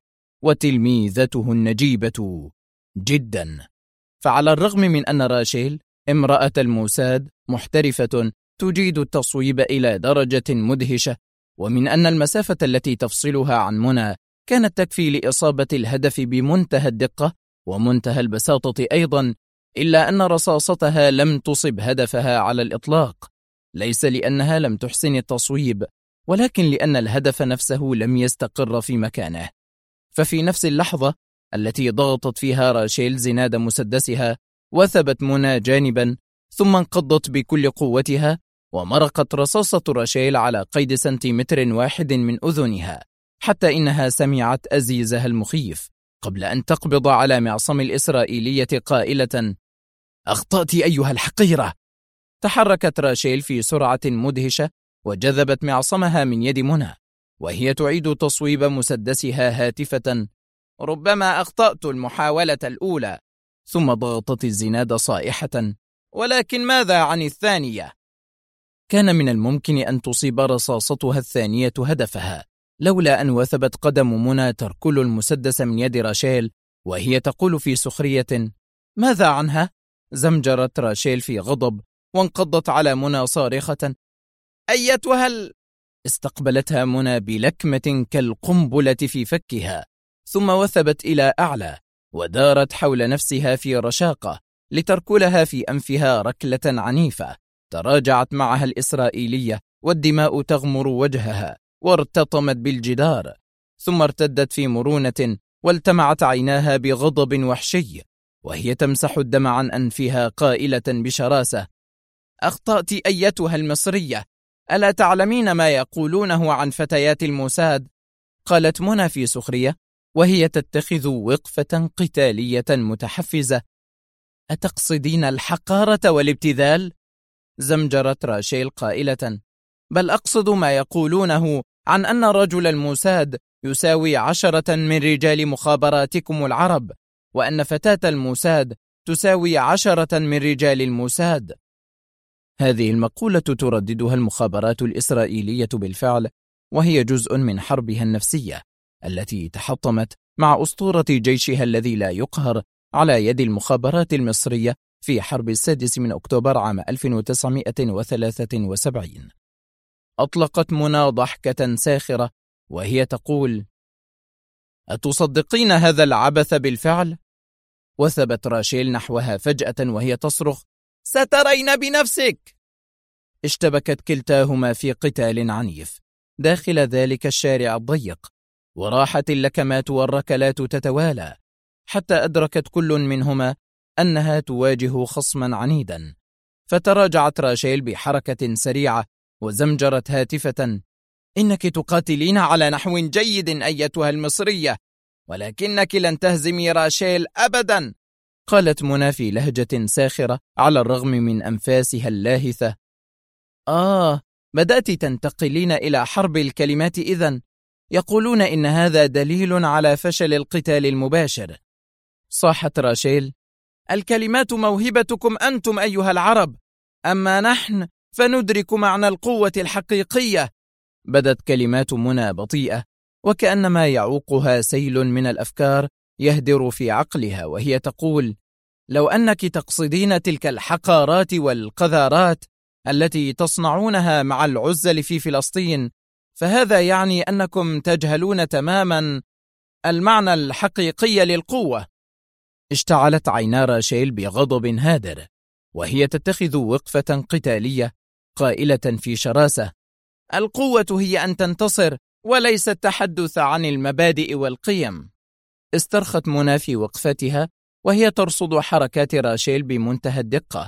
وتلميذته النجيبة جدا. فعلى الرغم من أن راشيل امرأة الموساد محترفة تجيد التصويب إلى درجة مدهشة، ومن أن المسافة التي تفصلها عن منى كانت تكفي لإصابة الهدف بمنتهى الدقة ومنتهى البساطة أيضا، إلا أن رصاصتها لم تصب هدفها على الإطلاق، ليس لأنها لم تحسن التصويب، ولكن لأن الهدف نفسه لم يستقر في مكانه. ففي نفس اللحظة التي ضغطت فيها راشيل زناد مسدسها، وثبت منى جانبا، ثم انقضت بكل قوتها ومرقت رصاصة راشيل على قيد سنتيمتر واحد من أذنها، حتى إنها سمعت أزيزها المخيف قبل أن تقبض على معصم الإسرائيلية قائلة: أخطأت أيها الحقيرة. تحركت راشيل في سرعة مدهشة وجذبت معصمها من يد منى وهي تعيد تصويب مسدسها هاتفة: ربما أخطأت المحاولة الأولى. ثم ضغطت الزناد صائحة: ولكن ماذا عن الثانية؟ كان من الممكن أن تصيب رصاصتها الثانية هدفها، لولا أن وثبت قدم منى تركل المسدس من يد راشيل وهي تقول في سخرية: ماذا عنها؟ زمجرت راشيل في غضب وانقضت على منى صارخة: أيتها استقبلتها منى بلكمة كالقنبلة في فكها، ثم وثبت إلى أعلى ودارت حول نفسها في رشاقة لتركلها في أنفها ركلة عنيفة. تراجعت معها الإسرائيلية والدماء تغمر وجهها وارتطمت بالجدار، ثم ارتدت في مرونة والتمعت عيناها بغضب وحشي وهي تمسح الدم عن أنفها قائلة بشراسة: أخطأت أيتها المصرية، ألا تعلمين ما يقولونه عن فتيات الموساد؟ قالت منى في سخرية وهي تتخذ وقفة قتالية متحفزة: أتقصدين الحقارة والابتذال؟ زمجرت راشيل قائلة: بل أقصد ما يقولونه عن أن رجل الموساد يساوي 10 من رجال مخابراتكم العرب، وأن فتاة الموساد تساوي 10 من رجال الموساد. هذه المقولة ترددها المخابرات الإسرائيلية بالفعل، وهي جزء من حربها النفسية التي تحطمت مع أسطورة جيشها الذي لا يقهر على يد المخابرات المصرية في حرب 6 أكتوبر عام 1973. أطلقت منى ضحكة ساخرة وهي تقول: أتصدقين هذا العبث بالفعل؟ وثبت راشيل نحوها فجأة وهي تصرخ: سترين بنفسك! اشتبكت كلتاهما في قتال عنيف داخل ذلك الشارع الضيق، وراحت اللكمات والركلات تتوالى حتى أدركت كل منهما أنها تواجه خصما عنيدا. فتراجعت راشيل بحركة سريعة وزمجرت هاتفة: إنك تقاتلين على نحو جيد أيتها المصرية، ولكنك لن تهزمي راشيل أبدا. قالت منى في لهجة ساخرة على الرغم من أنفاسها اللاهثة: بدأت تنتقلين إلى حرب الكلمات إذن. يقولون إن هذا دليل على فشل القتال المباشر. صاحت راشيل: الكلمات موهبتكم أنتم أيها العرب، أما نحن فندرك معنى القوة الحقيقية. بدت كلمات منى بطيئة، وكأنما يعوقها سيل من الأفكار يهدر في عقلها، وهي تقول: لو أنك تقصدين تلك الحقارات والقذارات التي تصنعونها مع العزل في فلسطين، فهذا يعني أنكم تجهلون تماما المعنى الحقيقي للقوة. اشتعلت عينا راشيل بغضب هادر، وهي تتخذ وقفة قتالية قائلة في شراسة: القوة هي أن تنتصر وليس التحدث عن المبادئ والقيم. استرخت منى في وقفتها وهي ترصد حركات راشيل بمنتهى الدقة،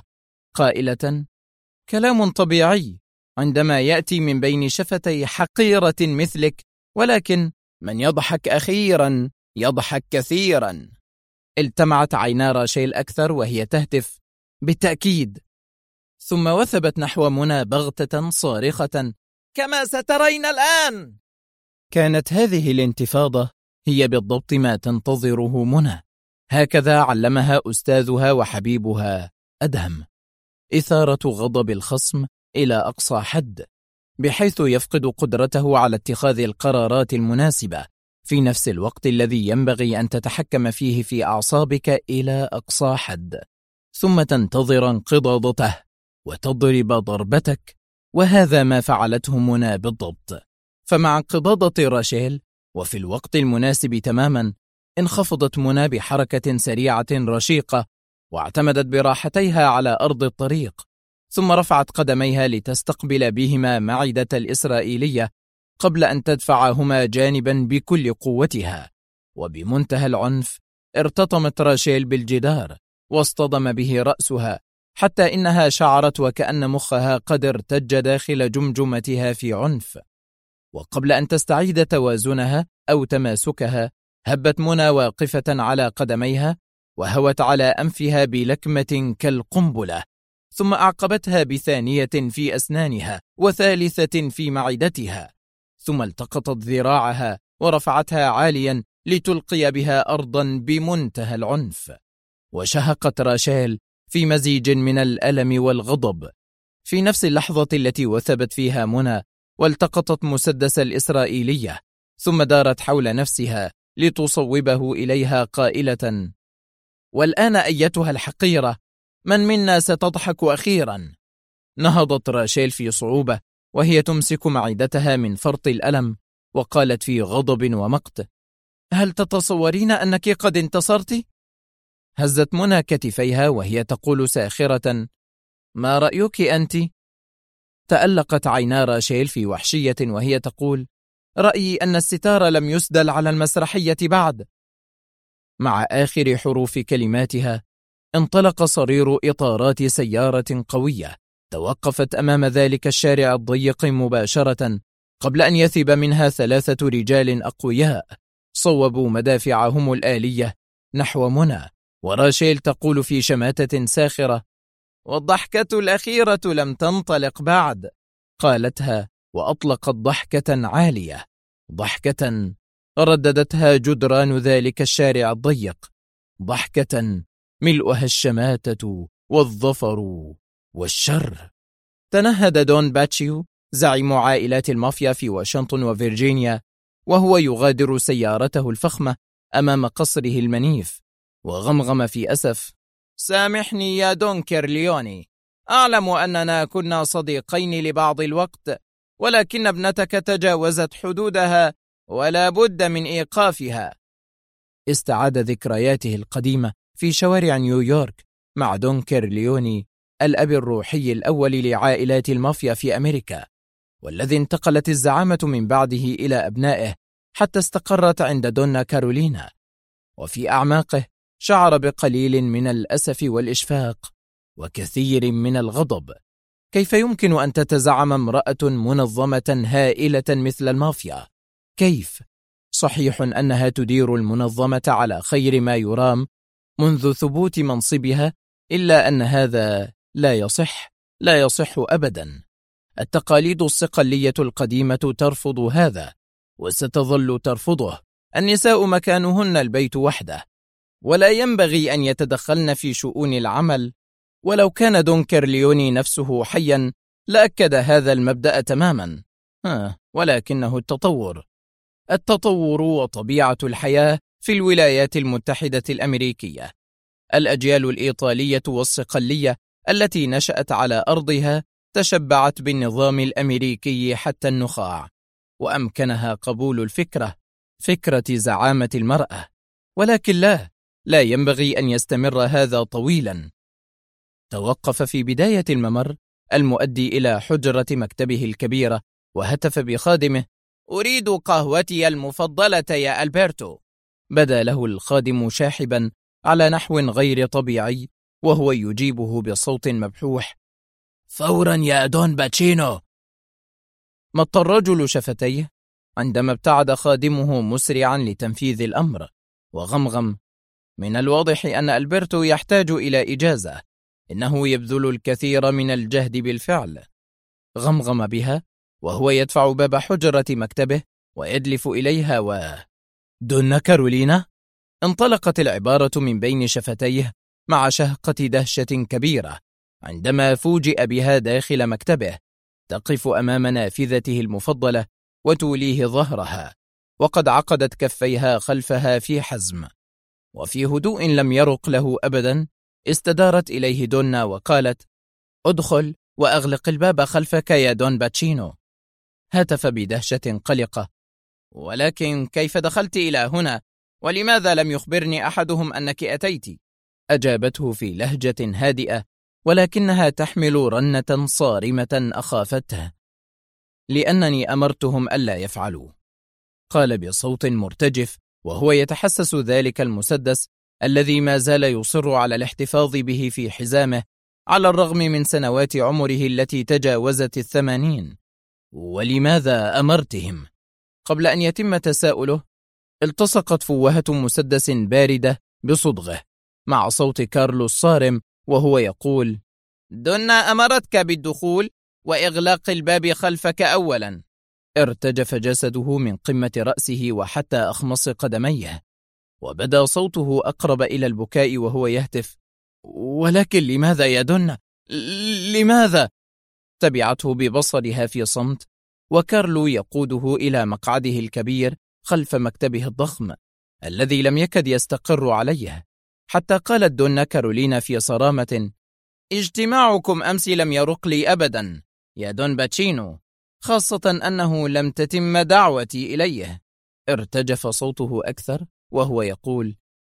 قائلة: كلام طبيعي عندما يأتي من بين شفتي حقيرة مثلك، ولكن من يضحك أخيرا يضحك كثيرا. التمعت عينا راشيل أكثر وهي تهتف: بالتأكيد. ثم وثبت نحو منى بغتة صارخة: كما سترين الآن. كانت هذه الانتفاضة هي بالضبط ما تنتظره منى. هكذا علمها أستاذها وحبيبها أدهم: إثارة غضب الخصم إلى أقصى حد، بحيث يفقد قدرته على اتخاذ القرارات المناسبة في نفس الوقت الذي ينبغي أن تتحكم فيه في أعصابك إلى أقصى حد، ثم تنتظر انقضاضته وتضرب ضربتك. وهذا ما فعلته منى بالضبط. فمع انقضاضة راشيل وفي الوقت المناسب تماما، انخفضت منى بحركة سريعة رشيقة، واعتمدت براحتيها على أرض الطريق، ثم رفعت قدميها لتستقبل بهما معدة الإسرائيلية قبل أن تدفعهما جانبا بكل قوتها. وبمنتهى العنف ارتطمت راشيل بالجدار واصطدم به رأسها، حتى إنها شعرت وكأن مخها قد ارتج داخل جمجمتها في عنف. وقبل أن تستعيد توازنها أو تماسكها، هبت منى واقفة على قدميها وهوت على أنفها بلكمة كالقنبلة، ثم أعقبتها بثانية في أسنانها وثالثة في معدتها، ثم التقطت ذراعها ورفعتها عاليا لتلقي بها أرضا بمنتهى العنف. وشهقت راشيل في مزيج من الألم والغضب. في نفس اللحظة التي وثبت فيها منى، والتقطت مسدس الإسرائيلية، ثم دارت حول نفسها لتصوبه إليها قائلة: والآن أيتها الحقيرة، من منا ستضحك أخيرا؟ نهضت راشيل في صعوبة وهي تمسك معدتها من فرط الألم، وقالت في غضب ومقت: هل تتصورين أنك قد انتصرت؟ هزت منى كتفيها وهي تقول ساخرة: ما رأيك أنت؟ تألقت عينا راشيل في وحشية وهي تقول: رأيي أن الستار لم يسدل على المسرحية بعد. مع آخر حروف كلماتها انطلق صرير إطارات سيارة قوية توقفت أمام ذلك الشارع الضيق مباشرة، قبل أن يثب منها 3 رجال أقوياء صوبوا مدافعهم الآلية نحو منى. وراشيل تقول في شماتة ساخرة: والضحكة الأخيرة لم تنطلق بعد. قالتها وأطلقت ضحكة عالية، ضحكة رددتها جدران ذلك الشارع الضيق، ضحكة ملؤها الشماتة والظفر والشر. تنهد دون باتشيو زعيم عائلات المافيا في واشنطن وفرجينيا وهو يغادر سيارته الفخمة أمام قصره المنيف، وغمغم في أسف: سامحني يا دون كيرليوني، أعلم أننا كنا صديقين لبعض الوقت، ولكن ابنتك تجاوزت حدودها ولا بد من إيقافها. استعاد ذكرياته القديمة في شوارع نيويورك مع دون كيرليوني، الأب الروحي الأول لعائلات المافيا في أمريكا، والذي انتقلت الزعامة من بعده إلى أبنائه حتى استقرت عند دونا كارولينا. وفي أعماقه شعر بقليل من الأسف والإشفاق وكثير من الغضب. كيف يمكن أن تتزعم امرأة منظمة هائلة مثل المافيا؟ كيف؟ صحيح أنها تدير المنظمة على خير ما يرام منذ ثبوت منصبها، إلا أن هذا لا يصح أبدا. التقاليد الصقلية القديمة ترفض هذا، وستظل ترفضه. النساء مكانهن البيت وحده، ولا ينبغي أن يتدخلن في شؤون العمل. ولو كان دون كيرليوني نفسه حيا لأكد هذا المبدأ تماما. ولكنه التطور وطبيعة الحياة في الولايات المتحدة الأمريكية. الأجيال الإيطالية والصقلية التي نشأت على أرضها تشبعت بالنظام الأمريكي حتى النخاع، وأمكنها قبول فكرة زعامة المرأة. ولكن لا ينبغي أن يستمر هذا طويلا. توقف في بداية الممر المؤدي إلى حجرة مكتبه الكبيرة، وهتف بخادمه: أريد قهوتي المفضلة يا ألبرتو. بدا له الخادم شاحبا على نحو غير طبيعي، وهو يجيبه بصوت مبحوح: فورا يا دون باتشينو. مط الرجل شفتيه عندما ابتعد خادمه مسرعا لتنفيذ الأمر، وغمغم: من الواضح أن ألبرتو يحتاج إلى إجازة، إنه يبذل الكثير من الجهد بالفعل. غمغم بها وهو يدفع باب حجرة مكتبه ويدلف إليها. دون كارولينا؟ انطلقت العبارة من بين شفتيه مع شهقة دهشة كبيرة عندما فوجئ بها داخل مكتبه، تقف أمام نافذته المفضلة وتوليه ظهرها، وقد عقدت كفيها خلفها في حزم. وفي هدوء لم يرق له أبدا استدارت إليه دونا وقالت: ادخل وأغلق الباب خلفك يا دون باتشينو. هتف بدهشة قلقة: ولكن كيف دخلت إلى هنا؟ ولماذا لم يخبرني أحدهم أنك أتيت؟ أجابته في لهجة هادئة ولكنها تحمل رنة صارمة أخافته: لأنني أمرتهم ألا يفعلوا. قال بصوت مرتجف وهو يتحسس ذلك المسدس الذي ما زال يصر على الاحتفاظ به في حزامه على الرغم من سنوات عمره التي تجاوزت 80. ولماذا أمرتهم؟ قبل أن يتم تساؤله التصقت فوهة مسدس باردة بصدغه مع صوت كارلو الصارم وهو يقول: دونا أمرتك بالدخول وإغلاق الباب خلفك أولا. ارتجف جسده من قمة رأسه وحتى أخمص قدميه، وبدا صوته أقرب إلى البكاء وهو يهتف: ولكن لماذا يا دونا؟ لماذا؟ تبعته ببصرها في صمت، وكارلو يقوده إلى مقعده الكبير خلف مكتبه الضخم الذي لم يكد يستقر عليه، حتى قالت دونا كارولينا في صرامة: اجتماعكم أمس لم يرق لي أبدا يا دون باتشينو، خاصة أنه لم تتم دعوتي إليه. ارتجف صوته أكثر وهو يقول: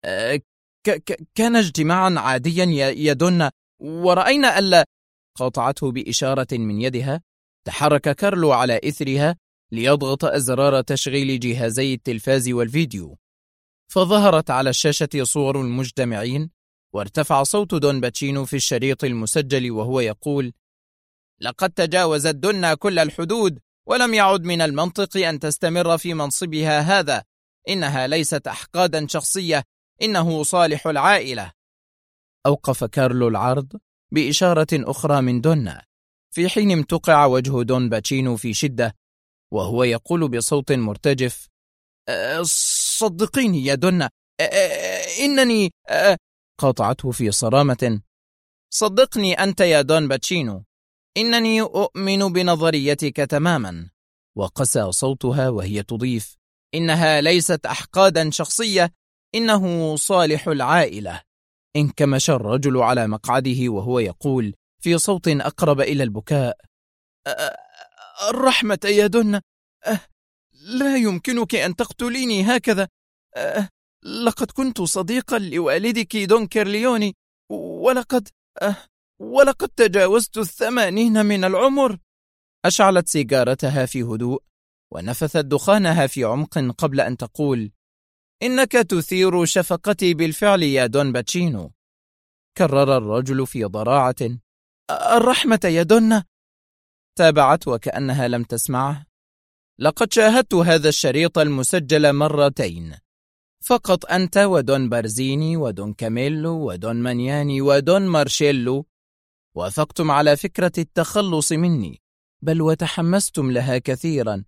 كان اجتماعا عاديا يا دونا، ورأينا ألا. قاطعته بإشارة من يدها. تحرك كارلو على إثرها ليضغط أزرار تشغيل جهازي التلفاز والفيديو، فظهرت على الشاشة صور المجتمعين، وارتفع صوت دون باتشينو في الشريط المسجل وهو يقول: لقد تجاوزت دونا كل الحدود، ولم يعد من المنطق أن تستمر في منصبها هذا. إنها ليست أحقادا شخصية، إنه صالح العائلة. أوقف كارلو العرض بإشارة أخرى من دونا، في حين امتقع وجه دون باتشينو في شدة وهو يقول بصوت مرتجف: صدقيني يا دونا، إنني قاطعته في صرامة: صدقني أنت يا دون باتشينو، إنني أؤمن بنظريتك تماما. وقسى صوتها وهي تضيف: إنها ليست أحقادا شخصية، إنه صالح العائلة. انكمش الرجل على مقعده وهو يقول في صوت أقرب إلى البكاء: الرحمة يا دونا، لا يمكنك أن تقتليني هكذا. لقد كنت صديقا لوالدك دون كيرليوني، ولقد تجاوزت 80 من العمر. أشعلت سيجارتها في هدوء ونفثت دخانها في عمق قبل أن تقول: إنك تثير شفقتي بالفعل يا دون باتشينو. كرر الرجل في ضراعة: الرحمة يا دونا. تابعت وكأنها لم تسمعه: لقد شاهدت هذا الشريط المسجل مرتين فقط، أنت ودون بارزيني ودون كاميلو ودون مانياني ودون مارشيلو وافقتم على فكرة التخلص مني، بل وتحمستم لها كثيرا.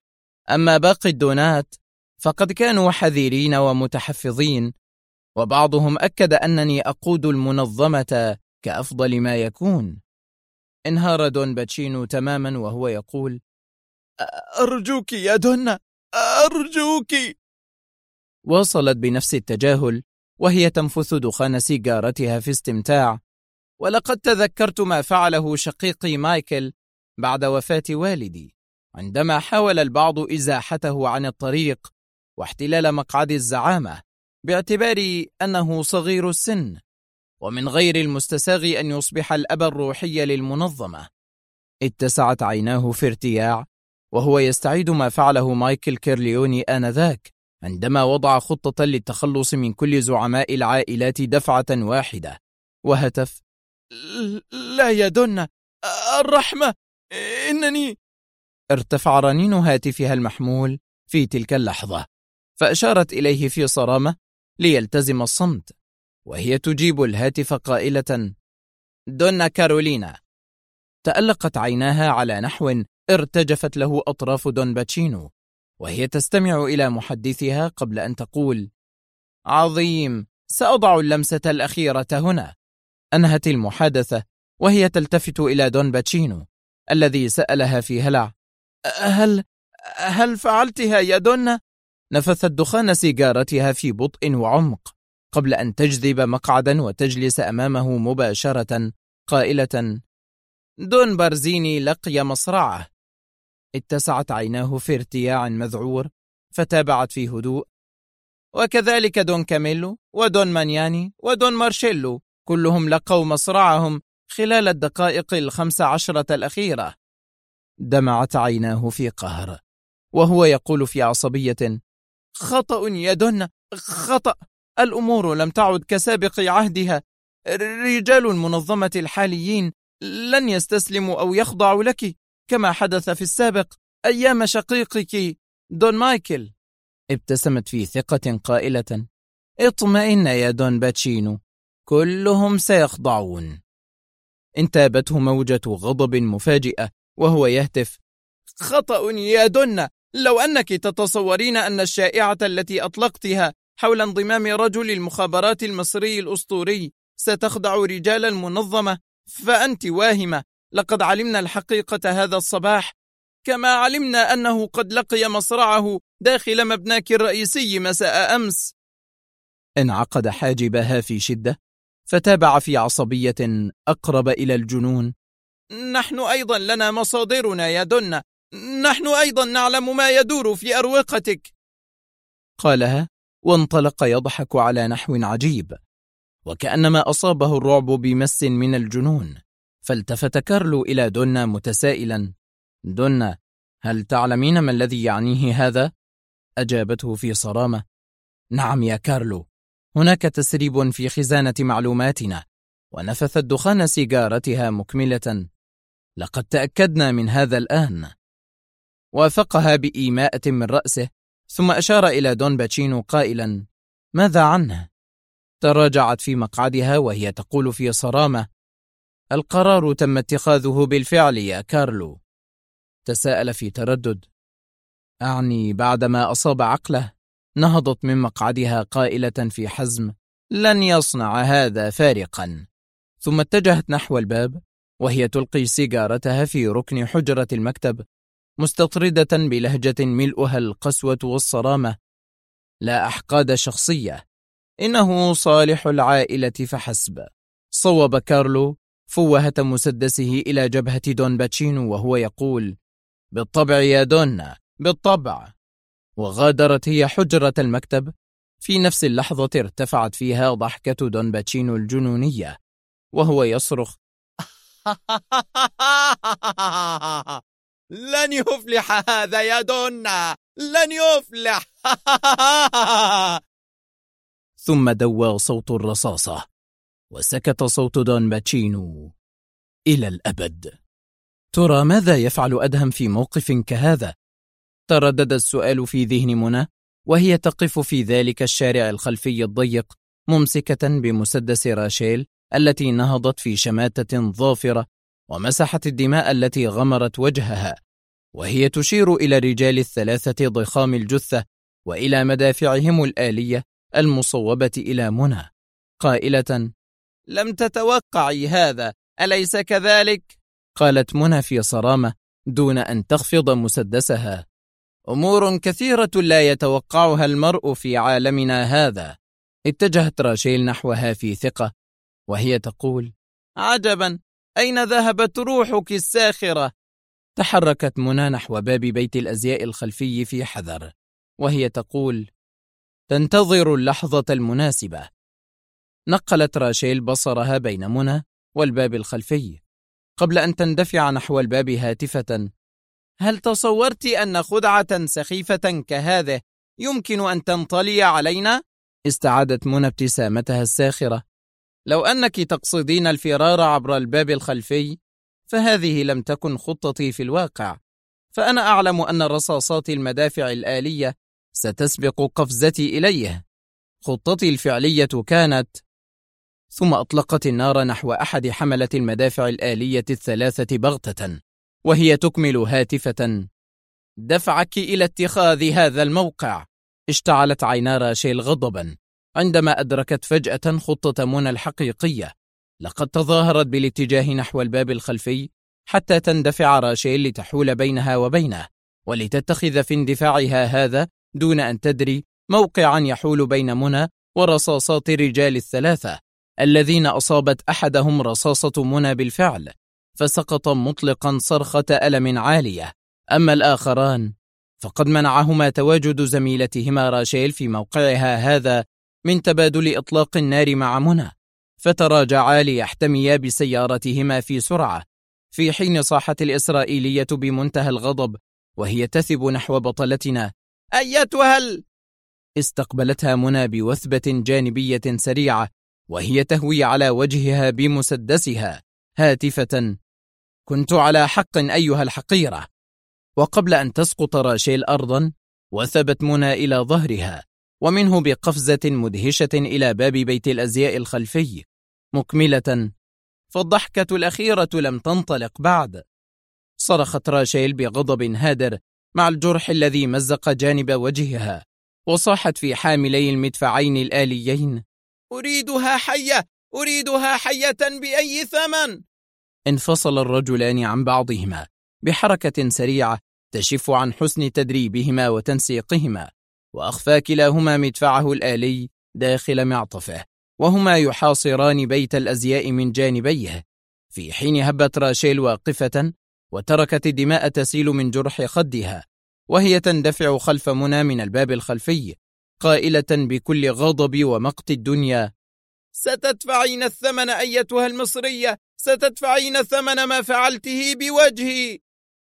أما باقي الدونات فقد كانوا حذرين ومتحفظين، وبعضهم أكد أنني أقود المنظمة كأفضل ما يكون. انهار دون باتشينو تماما وهو يقول: أرجوك يا دونا، أرجوك. واصلت بنفس التجاهل وهي تنفث دخان سيجارتها في استمتاع. ولقد تذكرت ما فعله شقيقي مايكل بعد وفاة والدي، عندما حاول البعض إزاحته عن الطريق واحتلال مقعد الزعامة باعتبار أنه صغير السن، ومن غير المستساغ أن يصبح الأب الروحي للمنظمة. اتسعت عيناه في ارتياع وهو يستعيد ما فعله مايكل كيرليوني آنذاك عندما وضع خطة للتخلص من كل زعماء العائلات دفعة واحدة، وهتف: لا يا دونا، الرحمة، إنني. ارتفع رنين هاتفها المحمول في تلك اللحظة، فأشارت إليه في صرامة ليلتزم الصمت، وهي تجيب الهاتف قائلة: دونا كارولينا. تألقت عيناها على نحو ارتجفت له أطراف دون باتشينو وهي تستمع إلى محدثها قبل أن تقول: عظيم، سأضع اللمسة الأخيرة هنا. أنهت المحادثة وهي تلتفت إلى دون باتشينو الذي سألها في هلع: هل فعلتها يا دونا؟ نفثت دخان سيجارتها في بطء وعمق قبل أن تجذب مقعدا وتجلس أمامه مباشرة قائلة: دون بارزيني لقي مصرعه. اتسعت عيناه في ارتياع مذعور فتابعت في هدوء: وكذلك دون كاميلو ودون مانياني ودون مارشيلو، كلهم لقوا مصرعهم خلال الدقائق 15 الأخيرة. دمعت عيناه في قهر وهو يقول في عصبية: خطأ يا دونا، خطأ، الأمور لم تعد كسابق عهدها، رجال المنظمة الحاليين لن يستسلموا أو يخضعوا لك كما حدث في السابق أيام شقيقك دون مايكل. ابتسمت في ثقة قائلة: اطمئن يا دون باتشينو، كلهم سيخضعون. انتابته موجة غضب مفاجئة وهو يهتف: خطأ يا دونا، لو أنك تتصورين أن الشائعة التي أطلقتها حول انضمام رجل المخابرات المصري الأسطوري ستخدع رجال المنظمة فأنت واهمة. لقد علمنا الحقيقة هذا الصباح، كما علمنا أنه قد لقي مصرعه داخل مبناك الرئيسي مساء أمس. انعقد حاجبها في شدة فتابع في عصبية أقرب إلى الجنون: نحن أيضا لنا مصادرنا يا دونا، نحن أيضا نعلم ما يدور في أروقتك. قالها وانطلق يضحك على نحو عجيب وكأنما أصابه الرعب بمس من الجنون. فالتفت كارلو إلى دونا متسائلا: دونا، هل تعلمين ما الذي يعنيه هذا؟ أجابته في صرامة: نعم يا كارلو، هناك تسريب في خزانة معلوماتنا. ونفثت دخان سيجارتها مكملة: لقد تأكدنا من هذا الآن. وافقها بإيماءة من رأسه ثم أشار إلى دون باتشينو قائلا: ماذا عنه؟ تراجعت في مقعدها وهي تقول في صرامة: القرار تم اتخاذه بالفعل يا كارلو. تساءل في تردد: أعني بعدما أصاب عقله؟ نهضت من مقعدها قائلة في حزم: لن يصنع هذا فارقا. ثم اتجهت نحو الباب وهي تلقي سيجارتها في ركن حجرة المكتب مستطردة بلهجة ملؤها القسوة والصرامة: لا أحقاد شخصية، إنه صالح العائلة فحسب. صوب كارلو فوهة مسدسه إلى جبهة دون باتشينو وهو يقول: بالطبع يا دونا، بالطبع. وغادرت هي حجرة المكتب. في نفس اللحظة ارتفعت فيها ضحكة دون باتشينو الجنونية وهو يصرخ: لن يفلح هذا يا دونا، لن يفلح. ثم دوى صوت الرصاصة وسكت صوت دون باتشينو إلى الأبد. ترى ماذا يفعل أدهم في موقف كهذا؟ تردد السؤال في ذهن منى وهي تقف في ذلك الشارع الخلفي الضيق ممسكة بمسدس راشيل التي نهضت في شماتة ظافرة ومسحت الدماء التي غمرت وجهها. وهي تشير إلى الرجال الثلاثة ضخام الجثة وإلى مدافعهم الآلية المصوبة إلى منى، قائلة: لم تتوقعي هذا، أليس كذلك؟ قالت منى في صرامة دون أن تخفض مسدسها: أمور كثيرة لا يتوقعها المرء في عالمنا هذا. اتجهت راشيل نحوها في ثقة وهي تقول: عجبا، أين ذهبت روحك الساخرة؟ تحركت منى نحو باب بيت الأزياء الخلفي في حذر وهي تقول: تنتظر اللحظة المناسبة. نقلت راشيل بصرها بين منى والباب الخلفي قبل أن تندفع نحو الباب هاتفة: هل تصورت أن خدعة سخيفة كهذه يمكن أن تنطلي علينا؟ استعادت منى ابتسامتها الساخرة: لو أنك تقصدين الفرار عبر الباب الخلفي فهذه لم تكن خطتي في الواقع، فأنا أعلم أن رصاصات المدافع الآلية ستسبق قفزتي إليه. خطتي الفعلية كانت... ثم أطلقت النار نحو أحد حملة المدافع الآلية الثلاثة بغتة وهي تكمل هاتفة: دفعك إلى اتخاذ هذا الموقع. اشتعلت عينا راشيل غضبا عندما أدركت فجأة خطة منى الحقيقية. لقد تظاهرت بالاتجاه نحو الباب الخلفي حتى تندفع راشيل لتحول بينها وبينه ولتتخذ في اندفاعها هذا دون أن تدري موقعا يحول بين منى ورصاصات الرجال الثلاثة الذين أصابت أحدهم رصاصة منى بالفعل فسقط مطلقا صرخة ألم عالية، أما الآخران فقد منعهما تواجد زميلتهما راشيل في موقعها هذا من تبادل إطلاق النار مع منى، فتراجعا ليحتميا بسيارتهما في سرعة، في حين صاحت الإسرائيلية بمنتهى الغضب وهي تثب نحو بطلتنا: أيتها استقبلتها منى بوثبة جانبية سريعة وهي تهوي على وجهها بمسدسها هاتفة: كنت على حق أيها الحقيرة. وقبل أن تسقط راشيل أرضا وثبت منى إلى ظهرها ومنه بقفزة مدهشة إلى باب بيت الأزياء الخلفي مكملة: فالضحكة الأخيرة لم تنطلق بعد. صرخت راشيل بغضب هادر مع الجرح الذي مزق جانب وجهها وصاحت في حاملي المدفعين الآليين: أريدها حية، أريدها حية بأي ثمن. انفصل الرجلان عن بعضهما بحركة سريعة تشف عن حسن تدريبهما وتنسيقهما، وأخفى كلاهما مدفعه الآلي داخل معطفه وهما يحاصران بيت الأزياء من جانبيه، في حين هبت راشيل واقفة وتركت الدماء تسيل من جرح خدها وهي تندفع خلف منى من الباب الخلفي قائلة بكل غضب ومقت الدنيا: ستدفعين الثمن أيتها المصرية، ستدفعين ثمن ما فعلته بوجهي.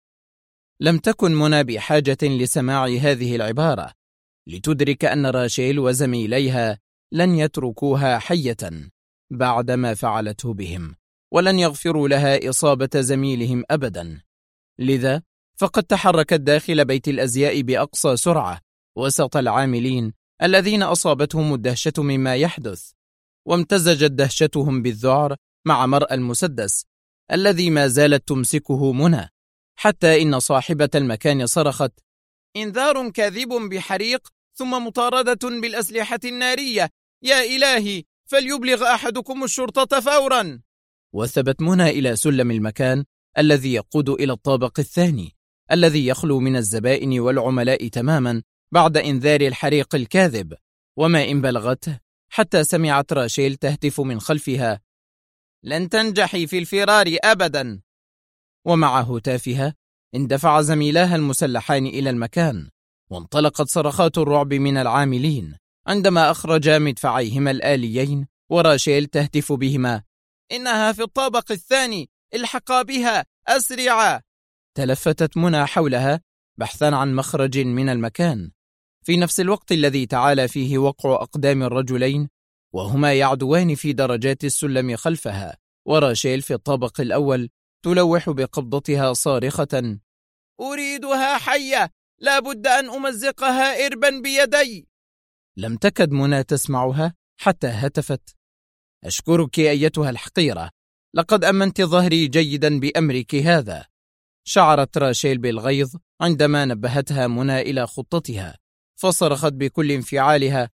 لم تكن منى بحاجة لسماع هذه العبارة لتدرك أن راشيل وزميليها لن يتركوها حية بعد ما فعلته بهم، ولن يغفروا لها إصابة زميلهم أبدا. لذا فقد تحركت داخل بيت الأزياء بأقصى سرعة وسط العاملين الذين أصابتهم الدهشة مما يحدث، وامتزجت دهشتهم بالذعر مع مرأى المسدس الذي ما زالت تمسكه منى، حتى إن صاحبة المكان صرخت: إنذار كاذب بحريق ثم مطاردة بالأسلحة النارية، يا إلهي فليبلغ أحدكم الشرطة فورا. وثبت منى إلى سلم المكان الذي يقود إلى الطابق الثاني الذي يخلو من الزبائن والعملاء تماما بعد إنذار الحريق الكاذب، وما إن بلغته حتى سمعت راشيل تهتف من خلفها: لن تنجحي في الفرار أبدا. ومع هتافها اندفع زميلاها المسلحان إلى المكان، وانطلقت صرخات الرعب من العاملين عندما أخرجا مدفعيهما الآليين وراشيل تهتف بهما: إنها في الطابق الثاني، الحقا بها أسرعا. تلفتت منى حولها بحثا عن مخرج من المكان، في نفس الوقت الذي تعالى فيه وقع أقدام الرجلين وهما يعدوان في درجات السلم خلفها، وراشيل في الطابق الأول تلوح بقبضتها صارخة: أريدها حية، لا بد أن أمزقها إربا بيدي. لم تكد منى تسمعها حتى هتفت: أشكرك أيتها الحقيرة، لقد أمنت ظهري جيدا بأمرك هذا. شعرت راشيل بالغيظ عندما نبهتها منى إلى خطتها، فصرخت بكل انفعالها: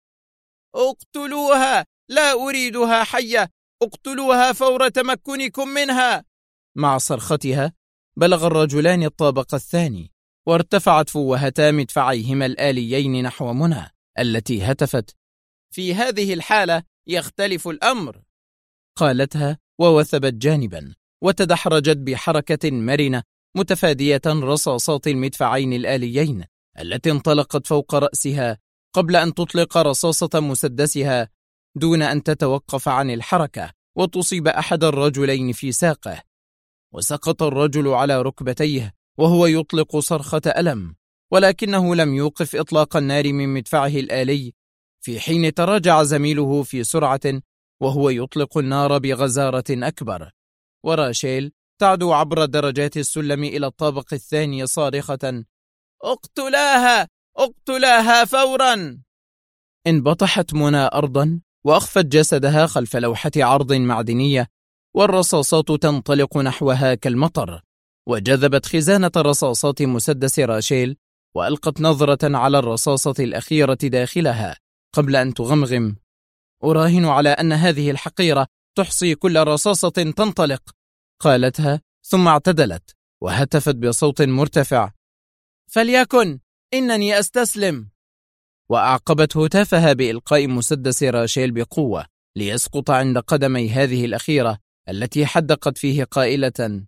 اقتلوها! لا أريدها حية! اقتلوها فور تمكنكم منها! مع صرختها بلغ الرجلان الطابق الثاني، وارتفعت فوهتا مدفعيهما الآليين نحو منى التي هتفت: في هذه الحالة يختلف الأمر، قالتها ووثبت جانبا، وتدحرجت بحركة مرنة متفادية رصاصات المدفعين الآليين التي انطلقت فوق رأسها قبل أن تطلق رصاصة مسدسها دون أن تتوقف عن الحركة وتصيب أحد الرجلين في ساقه، وسقط الرجل على ركبتيه وهو يطلق صرخة ألم، ولكنه لم يوقف إطلاق النار من مدفعه الآلي، في حين تراجع زميله في سرعة وهو يطلق النار بغزارة أكبر، وراشيل تعدو عبر درجات السلم إلى الطابق الثاني صارخة: اقتلاها! اقتلاها فورا! انبطحت منى أرضا وأخفت جسدها خلف لوحة عرض معدنية، والرصاصات تنطلق نحوها كالمطر، وجذبت خزانة رصاصات مسدس راشيل وألقت نظرة على الرصاصة الأخيرة داخلها قبل أن تغمغم: أراهن على أن هذه الحقيرة تحصي كل رصاصة تنطلق، قالتها، ثم اعتدلت وهتفت بصوت مرتفع: فليكن، إنني أستسلم. وأعقبت هتافها بإلقاء مسدس راشيل بقوة ليسقط عند قدمي هذه الأخيرة التي حدقت فيه قائلة: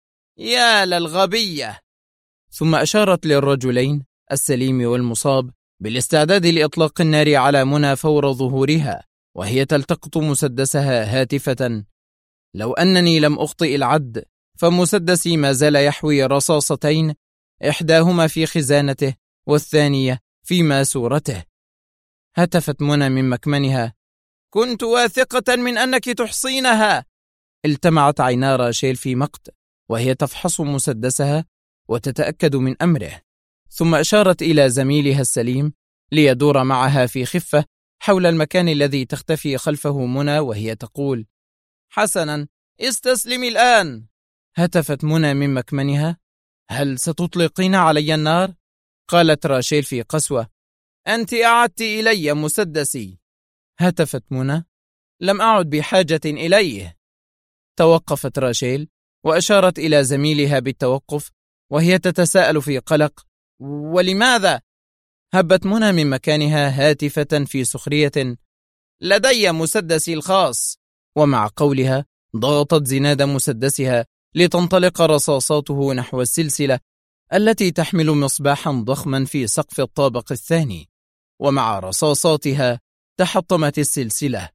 يا للغبية! ثم أشارت للرجلين السليم والمصاب بالاستعداد لإطلاق النار على منى فور ظهورها، وهي تلتقط مسدسها هاتفة: لو أنني لم أخطئ العد فمسدسي ما زال يحوي رصاصتين، إحداهما في خزانته والثانية في ماسورته. هتفت منى من مكمنها: كنت واثقة من أنك تحصينها. التمعت عينا راشيل في مقت وهي تفحص مسدسها وتتأكد من أمره، ثم أشارت إلى زميلها السليم ليدور معها في خفة حول المكان الذي تختفي خلفه منى وهي تقول: حسنا، استسلمي الآن. هتفت منى من مكمنها: هل ستطلقين علي النار؟ قالت راشيل في قسوة: أنت أعدت إلي مسدسي. هتفت منى: لم أعد بحاجة إليه. توقفت راشيل وأشارت إلى زميلها بالتوقف وهي تتساءل في قلق: ولماذا؟ هبت منى من مكانها هاتفة في سخرية: لدي مسدسي الخاص. ومع قولها ضغطت زناد مسدسها لتنطلق رصاصاته نحو السلسلة التي تحمل مصباحا ضخما في سقف الطابق الثاني، ومع رصاصاتها تحطمت السلسلة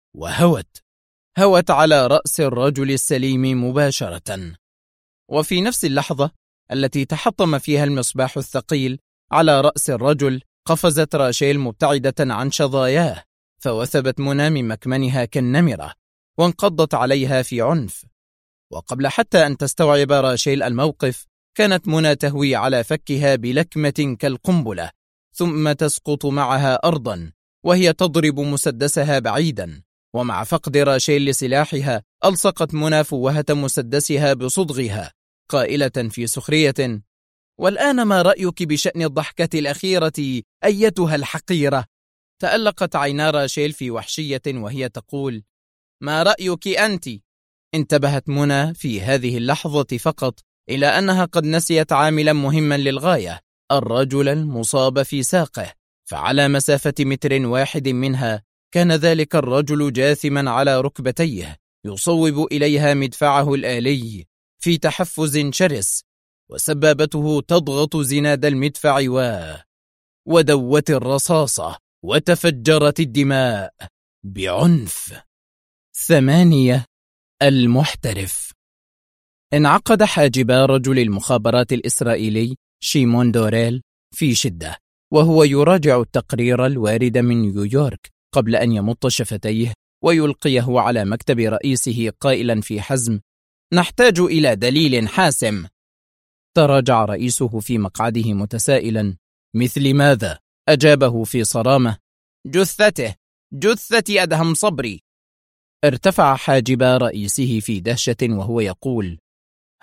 وهوت على رأس الرجل السليم مباشرة. وفي نفس اللحظة التي تحطم فيها المصباح الثقيل على رأس الرجل قفزت راشيل مبتعدة عن شظاياه، فوثبت منى من مكمنها كالنمرة وانقضت عليها في عنف. وقبل حتى أن تستوعب راشيل الموقف كانت منى تهوي على فكها بلكمة كالقنبلة، ثم تسقط معها أرضا وهي تضرب مسدسها بعيدا. ومع فقد راشيل لسلاحها ألصقت منى فوهة مسدسها بصدغها قائلة في سخرية: والآن ما رأيك بشأن الضحكة الأخيرة أيتها الحقيرة؟ تألقت عينا راشيل في وحشية وهي تقول: ما رأيك أنت؟ انتبهت منى في هذه اللحظة فقط إلى أنها قد نسيت عاملا مهما للغاية: الرجل المصاب في ساقه، فعلى مسافة 1 متر منها كان ذلك الرجل جاثما على ركبتيه يصوب إليها مدفعه الآلي في تحفز شرس، وسبابته تضغط زناد المدفع ودوت الرصاصة وتفجرت الدماء بعنف. 8. المحترف. انعقد حاجبا رجل المخابرات الإسرائيلي شيمون دوريل في شدة وهو يراجع التقرير الوارد من نيويورك قبل أن يمط شفتيه ويلقيه على مكتب رئيسه قائلا في حزم: نحتاج إلى دليل حاسم. تراجع رئيسه في مقعده متسائلا: مثل ماذا؟ أجابه في صرامة: جثة أدهم صبري. ارتفع حاجب رئيسه في دهشة وهو يقول: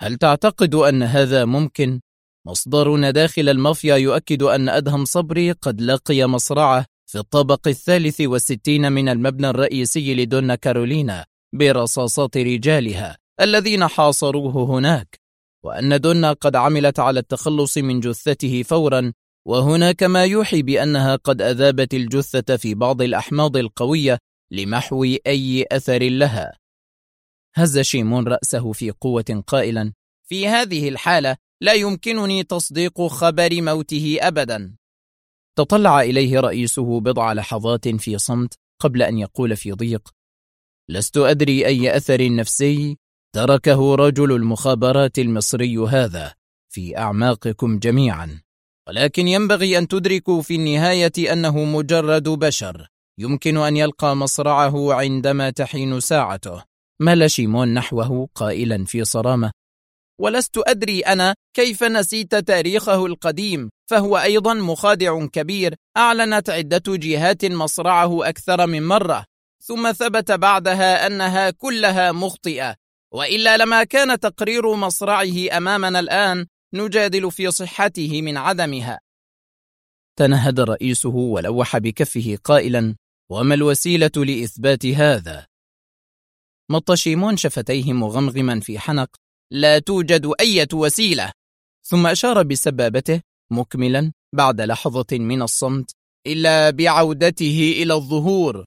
هل تعتقد أن هذا ممكن؟ مصدرنا داخل المافيا يؤكد أن أدهم صبري قد لقي مصرعه في الطابق 63 من المبنى الرئيسي لدونا كارولينا برصاصات رجالها الذين حاصروه هناك، وأن دونا قد عملت على التخلص من جثته فورا، وهناك ما يوحي بأنها قد أذابت الجثة في بعض الأحماض القوية لمحو أي أثر لها. هز شيمون رأسه في قوة قائلا: في هذه الحالة لا يمكنني تصديق خبر موته أبدا. تطلع إليه رئيسه بضع لحظات في صمت قبل أن يقول في ضيق: لست أدري أي أثر نفسي تركه رجل المخابرات المصري هذا في أعماقكم جميعا، ولكن ينبغي أن تدركوا في النهاية أنه مجرد بشر يمكن أن يلقى مصرعه عندما تحين ساعته. مال شيمون نحوه قائلا في صرامة: ولست أدري أنا كيف نسيت تاريخه القديم، فهو أيضا مخادع كبير. أعلنت عدة جهات مصرعه أكثر من مرة، ثم ثبت بعدها أنها كلها مخطئة، وإلا لما كان تقرير مصرعه أمامنا الآن نجادل في صحته من عدمها. تنهد رئيسه ولوح بكفه قائلا: وما الوسيلة لإثبات هذا؟ مط شيمون شفتيه مغمغما في حنق: لا توجد أي وسيلة. ثم أشار بسبابته مكملا بعد لحظة من الصمت: إلا بعودته إلى الظهور.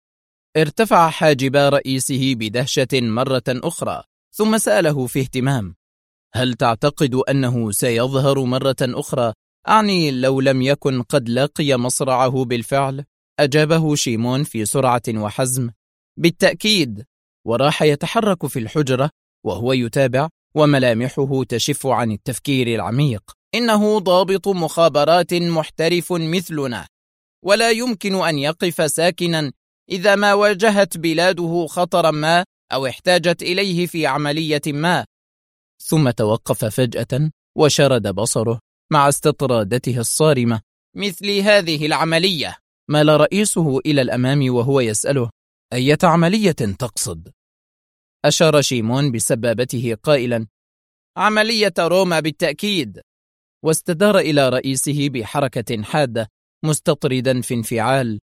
ارتفع حاجبا رئيسه بدهشة مرة أخرى، ثم سأله في اهتمام: هل تعتقد أنه سيظهر مرة أخرى؟ أعني لو لم يكن قد لقي مصرعه بالفعل؟ أجابه شيمون في سرعة وحزم: بالتأكيد. وراح يتحرك في الحجرة وهو يتابع، وملامحه تشف عن التفكير العميق. إنه ضابط مخابرات محترف مثلنا، ولا يمكن أن يقف ساكنا إذا ما واجهت بلاده خطرا ما أو احتاجت إليه في عملية ما. ثم توقف فجأة وشرد بصره مع استطرادته الصارمة: مثل هذه العملية. مال رئيسه إلى الأمام وهو يسأله: أية عملية تقصد؟ أشار شيمون بسبابته قائلا: عملية روما بالتأكيد. واستدار إلى رئيسه بحركة حادة مستطردا في انفعال: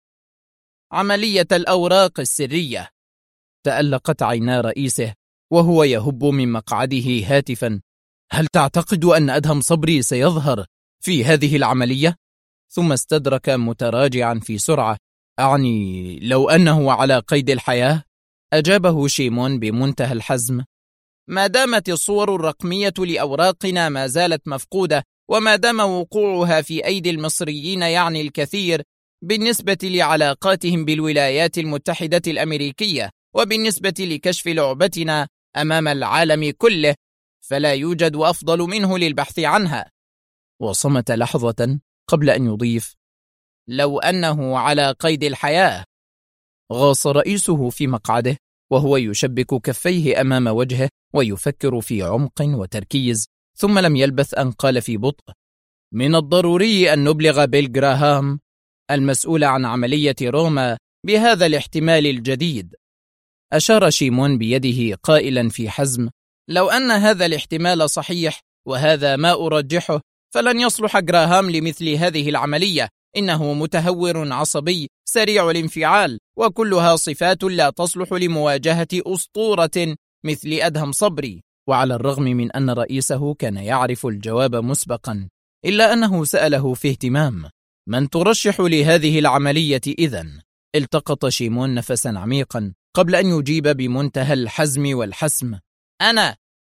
عملية الأوراق السرية. تألقت عينا رئيسه وهو يهب من مقعده هاتفا: هل تعتقد أن أدهم صبري سيظهر في هذه العملية؟ ثم استدرك متراجعا في سرعة: أعني لو أنه على قيد الحياة؟ أجابه شيمون بمنتهى الحزم: ما دامت الصور الرقمية لأوراقنا ما زالت مفقودة، وما دام وقوعها في أيدي المصريين يعني الكثير بالنسبة لعلاقاتهم بالولايات المتحدة الأمريكية، وبالنسبة لكشف لعبتنا أمام العالم كله، فلا يوجد أفضل منه للبحث عنها. وصمت لحظة قبل أن يضيف: لو أنه على قيد الحياة. غاص رئيسه في مقعده وهو يشبك كفيه أمام وجهه ويفكر في عمق وتركيز، ثم لم يلبث أن قال في بطء: من الضروري أن نبلغ بيل جراهام المسؤول عن عملية روما بهذا الاحتمال الجديد. أشار شيمون بيده قائلا في حزم: لو أن هذا الاحتمال صحيح، وهذا ما أرجحه، فلن يصلح جراهام لمثل هذه العملية. إنه متهور عصبي سريع الانفعال، وكلها صفات لا تصلح لمواجهة أسطورة مثل أدهم صبري. وعلى الرغم من أن رئيسه كان يعرف الجواب مسبقا، إلا أنه سأله في اهتمام: من ترشح لهذه العملية إذن؟ التقط شيمون نفسا عميقا قبل أن يجيب بمنتهى الحزم والحسم: أنا.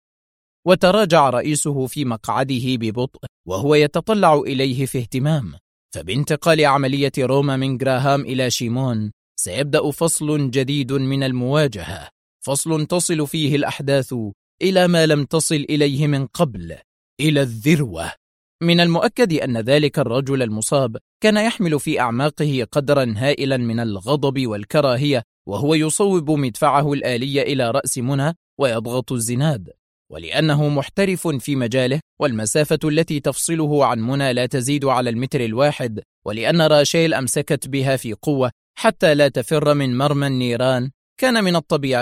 وتراجع رئيسه في مقعده ببطء وهو يتطلع إليه في اهتمام، فبانتقال عملية روما من جراهام إلى شيمون سيبدأ فصل جديد من المواجهة، فصل تصل فيه الأحداث إلى ما لم تصل إليه من قبل، إلى الذروة. من المؤكد أن ذلك الرجل المصاب كان يحمل في أعماقه قدرا هائلا من الغضب والكراهية، وهو يصوب مدفعه الآلي إلى رأس منى ويضغط الزناد، ولأنه محترف في مجاله والمسافة التي تفصله عن منى لا تزيد على المتر الواحد، ولأن راشيل أمسكت بها في قوة حتى لا تفر من مرمى النيران، كان من الطبيعي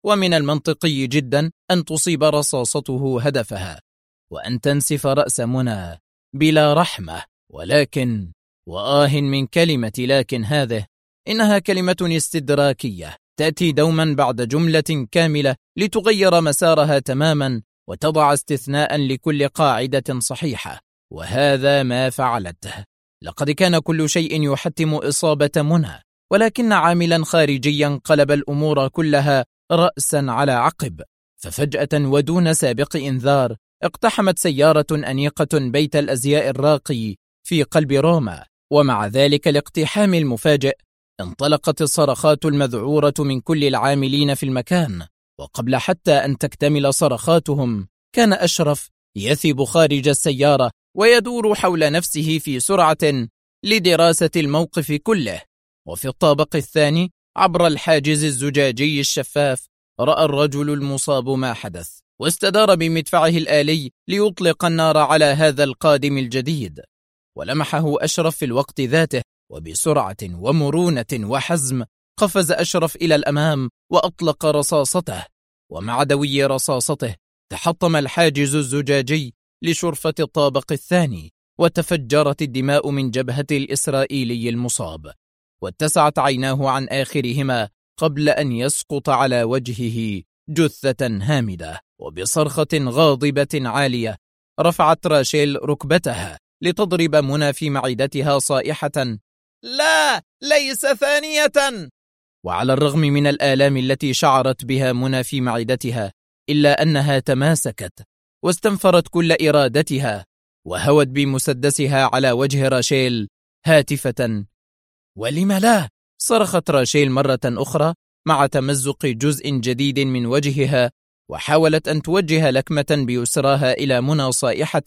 ومن المنطقي جدا أن تصيب رصاصته هدفها وأن تنسف رأس منى بلا رحمة. ولكن وآه من كلمة لكن هذه، إنها كلمة استدراكية تأتي دوما بعد جملة كاملة لتغير مسارها تماما وتضع استثناء لكل قاعدة صحيحة، وهذا ما فعلته. لقد كان كل شيء يحتم إصابة منى، ولكن عاملا خارجيا قلب الأمور كلها رأسا على عقب. ففجأة ودون سابق إنذار اقتحمت سيارة أنيقة بيت الأزياء الراقي في قلب روما، ومع ذلك الاقتحام المفاجئ انطلقت الصرخات المذعورة من كل العاملين في المكان. وقبل حتى أن تكتمل صرخاتهم كان أشرف يثب خارج السيارة ويدور حول نفسه في سرعة لدراسة الموقف كله. وفي الطابق الثاني عبر الحاجز الزجاجي الشفاف رأى الرجل المصاب ما حدث، واستدار بمدفعه الآلي ليطلق النار على هذا القادم الجديد. ولمحه أشرف في الوقت ذاته، وبسرعة ومرونة وحزم قفز أشرف إلى الأمام وأطلق رصاصته، ومع دوي رصاصته تحطم الحاجز الزجاجي لشرفة الطابق الثاني، وتفجرت الدماء من جبهة الإسرائيلي المصاب، واتسعت عيناه عن آخرهما قبل أن يسقط على وجهه جثة هامدة. وبصرخة غاضبة عالية رفعت راشيل ركبتها لتضرب منى في معدتها صائحة: لا، ليس ثانية! وعلى الرغم من الآلام التي شعرت بها منى في معدتها، إلا أنها تماسكت واستنفرت كل إرادتها وهوت بمسدسها على وجه راشيل هاتفة: ولم لا؟ صرخت راشيل مرة أخرى مع تمزق جزء جديد من وجهها، وحاولت أن توجه لكمة بيسراها إلى منى صائحة: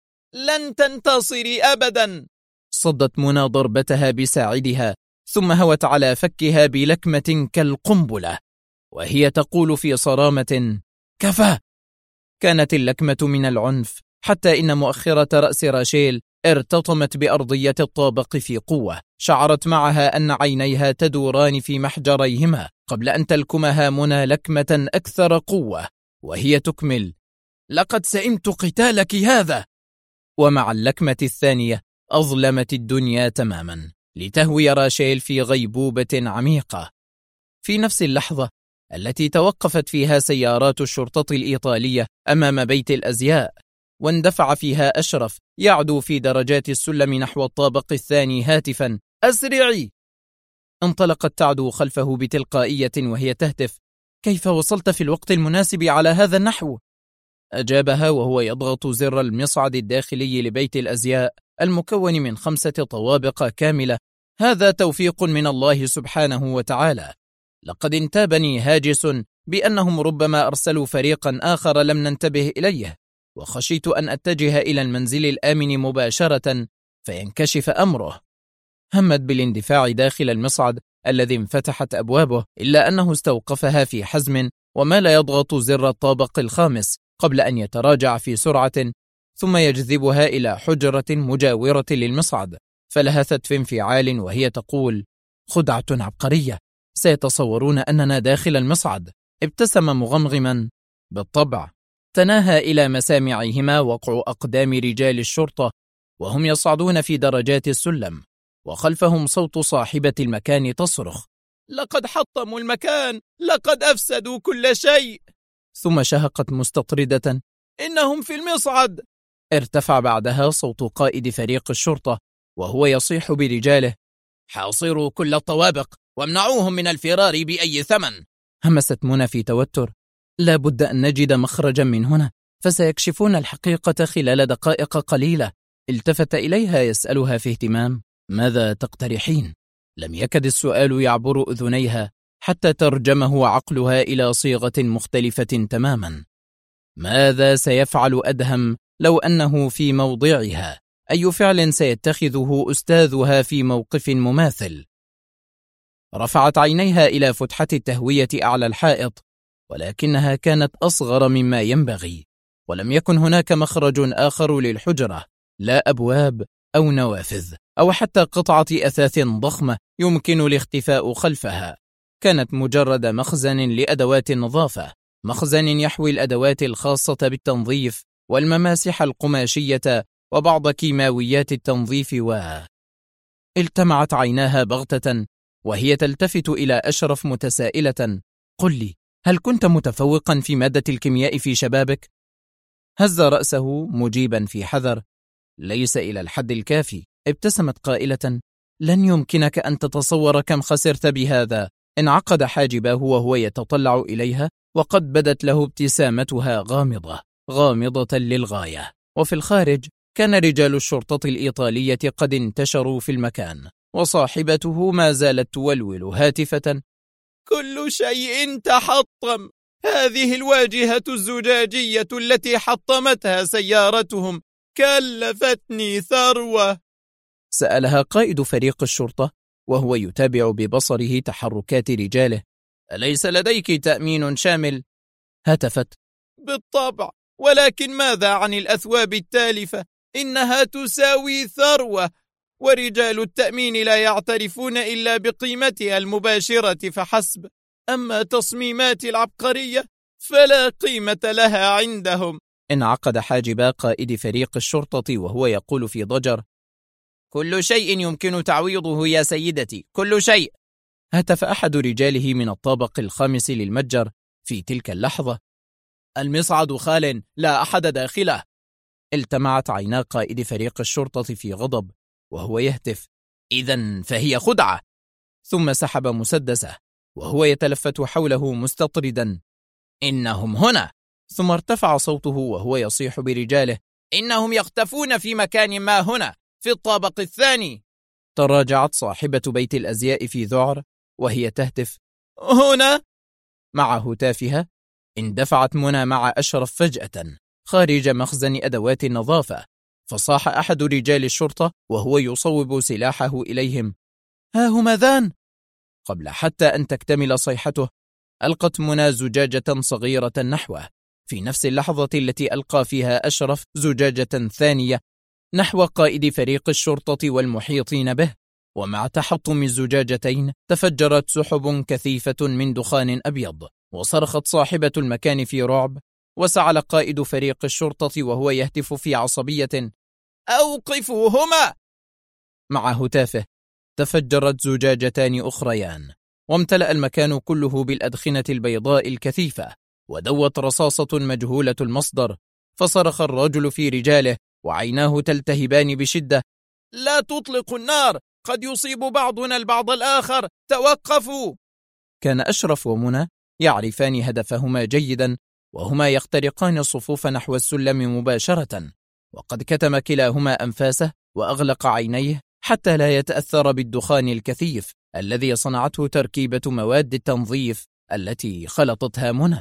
لن تنتصري أبدا! صدت منى ضربتها بساعدها، ثم هوت على فكها بلكمة كالقنبلة وهي تقول في صرامة: كفى! كانت اللكمة من العنف، حتى إن مؤخرة رأس راشيل ارتطمت بأرضية الطابق في قوة. شعرت معها أن عينيها تدوران في محجريهما قبل أن تلكمها منى لكمة أكثر قوة وهي تكمل: لقد سئمت قتالك هذا. ومع اللكمة الثانية أظلمت الدنيا تماما لتهوي راشيل في غيبوبة عميقة. في نفس اللحظة التي توقفت فيها سيارات الشرطة الإيطالية أمام بيت الأزياء، واندفع فيها أشرف يعدو في درجات السلم نحو الطابق الثاني هاتفا: أسرعي! انطلقت تعدو خلفه بتلقائية وهي تهتف: كيف وصلت في الوقت المناسب على هذا النحو؟ أجابها وهو يضغط زر المصعد الداخلي لبيت الأزياء المكون من 5 طوابق كاملة: هذا توفيق من الله سبحانه وتعالى. لقد انتابني هاجس بأنهم ربما أرسلوا فريقا آخر لم ننتبه إليه، وخشيت أن أتجه إلى المنزل الآمن مباشرة فينكشف أمره. همت بالاندفاع داخل المصعد الذي انفتحت أبوابه، إلا أنه استوقفها في حزم وما لا يضغط زر الطابق الخامس قبل أن يتراجع في سرعة، ثم يجذبها إلى حجرة مجاورة للمصعد، فلهثت في انفعال وهي تقول: خدعة عبقرية، سيتصورون أننا داخل المصعد. ابتسم مغمغما: بالطبع. تناهى إلى مسامعهما وقع أقدام رجال الشرطة وهم يصعدون في درجات السلم، وخلفهم صوت صاحبة المكان تصرخ: لقد حطموا المكان، لقد أفسدوا كل شيء. ثم شهقت مستطردة: إنهم في المصعد. ارتفع بعدها صوت قائد فريق الشرطة وهو يصيح برجاله: حاصروا كل الطوابق وامنعوهم من الفرار بأي ثمن. همست منى في توتر: لا بد أن نجد مخرجا من هنا، فسيكشفون الحقيقة خلال دقائق قليلة. التفت إليها يسألها في اهتمام: ماذا تقترحين؟ لم يكد السؤال يعبر أذنيها حتى ترجمه عقلها إلى صيغة مختلفة تماما. ماذا سيفعل أدهم لو أنه في موضعها؟ أي فعل سيتخذه أستاذها في موقف مماثل؟ رفعت عينيها إلى فتحة التهوية أعلى الحائط، ولكنها كانت أصغر مما ينبغي، ولم يكن هناك مخرج آخر للحجرة، لا أبواب أو نوافذ أو حتى قطعة أثاث ضخمة يمكن الاختفاء خلفها. كانت مجرد مخزن لأدوات النظافة، مخزن يحوي الأدوات الخاصة بالتنظيف والمماسح القماشية وبعض كيماويات التنظيف التمعت عيناها بغتة وهي تلتفت إلى أشرف متسائلة: قل لي، هل كنت متفوقا في مادة الكيمياء في شبابك؟ هز رأسه مجيبا في حذر: ليس إلى الحد الكافي. ابتسمت قائلة: لن يمكنك أن تتصور كم خسرت بهذا. انعقد حاجباه وهو يتطلع إليها، وقد بدت له ابتسامتها غامضة للغاية. وفي الخارج كان رجال الشرطة الإيطالية قد انتشروا في المكان، وصاحبته ما زالت تولول هاتفة: كل شيء تحطم، هذه الواجهة الزجاجية التي حطمتها سيارتهم كلفتني ثروة. سألها قائد فريق الشرطة وهو يتابع ببصره تحركات رجاله: أليس لديك تأمين شامل؟ هتفت: بالطبع، ولكن ماذا عن الأثواب التالفة؟ إنها تساوي ثروة، ورجال التأمين لا يعترفون إلا بقيمتها المباشرة فحسب، أما تصميمات العبقرية فلا قيمة لها عندهم. انعقد حاجب قائد فريق الشرطة وهو يقول في ضجر: كل شيء يمكن تعويضه يا سيدتي، كل شيء. هتف أحد رجاله من الطابق الخامس للمتجر في تلك اللحظة: المصعد خال، لا أحد داخله. التمعت عينا قائد فريق الشرطة في غضب وهو يهتف: إذن فهي خدعة. ثم سحب مسدسه وهو يتلفت حوله مستطردا: إنهم هنا. ثم ارتفع صوته وهو يصيح برجاله: إنهم يختفون في مكان ما هنا، في الطابق الثاني. تراجعت صاحبة بيت الأزياء في ذعر وهي تهتف: هنا. مع هتافها اندفعت منى مع أشرف فجأة خارج مخزن أدوات النظافة، فصاح أحد رجال الشرطة وهو يصوب سلاحه إليهم: ها هما ذان. قبل حتى أن تكتمل صيحته ألقت منى زجاجة صغيرة نحوه، في نفس اللحظة التي ألقى فيها أشرف زجاجة ثانية نحو قائد فريق الشرطة والمحيطين به. ومع تحطم الزجاجتين تفجرت سحب كثيفة من دخان أبيض، وصرخت صاحبة المكان في رعب، وسعل قائد فريق الشرطة وهو يهتف في عصبية: أوقفوهما. مع هتافه تفجرت زجاجتان أخريان، وامتلأ المكان كله بالأدخنة البيضاء الكثيفة، ودوت رصاصة مجهولة المصدر. فصرخ الرجل في رجاله وعيناه تلتهبان بشدة: لا تطلقوا النار، قد يصيب بعضنا البعض الآخر، توقفوا. كان أشرف ومنى يعرفان هدفهما جيدا، وهما يخترقان الصفوف نحو السلم مباشرة، وقد كتم كلاهما أنفاسه وأغلق عينيه حتى لا يتأثر بالدخان الكثيف الذي صنعته تركيبة مواد التنظيف التي خلطتها منى.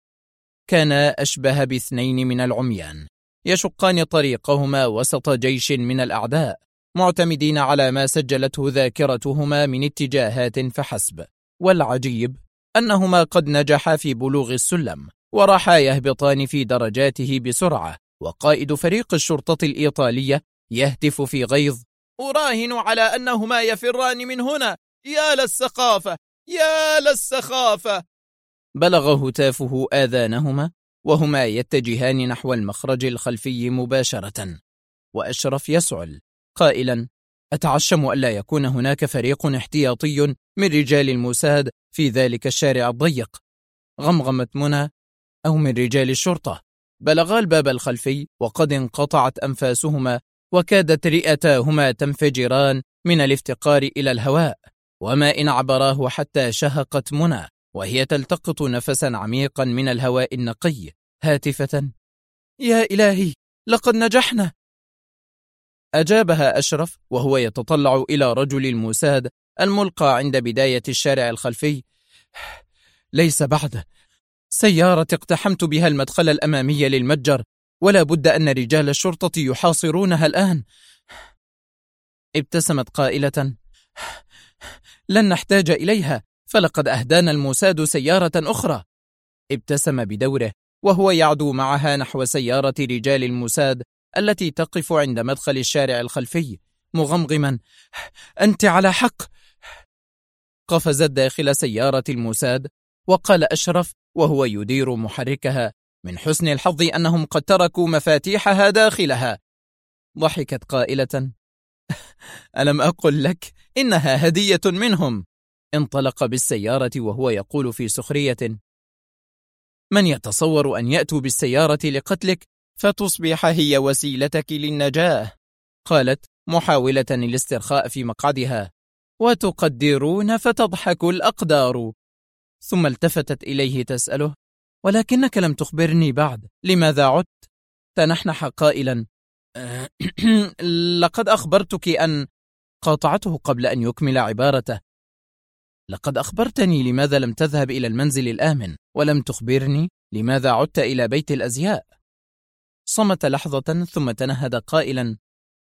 كان أشبه باثنين من العميان يشقان طريقهما وسط جيش من الأعداء، معتمدين على ما سجلته ذاكرتهما من اتجاهات فحسب. والعجيب أنهما قد نجحا في بلوغ السلم، وراحا يهبطان في درجاته بسرعة، وقائد فريق الشرطة الإيطالية يهتف في غيظ: أراهن على أنهما يفران من هنا، يا للسخافة، يا للسخافة. بلغ هتافه آذانهما وهما يتجهان نحو المخرج الخلفي مباشرة، وأشرف يسعل قائلا: أتعشم ألا يكون هناك فريق احتياطي من رجال الموساد في ذلك الشارع الضيق. غمغمت منى: أو من رجال الشرطة. بلغا الباب الخلفي وقد انقطعت أنفاسهما، وكادت رئتاهما تنفجران من الافتقار إلى الهواء، وما إن عبراه حتى شهقت منى وهي تلتقط نفسا عميقا من الهواء النقي هاتفة: يا إلهي، لقد نجحنا. أجابها أشرف وهو يتطلع إلى رجل الموساد الملقى عند بداية الشارع الخلفي: ليس بعد، سيارة اقتحمت بها المدخل الأمامي للمتجر، ولا بد أن رجال الشرطة يحاصرونها الآن. ابتسمت قائلة: لن نحتاج إليها، فلقد أهدانا الموساد سيارة أخرى. ابتسم بدوره وهو يعدو معها نحو سيارة رجال الموساد التي تقف عند مدخل الشارع الخلفي، مغمغما: أنت على حق. قفزت داخل سيارة الموساد، وقال أشرف وهو يدير محركها: من حسن الحظ أنهم قد تركوا مفاتيحها داخلها. ضحكت قائلة: ألم أقل لك إنها هدية منهم؟ انطلق بالسيارة وهو يقول في سخرية: من يتصور أن يأتوا بالسيارة لقتلك فتصبح هي وسيلتك للنجاة؟ قالت محاولة الاسترخاء في مقعدها: وتقدرون فتضحك الأقدار. ثم التفتت إليه تسأله: ولكنك لم تخبرني بعد، لماذا عدت؟ تنحنح قائلا: لقد أخبرتك أن... قاطعته قبل أن يكمل عبارته: لقد أخبرتني لماذا لم تذهب إلى المنزل الآمن، ولم تخبرني لماذا عدت إلى بيت الأزياء. صمت لحظة ثم تنهد قائلا: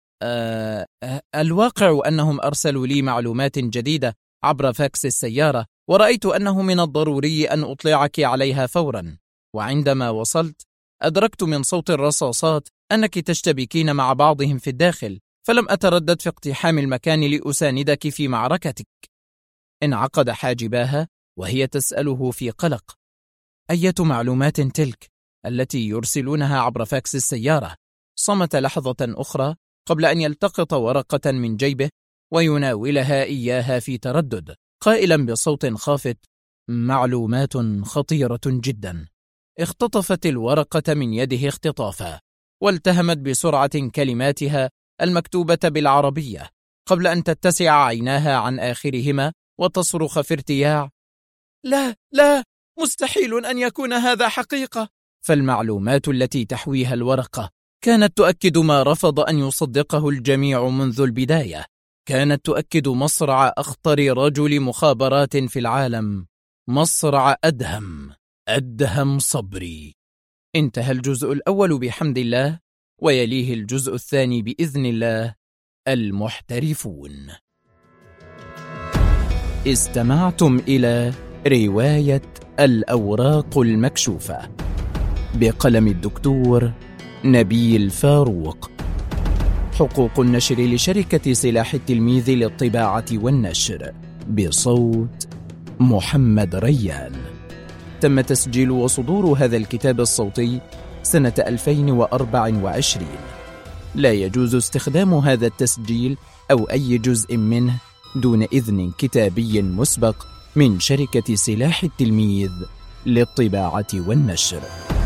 الواقع أنهم أرسلوا لي معلومات جديدة عبر فاكس السيارة، ورأيت أنه من الضروري أن أطلعك عليها فورا. وعندما وصلت أدركت من صوت الرصاصات أنك تشتبكين مع بعضهم في الداخل، فلم أتردد في اقتحام المكان لأساندك في معركتك. انعقد حاجباها وهي تسأله في قلق: أية معلومات تلك التي يرسلونها عبر فاكس السيارة؟ صمت لحظة أخرى قبل أن يلتقط ورقة من جيبه ويناولها إياها في تردد، قائلا بصوت خافت: معلومات خطيرة جدا. اختطفت الورقة من يده اختطافا، والتهمت بسرعة كلماتها المكتوبة بالعربية قبل أن تتسع عيناها عن آخرهما وتصرخ في ارتياع: لا لا، مستحيل أن يكون هذا حقيقة. فالمعلومات التي تحويها الورقة كانت تؤكد ما رفض أن يصدقه الجميع منذ البداية. كانت تؤكد مصرع أخطر رجل مخابرات في العالم، مصرع أدهم صبري. انتهى الجزء الأول بحمد الله، ويليه الجزء الثاني بإذن الله. المحترفون. استمعتم إلى رواية الأوراق المكشوفة بقلم الدكتور نبيل فاروق. حقوق النشر لشركة سلاح التلميذ للطباعة والنشر، بصوت محمد ريان. تم تسجيل وصدور هذا الكتاب الصوتي سنة 2024. لا يجوز استخدام هذا التسجيل أو أي جزء منه دون إذن كتابي مسبق من شركة سلاح التلميذ للطباعة والنشر.